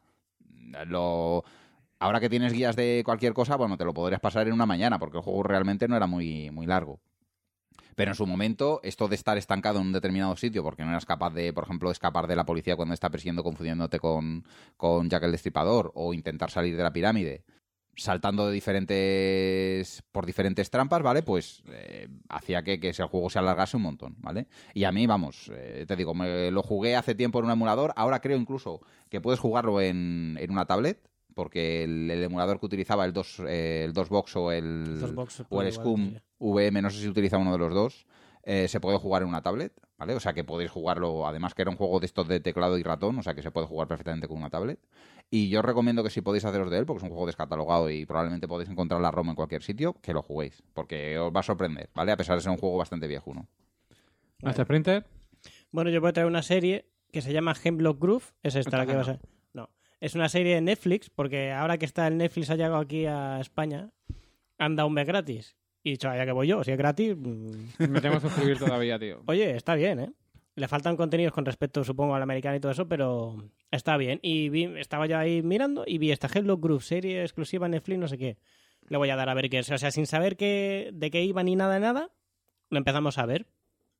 lo... Ahora que tienes guías de cualquier cosa, bueno, te lo podrías pasar en una mañana, porque el juego realmente no era muy, muy largo. Pero en su momento, esto de estar estancado en un determinado sitio, porque no eras capaz de, por ejemplo, escapar de la policía cuando está persiguiendo, confundiéndote con, con Jack el Destripador, o intentar salir de la pirámide, saltando de diferentes por diferentes trampas, ¿vale? Pues eh, hacía que, que el juego se alargase un montón, ¿vale? Y a mí, vamos, eh, te digo, me lo jugué hace tiempo en un emulador, ahora creo incluso que puedes jugarlo en, en una tablet, porque el, el emulador que utilizaba el dos eh, el DOSBox o el, DOSBox o el Scum V M, no sé si utiliza uno de los dos, eh, se puede jugar en una tablet, ¿vale? O sea que podéis jugarlo, además que era un juego de estos de teclado y ratón, o sea que se puede jugar perfectamente con una tablet. Y yo os recomiendo que si podéis haceros de él, porque es un juego descatalogado y probablemente podéis encontrar la ROM en cualquier sitio, que lo juguéis, porque os va a sorprender, ¿vale? A pesar de ser un juego bastante viejo, ¿no? ¿Nuestro Sprinter? Bueno, yo voy a traer una serie que se llama Hemlock Grove, es esta la que va a ser. No. Es una serie de Netflix, porque ahora que está el Netflix ha llegado aquí a España, han dado un mes gratis. Y he dicho, ya que voy yo, si es gratis... Me tengo que suscribir todavía, tío. Oye, está bien, ¿eh? Le faltan contenidos con respecto, supongo, al americano y todo eso, pero está bien. Y vi, estaba yo ahí mirando y vi esta Hemlock Grove, serie exclusiva en Netflix, no sé qué. Le voy a dar a ver qué es. O sea, sin saber qué, de qué iba ni nada de nada, lo empezamos a ver.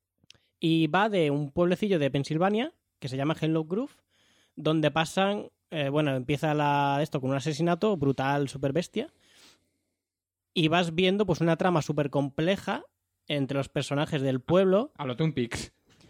Y va de un pueblecillo de Pensilvania, que se llama Hemlock Grove, donde pasan... Eh, bueno, empieza la, esto con un asesinato brutal, súper bestia. Y vas viendo pues una trama súper compleja entre los personajes del pueblo. A lo Twin Peaks.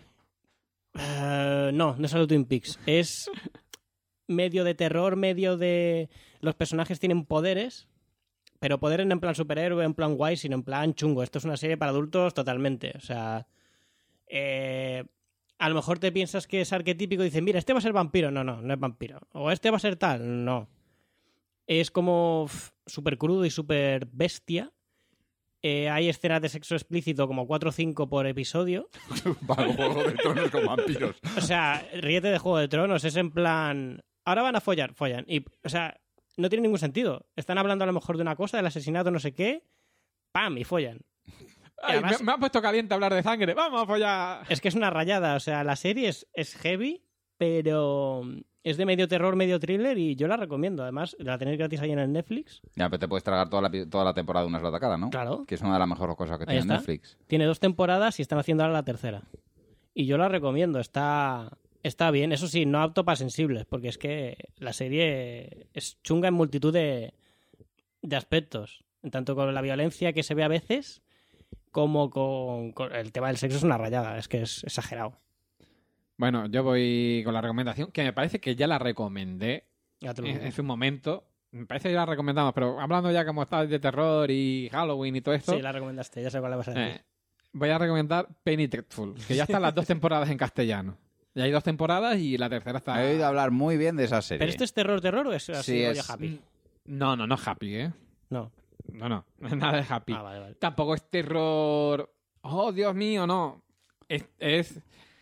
Uh, no, no es a lo Twin Peaks. Es medio de terror, medio de... Los personajes tienen poderes, pero poderes no en plan superhéroe, en plan guay, sino en plan chungo. Esto es una serie para adultos totalmente. O sea... Eh... A lo mejor te piensas que es arquetípico y dices, mira, este va a ser vampiro. No, no, no es vampiro. O este va a ser tal. No. Es como súper crudo y súper bestia. Eh, hay escenas de sexo explícito como cuatro o cinco por episodio. Para un Juego de Tronos con vampiros. O sea, ríete de Juego de Tronos. Es en plan... Ahora van a follar, follan. Y, o sea, no tiene ningún sentido. Están hablando a lo mejor de una cosa, del asesinato, no sé qué. ¡Pam! Y follan. Ay, además, me, me ha puesto caliente hablar de sangre. ¡Vamos a follar! Es que es una rayada. O sea, la serie es, es heavy, pero es de medio terror, medio thriller y yo la recomiendo. Además, la tenéis gratis ahí en el Netflix. Ya, pero te puedes tragar toda la, toda la temporada de una sola tacada, ¿no? Claro. Que es una de las mejores cosas que Ahí tiene está. Netflix. Tiene dos temporadas y están haciendo ahora la tercera. Y yo la recomiendo. Está, está bien. Eso sí, no apto para sensibles, porque es que la serie es chunga en multitud de... de aspectos. Tanto con la violencia que se ve a veces, como con, con el tema del sexo es una rayada. Es que es exagerado. Bueno, yo voy con la recomendación, que me parece que ya la recomendé Ya te lo en, digo. en su momento. Me parece que ya la recomendamos, pero hablando ya como está de terror y Halloween y todo esto, Sí, la recomendaste, ya sé cuál le vas a decir. eh, voy a recomendar Penny Dreadful, que ya están las dos temporadas en castellano. Ya hay dos temporadas y la tercera está... He oído hablar muy bien de esa serie. ¿Pero esto es terror, terror o es así Sí, rollo es- happy? No, no, no es happy, ¿eh? No. No, no, no es nada de happy. Ah, vale, vale. Tampoco es terror... Oh, Dios mío, no. Es... es...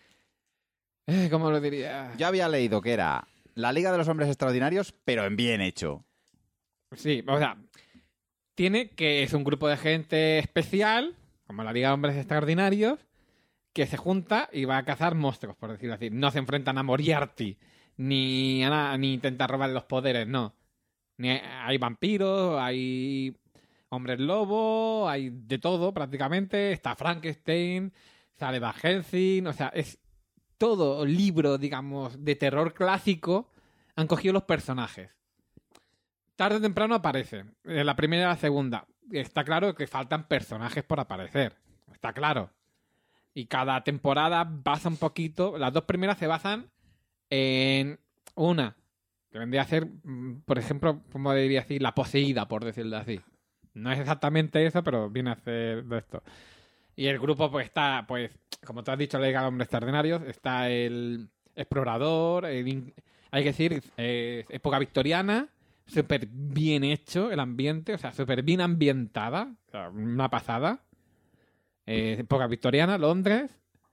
eh, ¿Cómo lo diría? Yo había leído que era La Liga de los Hombres Extraordinarios, pero en bien hecho. Sí, o sea, tiene que es un grupo de gente especial, como la Liga de Hombres Extraordinarios, que se junta y va a cazar monstruos, por decirlo así. No se enfrentan a Moriarty, ni a nada, ni intentan robar los poderes, no. Ni hay, hay vampiros, hay hombres lobo, hay de todo prácticamente. Está Frankenstein, sale Van Helsing, o sea, es todo libro, digamos, de terror clásico. Han cogido los personajes. Tarde o temprano aparece. En la primera y la segunda. Está claro que faltan personajes por aparecer. Está claro. Y cada temporada basa un poquito. Las dos primeras se basan en una. Que vendría a ser, mm, por ejemplo, como diría así, la poseída, por decirlo así. No es exactamente eso, pero viene a ser de esto. Y el grupo pues está, pues, como tú has dicho, la Liga de Hombres Extraordinarios. Está el explorador. el in- hay que decir, eh, época victoriana. Súper bien hecho el ambiente, o sea, súper bien ambientada, o sea, una pasada. Eh, época victoriana, Londres.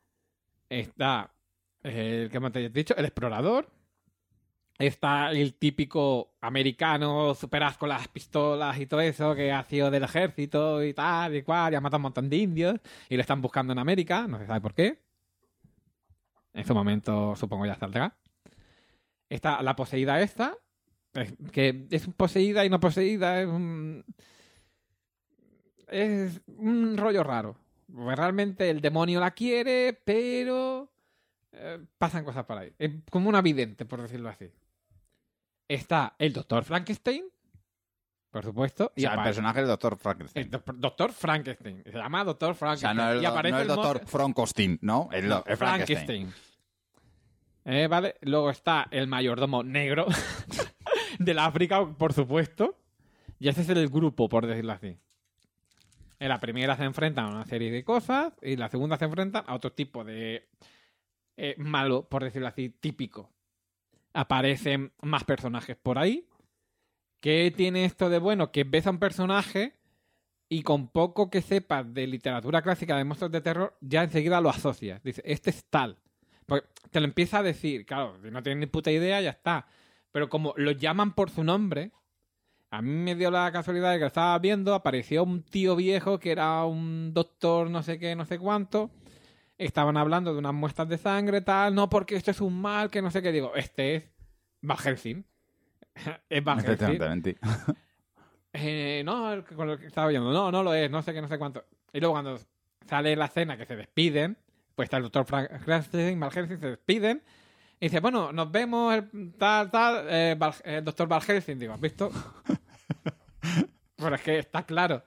Está eh, el que me te he dicho, el explorador. Está el típico americano superaz con las pistolas y todo eso, que ha sido del ejército y tal y cual, y ha matado un montón de indios y le están buscando en América, no se sabe por qué. En su momento supongo ya saldrá. Está la poseída esta, es- que es poseída y no poseída, es un... es un rollo raro. Porque realmente el demonio la quiere, pero eh, pasan cosas por ahí. Es como una vidente, por decirlo así. Está el doctor Frankenstein, por supuesto. O sea, el apa- personaje del doctor Frankenstein. el do- doctor Frankenstein. Se llama doctor O Frankenstein. sea, no el, y aparece no el mon- doctor Frankenstein, ¿no? El, no, el Frankenstein. Frankenstein. Eh, vale. Luego está el mayordomo negro del África, por supuesto. Y ese es el grupo, por decirlo así. En la primera se enfrentan a una serie de cosas y en la segunda se enfrentan a otro tipo de eh, malo, por decirlo así, típico. Aparecen más personajes por ahí. ¿Qué tiene esto de bueno? Que ves a un personaje y con poco que sepas de literatura clásica de monstruos de terror, ya enseguida lo asocias. Dices, este es tal. Porque te lo empieza a decir. Claro, si no tienes ni puta idea, ya está. Pero como lo llaman por su nombre, a mí me dio la casualidad de que lo estaba viendo, apareció un tío viejo que era un doctor no sé qué, no sé cuánto. Estaban hablando de unas muestras de sangre, tal. No, porque esto es un mal, que no sé qué. Digo, este es Van Helsing. Es Van Helsing. Efectivamente. Eh, no, el que- con lo que estaba viendo. No, no lo es, no sé qué, no sé cuánto. Y luego cuando sale la escena que se despiden, pues está el doctor Frankenstein, Van Helsing, se despiden. Y dice, bueno, nos vemos, el, tal, tal, eh, Val- el doctor Van Helsing. Digo, ¿has visto? Bueno, es que está claro.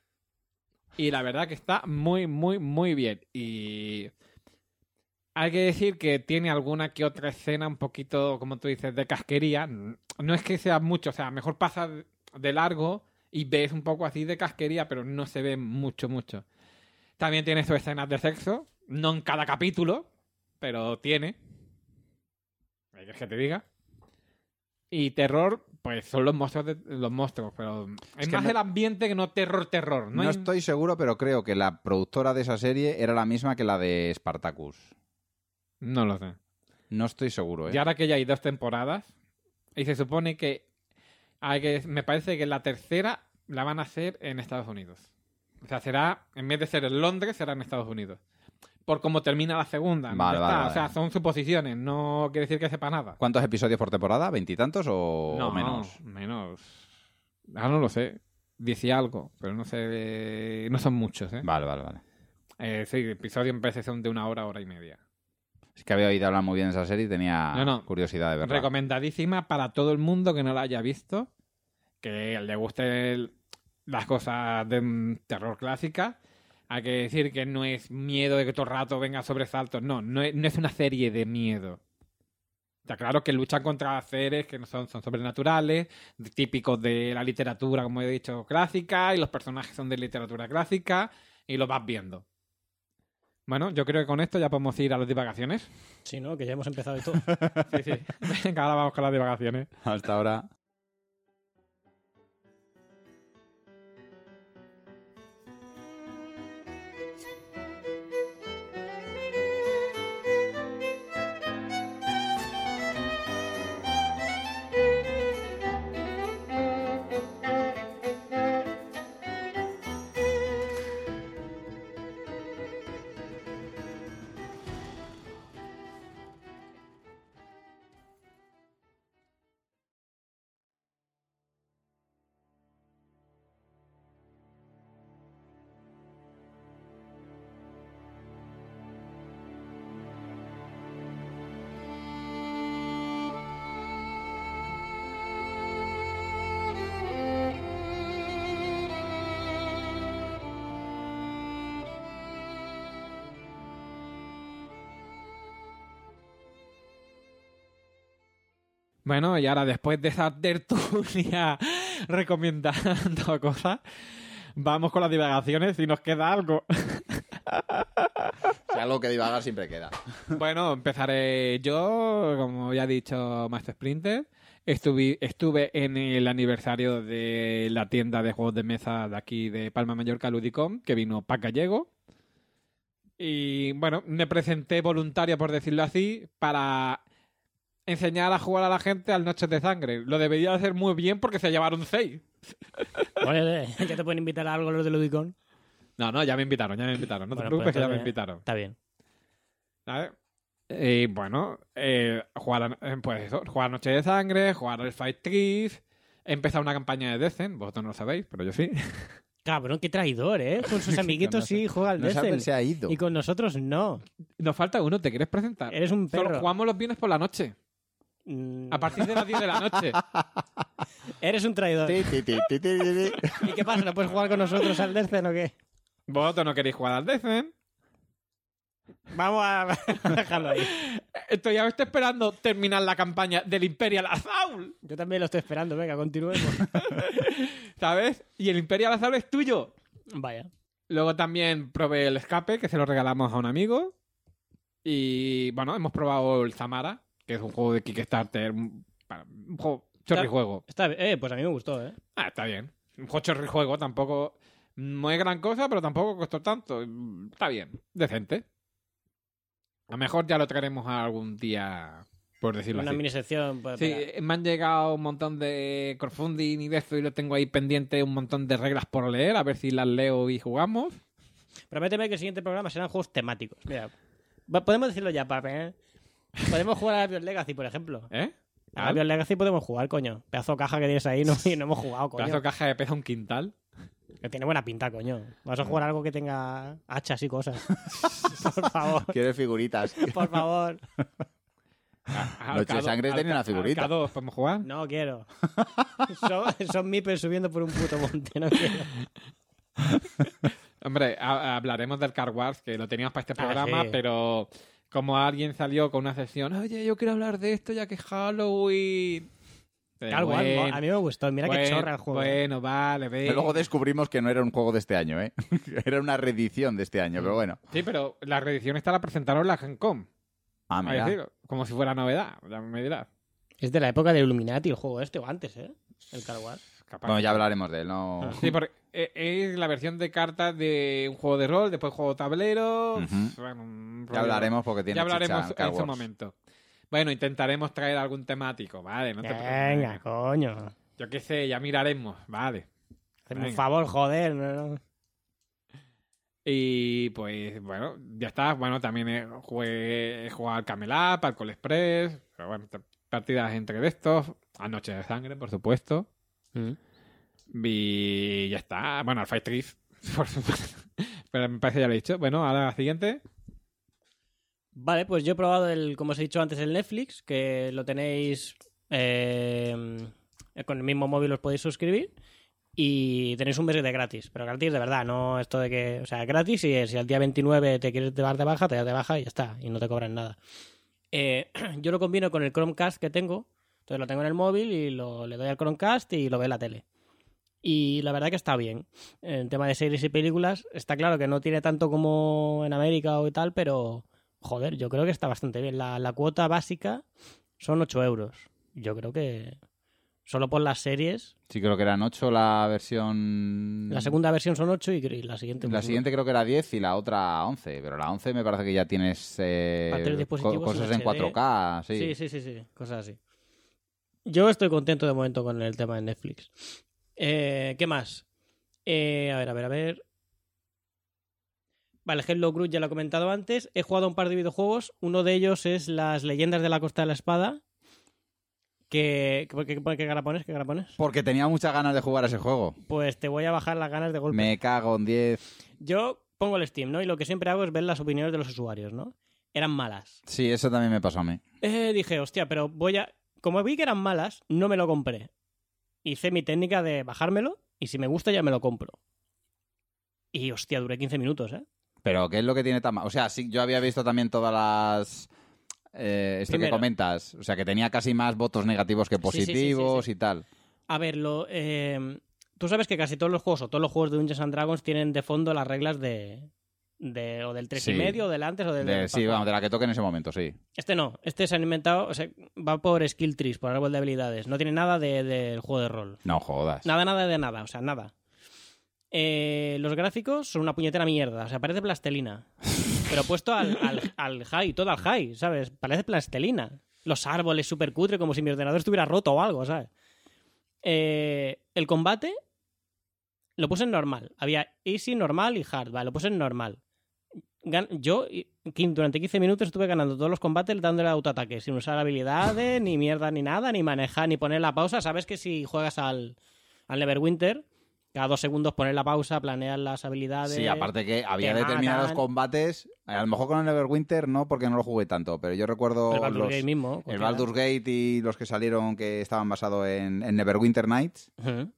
Y la verdad que está muy, muy, muy bien. Y hay que decir que tiene alguna que otra escena un poquito, como tú dices, de casquería. No es que sea mucho, o sea, mejor pasa de largo y ves un poco así de casquería, pero no se ve mucho, mucho. También tiene sus escenas de sexo, no en cada capítulo, pero tiene. ¿Qué quieres que te diga? Y terror, pues son los monstruos, de, los monstruos, pero es, Es que más no- el ambiente que no terror, terror. No, No hay- estoy seguro, pero creo que la productora de esa serie era la misma que la de Spartacus. no lo sé. No estoy seguro, ¿eh? Y ahora que ya hay dos temporadas, y se supone que, hay que me parece que la tercera la van a hacer en Estados Unidos. O sea, será, en vez de ser en Londres, será en Estados Unidos. Por cómo termina la segunda. ¿no? Vale, Ya vale, está. vale. O sea, son suposiciones, no quiere decir que sepa nada. ¿Cuántos episodios por temporada? ¿Veintitantos o, no, o menos? menos. Ah, no lo sé. Diez y algo, pero no sé. No son muchos, ¿eh? Vale, vale, vale. Eh, sí, episodios en vez son de una hora, hora y media. Es que había oído hablar muy bien de esa serie y tenía No, no. curiosidad de verla. Recomendadísima para todo el mundo que no la haya visto. Que le guste el, las cosas de mm, terror clásicas. Hay que decir que no es miedo de que todo el rato venga sobresaltos. No, no es, no es una serie de miedo. Está claro que luchan contra seres que no son, son sobrenaturales, típicos de la literatura, como he dicho, clásica, y los personajes son de literatura clásica, y lo vas viendo. Bueno, yo creo que con esto ya podemos ir a las divagaciones. Sí, ¿no? Que ya hemos empezado y todo. Sí, sí. Venga, ahora vamos con las divagaciones. Hasta ahora. Bueno, y ahora después de esa tertulia recomendando cosas, vamos con las divagaciones si nos queda algo. Si algo que divagar siempre queda. Bueno, empezaré yo, como ya he dicho, Master Splinter. Estuve, estuve en el aniversario de la tienda de juegos de mesa de aquí de Palma de Mallorca, Ludicom, que vino Pac Gallego. Y bueno, me presenté voluntario, por decirlo así, para enseñar a jugar a la gente al Noches de Sangre. Lo debería hacer muy bien porque se llevaron seis. Oye, ¿ya te pueden invitar a algo los de Ludicon? No, no, ya me invitaron, ya me invitaron. No Bueno, te preocupes, pues que ya me entonces, invitaron. Está bien. ¿Sabes? Y bueno, eh, jugar, a, pues eso, jugar Noche de Sangre, jugar al Fight Trees, he empezado una campaña de Descent, vosotros no lo sabéis, pero yo sí. Cabrón, qué traidor, ¿eh? Con sus amiguitos No sé. sí juega al No sabe, Descent. se ha ido. Y con nosotros no. Nos falta uno, ¿te quieres presentar? Eres un Solo perro. jugamos los viernes por la noche, Mm, a partir de las diez de la noche. Eres un traidor. Ti, ti, ti, ti, ti, ti. ¿Y qué pasa? ¿No puedes jugar con nosotros al Descent o qué? Vosotros no queréis jugar al Descent. Vamos a dejarlo ahí. Estoy ya estoy esperando terminar la campaña del Imperial Assault, Yo también lo estoy esperando. Venga, continuemos. ¿sabes? Y el Imperial Assault es tuyo. Vaya. Luego también probé el Escape, que se lo regalamos a un amigo. Y bueno, hemos probado el Zamara, que es un juego de Kickstarter, un, para- un juego chorrijuego. Está bien. Eh, pues a mí me gustó, ¿eh? Ah, está bien. Un juego chorrijuego tampoco, no es gran cosa, pero tampoco costó tanto. Está bien, decente. A lo mejor ya lo traeremos algún día, por decirlo Una así. mini sección. Pues, Sí, venga. me han llegado un montón de crowdfunding y de esto y lo tengo ahí pendiente, un montón de reglas por leer, a ver si las leo y jugamos. Prométeme que el siguiente programa serán juegos temáticos. Mira, va- podemos decirlo ya, papi, ¿eh? Podemos jugar a Avion Legacy, por ejemplo. ¿Eh? A Avion Legacy podemos jugar, coño. Pedazo de caja que tienes ahí no, y no hemos jugado, coño. Pedazo de caja de pesa un quintal. Que tiene buena pinta, coño. Vamos a jugar algo que tenga hachas y cosas. Por favor, ¿Quieres figuritas? por favor. Noche de Sangre tenía una figurita. ¿K dos podemos jugar? No quiero. Son, son mipes subiendo por un puto monte, no quiero. Hombre, ha- hablaremos del Car Wars, que lo teníamos para este Ah, programa, sí. pero como alguien salió con una sesión, oye, yo quiero hablar de esto ya que es Halloween. Eh, Tal cual, bueno, a mí me gustó. Mira qué bueno, chorra el juego. Bueno, vale, ve. Pero luego descubrimos que no era un juego de este año, ¿eh? Era una reedición de este año, pero bueno. Sí, pero la reedición esta la presentaron en la Gen Con. Ah, Es mira. decir, como si fuera novedad, ya me dirás. Es de la época del Illuminati el juego este, o antes, ¿eh? El Car Wars. Capaz. Bueno, ya hablaremos de él, no... Sí, porque eh, es la versión de cartas de un juego de rol, después juego de tablero. Ujú. Bueno, un Ya rollo- hablaremos porque tiene Ya hablaremos chicha Car en su Wars. momento. Bueno, intentaremos traer algún temático, vale, no te Venga, preocupes. coño. Yo qué sé, ya miraremos, vale. Hazme un Venga. favor, joder. ¿no? no. Y pues, bueno, ya está. Bueno, también he, jugué, he jugado al Camel Up, al Call Express, pero bueno, t- partidas entre de estos, a Noche de Sangre, por supuesto. Mm. Y ya está. Bueno, al Fight Trees, por supuesto. Pero me parece que ya lo he dicho. Bueno, ahora la siguiente. Vale, pues yo he probado, el, como os he dicho antes, el Netflix, que lo tenéis eh, con el mismo móvil, os podéis suscribir. y tenéis un mes de gratis, pero gratis de verdad, no esto de que, o sea, gratis y si al día veintinueve te quieres dar de baja, te das de baja y ya está, y no te cobran nada. Eh, yo lo combino con el Chromecast que tengo, entonces lo tengo en el móvil y lo, le doy al Chromecast y lo ve en la tele. Y la verdad que está bien. En tema de series y películas, está claro que no tiene tanto como en América o tal, pero joder, yo creo que está bastante bien. La, la cuota básica son ocho euros. Yo creo que solo por las series. Sí, creo que eran ocho la versión... La segunda versión son ocho y la siguiente... La siguiente creo que era diez y la otra once, pero la once me parece que ya tienes eh, co- cosas en cuatro K. Sí. sí, sí, sí, sí, cosas así. Yo estoy contento de momento con el tema de Netflix. Eh, ¿Qué más? Eh, a ver, a ver, a ver. Vale, Hello Groot ya lo he comentado antes. He jugado a un par de videojuegos. Uno de ellos es Las Leyendas de la Costa de la Espada. ¿Qué, qué, qué, qué cara pones? ¿Qué cara pones? Porque tenía muchas ganas de jugar a ese juego. Pues te voy a bajar las ganas de golpe. Me cago en diez. Yo pongo el Steam, ¿no? Y lo que siempre hago es ver las opiniones de los usuarios, ¿no? Eran malas. Sí, eso también me pasó a mí. Eh, dije, hostia, pero voy a... Como vi que eran malas, no me lo compré. Hice mi técnica de bajármelo y si me gusta ya me lo compro. Y hostia, duré quince minutos, ¿eh? Pero ¿qué es lo que tiene tan mal? O sea, sí, yo había visto también todas las... Eh, esto Primero. que comentas. O sea, que tenía casi más votos negativos que positivos sí, sí, sí, sí. y tal. A ver, lo, eh, tú sabes que casi todos los juegos o todos los juegos de Dungeons and Dragons tienen de fondo las reglas de... de o del tres Sí. y medio, o del antes o del... De- del sí, para vamos, de la que toque en ese momento, sí. Este no, este se han inventado, o sea, va por skill trees, por árbol de habilidades. No tiene nada del de, del juego de rol. No jodas. Nada, nada de nada, o sea, nada. Eh, los gráficos son una puñetera mierda, o sea, parece plastelina. Pero puesto al, al, al high, todo al high, ¿sabes? Parece plastelina. Los árboles súper cutre, como si mi ordenador estuviera roto o algo, ¿sabes? Eh, el combate lo puse en normal. Había easy, normal y hard, vale, lo puse en normal. Gan- Yo y- quin- durante quince minutos estuve ganando todos los combates dándole autoataque, sin usar habilidades, ni mierda, ni nada, ni manejar, ni poner la pausa. Sabes que si juegas al, al Neverwinter, cada dos segundos poner la pausa, planear las habilidades. Sí, aparte que había te determinados matan. combates, a lo mejor con el Neverwinter no, porque no lo jugué tanto, pero yo recuerdo El Baldur's los- Gate mismo. el cualquiera. Baldur's Gate y los que salieron que estaban basados en, en Neverwinter Nights. Ujú.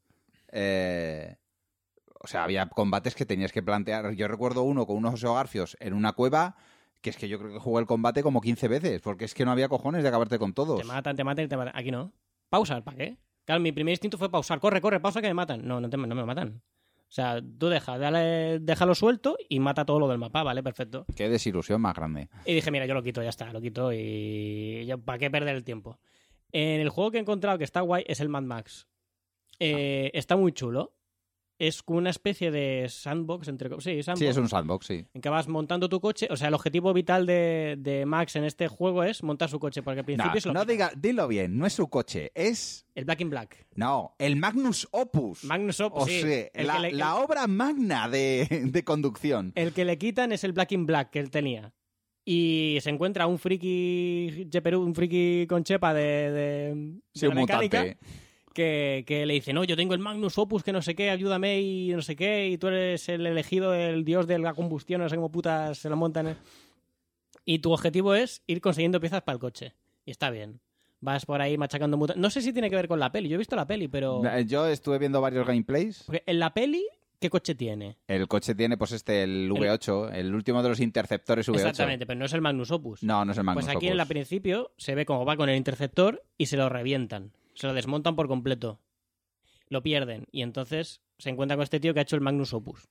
eh, o sea, había combates que tenías que plantear. Yo recuerdo uno con unos ogarfios en una cueva, que es que yo creo que jugué el combate como quince veces, porque es que no había cojones de acabarte con todos. Te matan, te matan y te matan. Aquí no. Pausar, ¿para qué? Claro, mi primer instinto fue pausar. Corre, corre, pausa que me matan. No, no, te, no me matan. O sea, tú deja, dale, déjalo suelto y mata todo lo del mapa, ¿vale? Perfecto. Qué desilusión más grande. Y dije, mira, yo lo quito, ya está, lo quito y ya, ¿para qué perder el tiempo? En el juego que he encontrado que está guay es el Mad Max. Eh, Está muy chulo. Es como una especie de sandbox, entre... Sí, sandbox. Sí, es un sandbox, sí. En que vas montando tu coche. O sea, el objetivo vital de, de Max en este juego es montar su coche, porque al principio No, se lo no quitan. diga, dilo bien, no es su coche, es... El Black in Black. No, el Magnus Opus. Magnus Opus, O sí. sea, El la, que le- la obra magna de, de conducción. El que le quitan es el Black in Black que él tenía. Y se encuentra un friki Jeperú, un friki con chepa de, de, de Sí, la un mecánica, mutante. que, que le dice, no, yo tengo el Magnus Opus, que no sé qué, ayúdame y no sé qué, y tú eres el elegido, el dios de la combustión, no sé cómo putas se lo montan. Y tu objetivo es ir consiguiendo piezas para el coche. Y está bien. Vas por ahí machacando mutantes. No sé si tiene que ver con la peli, yo he visto la peli, pero... Eh, Yo estuve viendo varios gameplays. Porque en la peli, ¿qué coche tiene? El coche tiene, pues este, el V ocho, el último de los interceptores V ocho. Exactamente, pero no es el Magnus Opus. No, no es el Magnus Pues aquí Opus. en el principio se ve como va con el interceptor y se lo revientan. Se lo desmontan por completo. Lo pierden. Y entonces se encuentra con este tío que ha hecho el Magnus Opus.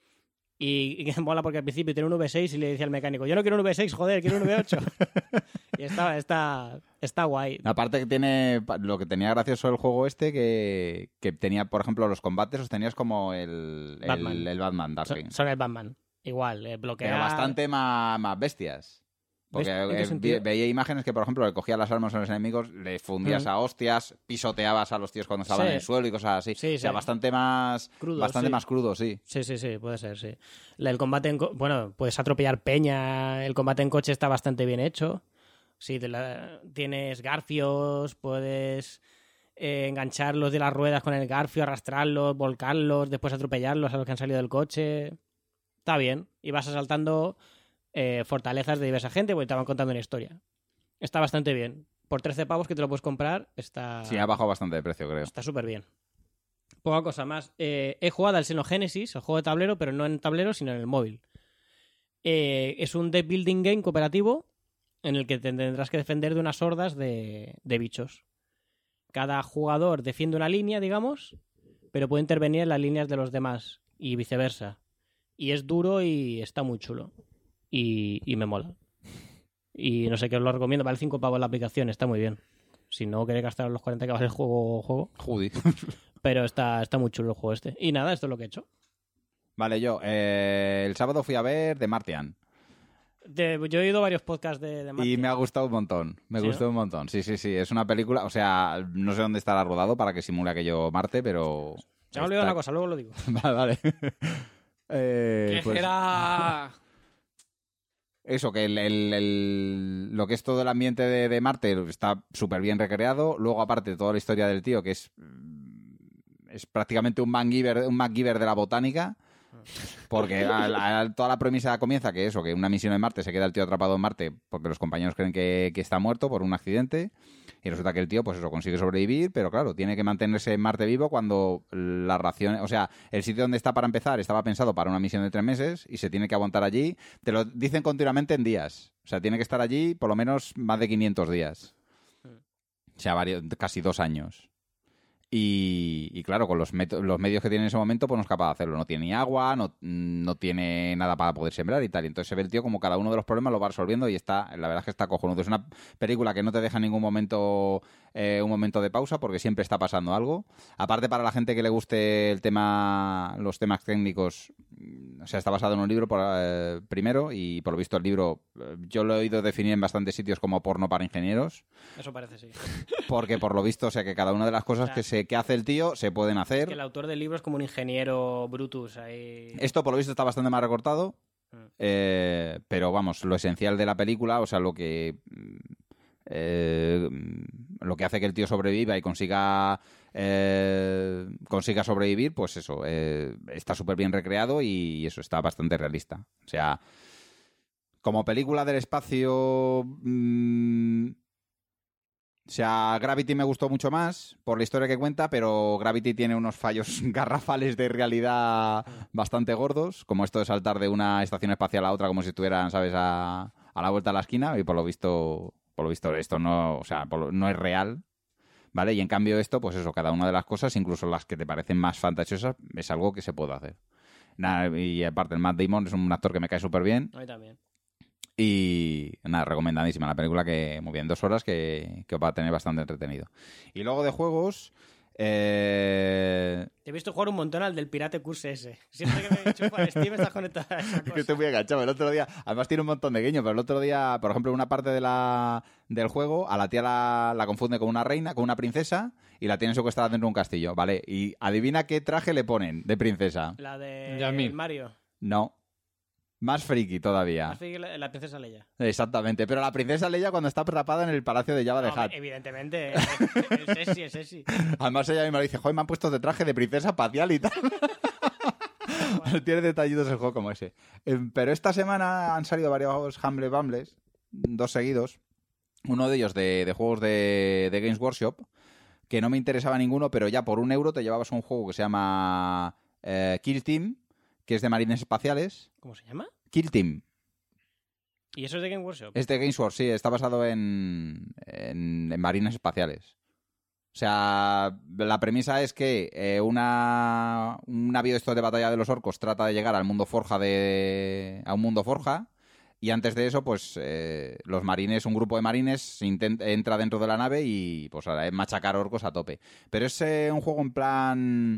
Y, y que mola porque al principio tiene un V seis y le dice al mecánico, yo no quiero un V seis, joder, quiero un V ocho. Y está, está, está guay. Aparte que tiene, lo que tenía gracioso el juego este, que, que tenía, por ejemplo, los combates los tenías como el, el Batman. el, el Batman Darkwing. Son, son el Batman. Igual, eh, bloquea... Pero bastante más, más bestias. Porque ¿En qué eh, vi- sentido? veía imágenes que, por ejemplo, le cogías las armas a los enemigos, le fundías Mm. a hostias, pisoteabas a los tíos cuando estaban Sí. en el suelo y cosas así. Sí, o sea, sí. bastante más Crudo, bastante sí. más crudo, sí. Sí, sí, sí, puede ser, sí. La- El combate en... co- Bueno, puedes atropellar peña, el combate en coche está bastante bien hecho. Sí, te la- tienes garfios, puedes eh, engancharlos de las ruedas con el garfio, arrastrarlos, volcarlos, después atropellarlos a los que han salido del coche. Está bien. Y vas asaltando eh, fortalezas de diversa gente, porque te van contando una historia. Está bastante bien. Por trece pavos que te lo puedes comprar, está... Sí, ha bajado bastante de precio, creo. Está súper bien. Poca cosa más. Eh, he jugado al Xenogenesis, el juego de tablero, pero no en tablero, sino en el móvil. Eh, es un deck building game cooperativo en el que te tendrás que defender de unas hordas de, de bichos. Cada jugador defiende una línea, digamos, pero puede intervenir en las líneas de los demás y viceversa. Y es duro y está muy chulo. Y, y me mola. Y no sé qué os lo recomiendo. Vale cinco pavos la aplicación, está muy bien. Si no queréis gastar los cuarenta que vale el juego, juego. Judy. Pero está, está muy chulo el juego este. Y nada, esto es lo que he hecho. Vale, yo. Eh, el sábado fui a ver The Martian. De, yo he oído varios podcasts de, de Martian. Y me ha gustado un montón. Me ¿Sí, gustó no? un montón. Sí, sí, sí. Es una película. O sea, no sé dónde estará rodado para que simule aquello Marte, pero. Se me ha olvidado está- una cosa, luego lo digo. Vale, vale. Eh, ¿Qué pues, era? Eso, que el, el- el- lo que es todo el ambiente de, de Marte está súper bien recreado. Luego, aparte, toda la historia del tío, que es, es prácticamente un MacGyver, un MacGyver de la botánica. Porque a- a- toda la premisa comienza que eso, que una misión en Marte se queda el tío atrapado en Marte porque los compañeros creen que, que está muerto por un accidente. Y resulta que el tío, pues eso, consigue sobrevivir, pero claro, tiene que mantenerse en Marte vivo cuando la ración, o sea, el sitio donde está para empezar estaba pensado para una misión de tres meses y se tiene que aguantar allí. Te lo dicen continuamente en días. O sea, tiene que estar allí por lo menos más de quinientos días. O sea, varios, casi dos años. Y, y claro, con los, met- los medios que tiene en ese momento, pues no es capaz de hacerlo. No tiene ni agua, no, no tiene nada para poder sembrar y tal. Y entonces se ve el tío como cada uno de los problemas lo va resolviendo y está, la verdad es que está cojonudo. Es una película que no te deja en ningún momento eh, un momento de pausa porque siempre está pasando algo. Aparte, para la gente que le guste el tema, los temas técnicos, o sea, está basado en un libro por, eh, primero y por lo visto el libro eh, yo lo he oído definir en bastantes sitios como porno para ingenieros. Eso parece, sí. Porque por lo visto, o sea, que cada una de las cosas Claro. que, se, que hace el tío se pueden hacer. Que el autor del libro es como un ingeniero Brutus ahí. Esto por lo visto está bastante más recortado, Mm. eh, pero vamos, lo esencial de la película, o sea, lo que mm, eh, mm, lo que hace que el tío sobreviva y consiga eh, consiga sobrevivir, pues eso, eh, está súper bien recreado y eso está bastante realista. O sea, como película del espacio... mm, o sea, Gravity me gustó mucho más por la historia que cuenta, pero Gravity tiene unos fallos garrafales de realidad bastante gordos, como esto de saltar de una estación espacial a otra como si estuvieran, ¿sabes?, a, a la vuelta de la esquina, y por lo visto, por lo visto esto no, o sea, por lo- no es real, ¿vale? Y en cambio esto, pues eso, cada una de las cosas, incluso las que te parecen más fantasiosas, es algo que se puede hacer. Nada, y aparte el Matt Damon es un actor que me cae súper bien. A mí también. Y nada, recomendadísima la película, que muy bien, dos horas que, que os va a tener bastante entretenido. Y luego de juegos, eh... Te he visto jugar un montón al del Pirate Curse ese. Siempre que me enchufo al Steam estás conectado a esa que cosa. estoy muy enganchado. El otro día, además tiene un montón de guiños, pero el otro día, por ejemplo, en una parte de la, del juego, a la tía la, la confunde con una reina, con una princesa, y la tienen secuestrada dentro de un castillo, ¿vale? Y adivina qué traje le ponen de princesa. La de Yasmín. Mario. No. Más friki todavía. Más friki La, la princesa Leia. Exactamente. Pero la princesa Leia cuando está atrapada en el palacio de Jabba de No, Hutt. evidentemente. Es, es Sesi, es Sesi. Además ella misma le dice, joder, me han puesto de traje de princesa espacial y tal. Tiene detallitos el juego como ese. Eh, pero esta semana han salido varios Humble Bumbles, dos seguidos. Uno de ellos de, de juegos de, de Games Workshop, que no me interesaba ninguno, pero ya por un euro te llevabas un juego que se llama eh, Kill Team, que es de marines espaciales. ¿Cómo se llama? Kill Team. ¿Y eso es de Game Workshop? Es de Games Workshop, sí, está basado en, en, en marines espaciales. O sea, la premisa es que eh, una, un navío esto de batalla de los orcos trata de llegar al mundo forja de a un mundo forja, y antes de eso, pues eh, los marines, un grupo de marines intent- entra dentro de la nave y pues ahora es machacar orcos a tope. Pero es eh, un juego en plan...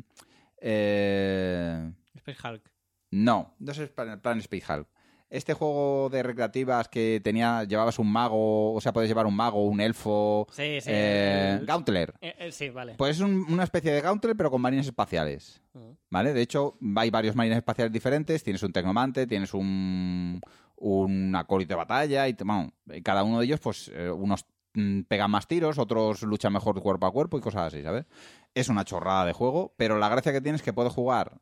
Eh, Space Hulk. no, no es plan, plan Space Hulk. Este juego de recreativas que tenía, llevabas un mago, o sea, puedes llevar un mago, un elfo, Sí, sí. eh, el- Gauntler. Eh, eh, sí, vale. Pues es un- una especie de Gauntlet, pero con marines espaciales, Ujú. ¿vale? De hecho, hay varios marines espaciales diferentes. Tienes un tecnomante, tienes un, un acólito de batalla, y bueno, cada uno de ellos, pues, eh, unos mm, pegan más tiros, otros luchan mejor cuerpo a cuerpo y cosas así, ¿sabes? Es una chorrada de juego, pero la gracia que tienes es que puedes jugar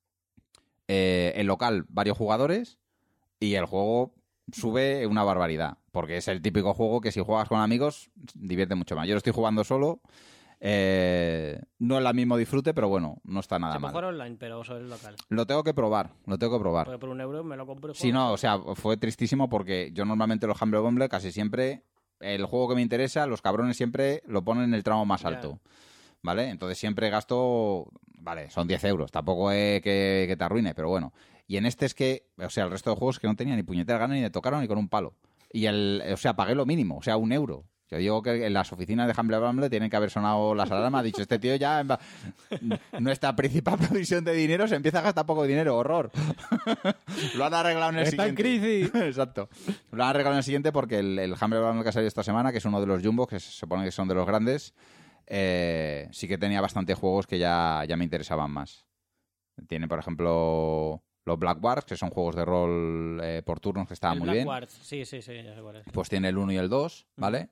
eh, en local varios jugadores y el juego sube una barbaridad, porque es el típico juego que si juegas con amigos divierte mucho más. Yo lo estoy jugando solo. Eh, no es el mismo disfrute, pero bueno, no está nada Se puede mal. jugar online, pero sobre el local. Lo tengo que probar, lo tengo que probar. Porque por un euro me lo compro y Sí, juego. no, o sea, fue tristísimo porque yo normalmente los Humble Bundle casi siempre, el juego que me interesa, los cabrones siempre lo ponen en el tramo más alto. Ya. ¿Vale? Entonces siempre gasto, vale, son diez euros, tampoco es que, que te arruine, pero bueno. Y en este es que, o sea, el resto de juegos que no tenía ni puñetera gana ni de tocaron ni con un palo. Y el, o sea, pagué lo mínimo, o sea, un euro. Yo digo que en las oficinas de Humble Bundle tienen que haber sonado las alarmas. Ha dicho, este tío ya, nuestra principal provisión de dinero se empieza a gastar poco dinero, horror. Lo han arreglado en el Está en siguiente. crisis. Exacto. Lo han arreglado en el siguiente porque el, el Humble Bundle que ha salido esta semana, que es uno de los jumbos, que se supone que son de los grandes, eh, sí que tenía bastante juegos que ya, ya me interesaban más. Tiene, por ejemplo, los Black Wars, que son juegos de rol eh, por turnos que estaban El muy Black bien. Wars. Sí, sí, sí, ya sé cuál es. Pues tiene el uno y el dos, ¿vale?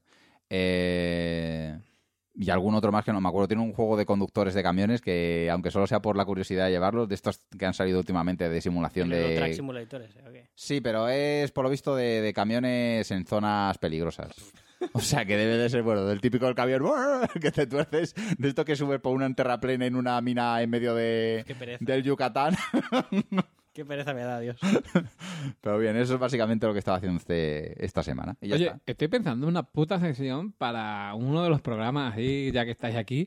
Eh, y algún otro más que no me acuerdo. Tiene un juego de conductores de camiones que, aunque solo sea por la curiosidad de llevarlos, de estos que han salido últimamente de simulación El de... Track Simulator ese, ¿o qué? Sí, pero es por lo visto de, de camiones en zonas peligrosas. O sea, que debe de ser, bueno, del típico del camión que te tuerces, de esto que subes por una terraplén en una mina en medio de, Qué pereza. del Yucatán. Qué pereza me da, Dios. Pero bien, eso es básicamente lo que estaba haciendo este, esta semana. Y ya Oye, está. estoy pensando en una puta sección para uno de los programas, así, ya que estáis aquí,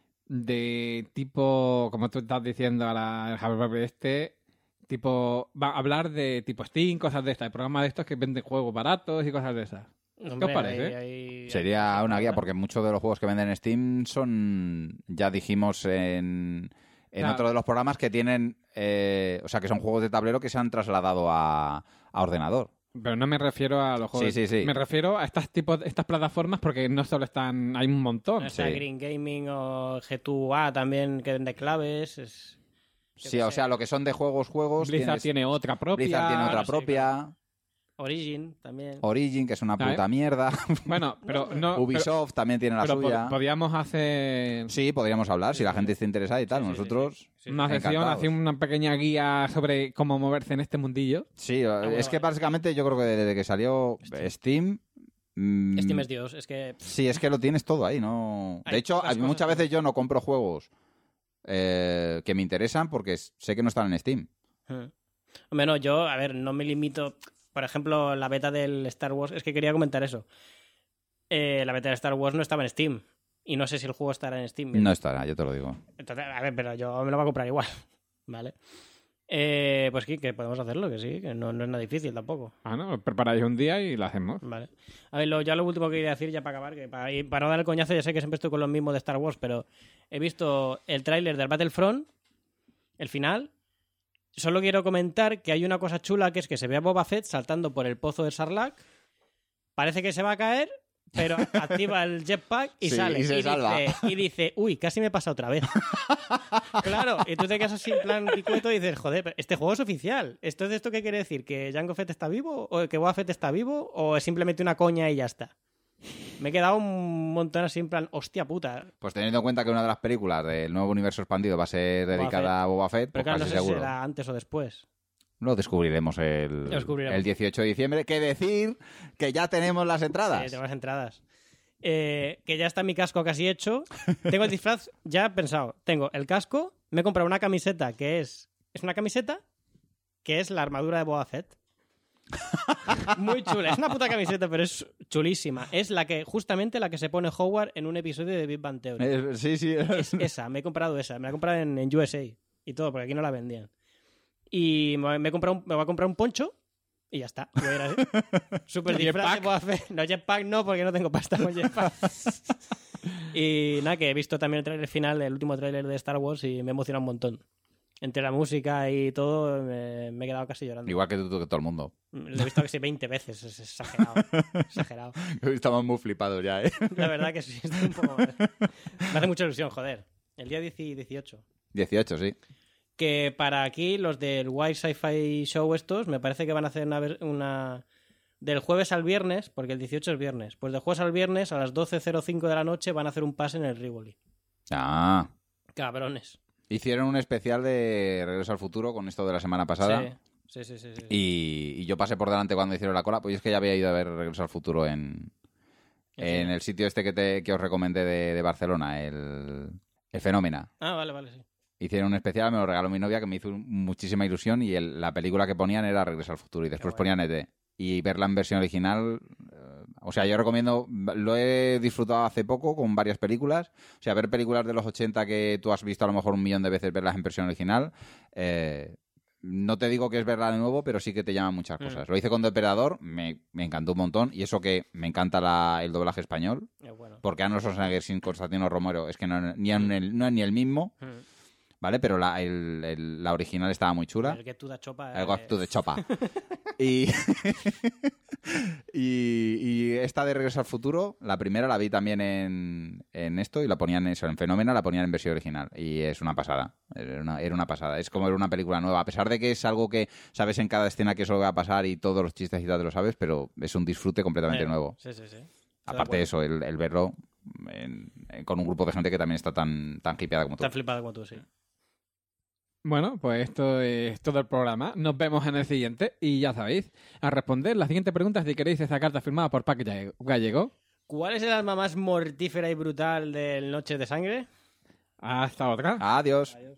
de tipo, como tú estás diciendo ahora, el Humble este, tipo, va a hablar de tipo Steam, cosas de estas, programas de estos que venden juegos baratos y cosas de esas. Hombre, os parece? ahí- ahí- Sería ahí- una guía, porque muchos de los juegos que venden en Steam son, ya dijimos en, en Claro. otro de los programas, que tienen, eh, o sea, que son juegos de tablero que se han trasladado a, a ordenador. Pero no me refiero a los juegos. Sí, sí, sí. Me refiero a estas tipos, estas plataformas porque no solo están, hay un montón. Está Sí. Green Gaming o G dos A también, que vende claves. Es... yo Sí, qué o sé. sea, lo que son de juegos, juegos... Blizzard tienes- tiene otra propia. Blizzard tiene otra sí, propia. Origin también. Origin, que es una ¿Sabes? puta mierda. Bueno, pero no. Ubisoft también tiene la pero, pero suya. po- podíamos hacer Sí, podríamos hablar, si la gente está interesada y tal. Sí, sí, sí, Nosotros... sí, sí. una sesión, encantados. hacer una pequeña guía sobre cómo moverse en este mundillo. Sí, bueno, es que vale. básicamente yo creo que desde que salió Steam... mm, Steam es Dios, es que... Sí, es que lo tienes todo ahí, ¿no? De Hay hecho, pocas a- muchas cosas veces yo no compro juegos eh, que me interesan porque sé que no están en Steam. Hmm. Hombre, no, yo, a ver, no me limito... Por ejemplo, la beta del Star Wars... Es que quería comentar eso. Eh, la beta del Star Wars no estaba en Steam. Y no sé si el juego estará en Steam. No estará, yo te lo digo. Entonces, a ver, pero yo me lo voy a comprar igual. ¿Vale? Eh, pues sí, que podemos hacerlo, que sí, que no, no es nada difícil tampoco. Ah, ¿no? Preparáis un día y lo hacemos. Vale. A ver, lo, ya lo último que quería decir, ya para acabar, que para, y para no dar el coñazo, ya sé que siempre estoy con los mismos de Star Wars, pero he visto el tráiler del Battlefront, el final. Solo quiero comentar que hay una cosa chula, que es que se ve a Boba Fett saltando por el pozo de Sarlacc. Parece que se va a caer, pero activa el jetpack y Sí, sale. y se salva. dice, y dice, uy, casi me pasa otra vez. Claro, y tú te quedas así en plan picueto y dices, joder, pero este juego es oficial. ¿Esto es esto qué quiere decir? ¿Que Jango Fett está vivo? ¿O que Boba Fett está vivo? ¿O es simplemente una coña y ya está? Me he quedado un montón así en plan, hostia puta. Pues teniendo en cuenta que una de las películas del nuevo universo expandido va a ser Boba dedicada Fett. a Boba Fett, Pero pues claro, no casi sé si seguro. será antes o después. Lo descubriremos el, Lo descubriremos. el dieciocho de diciembre. ¿Qué decir? Que ya tenemos las Eh, entradas. tengo las entradas. Eh, que ya está mi casco casi hecho. Tengo el disfraz ya pensado. Tengo el casco, me he comprado una camiseta que es... Es una camiseta que es la armadura de Boba Fett. Muy chula. Es una puta camiseta, pero es chulísima. Es la que, justamente la que se pone Howard en un episodio de Big Bang Theory. Eh, sí, sí. Es esa, me he comprado esa. Me la he comprado en, en U S A y todo, porque aquí no la vendían. Y me, me he comprado un- me voy a comprar un poncho y ya está. Voy a ir así. Super disfraz de Boba Fett. No, jetpack no, porque no tengo pasta con jetpack. Y nada, que he visto también el trailer final, el último trailer de Star Wars y me emociona un montón. Entre la música y todo, me, me he quedado casi llorando. Igual que tú, tú, que todo el mundo. Lo he visto casi veinte veces, es exagerado. Exagerado. Estamos muy flipados ya, ¿eh? La verdad que sí, estoy un poco mal. Me hace mucha ilusión, joder. El día diez y dieciocho. dieciocho, sí. Que para aquí, los del White Sci-Fi Show estos, me parece que van a hacer una, ver- una... Del jueves al viernes, porque el dieciocho es viernes. Pues del jueves al viernes, a las doce cero cinco de la noche, van a hacer un pase en el Rivoli. Ah. Cabrones. Hicieron un especial de Regreso al Futuro con esto de la semana pasada. Sí, sí, sí, sí, sí. Y, y yo pasé por delante cuando hicieron la cola, pues es que ya había ido a ver Regreso al Futuro en, En el sitio este que, te, que os recomendé de, de Barcelona, el, el Fenómena. Ah, vale, vale, sí. Hicieron un especial, me lo regaló mi novia, que me hizo muchísima ilusión, y el, la película que ponían era Regreso al Futuro, y después ponían E T. Y verla en versión original, eh, o sea, yo recomiendo, lo he disfrutado hace poco con varias películas, o sea, ver películas de los ochenta que tú has visto a lo mejor un millón de veces, verlas en versión original, eh, no te digo que es verla de nuevo, pero sí que te llaman muchas cosas. Mm. Lo hice con Depredador, me, me encantó un montón, y eso que me encanta la, el doblaje español, bueno. Porque Arnold Schwarzenegger sin Constantino Romero es que no, ni, mm. el, no es ni el mismo, mm. ¿vale? Pero la, el, el, la original estaba muy chula. El Get to the Chopa. El Get to the Chopa. y, y, y esta de Regreso al Futuro, la primera la vi también en, en esto, y la ponían eso, en Fenómena, la ponían en versión original. Y es una pasada. Era una, era una pasada. Es como ver una película nueva. A pesar de que es algo que sabes en cada escena que eso va a pasar y todos los chistes y tal te lo sabes, pero es un disfrute completamente eh, nuevo. Sí, sí, sí. Aparte de eso, el, el verlo en, en, con un grupo de gente que también está tan, tan hipeada como tú. Tan flipada como tú, sí. Bueno, pues esto es todo el programa. Nos vemos en el siguiente. Y ya sabéis, a responder la siguiente pregunta si queréis esa carta firmada por Paco Gallego. ¿Cuál es el arma más mortífera y brutal del Noches de Sangre? Hasta otra. Adiós. Adiós.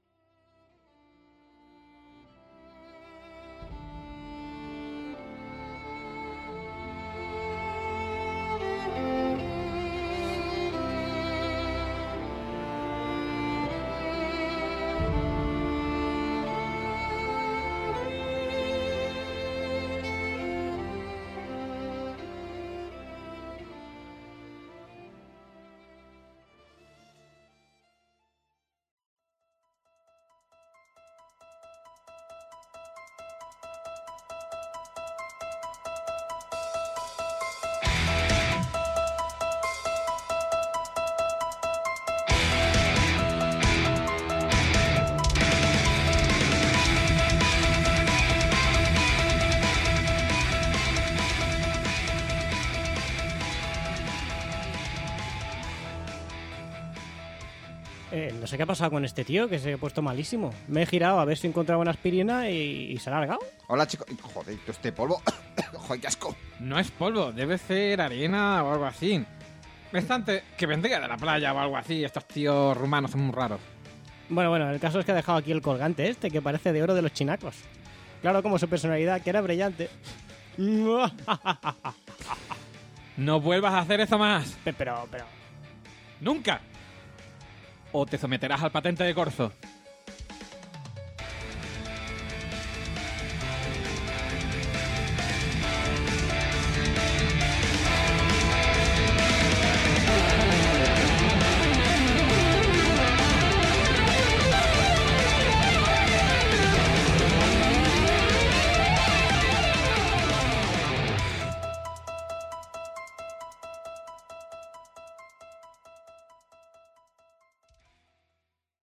Eh, no sé qué ha pasado con este tío, que se ha puesto malísimo. Me he girado a ver si encontraba una aspirina y, y se ha largado. Hola, chicos. Joder, este polvo. Joder, qué asco. No es polvo, debe ser arena o algo así. Bastante que vendría de la playa o algo así. Estos tíos rumanos son muy raros. Bueno, bueno, el caso es que ha dejado aquí el colgante este, que parece de oro de los chinacos. Claro, como su personalidad, que era brillante. No vuelvas a hacer eso más. Pero, pero... ¡Nunca! O te someterás al patente de corzo.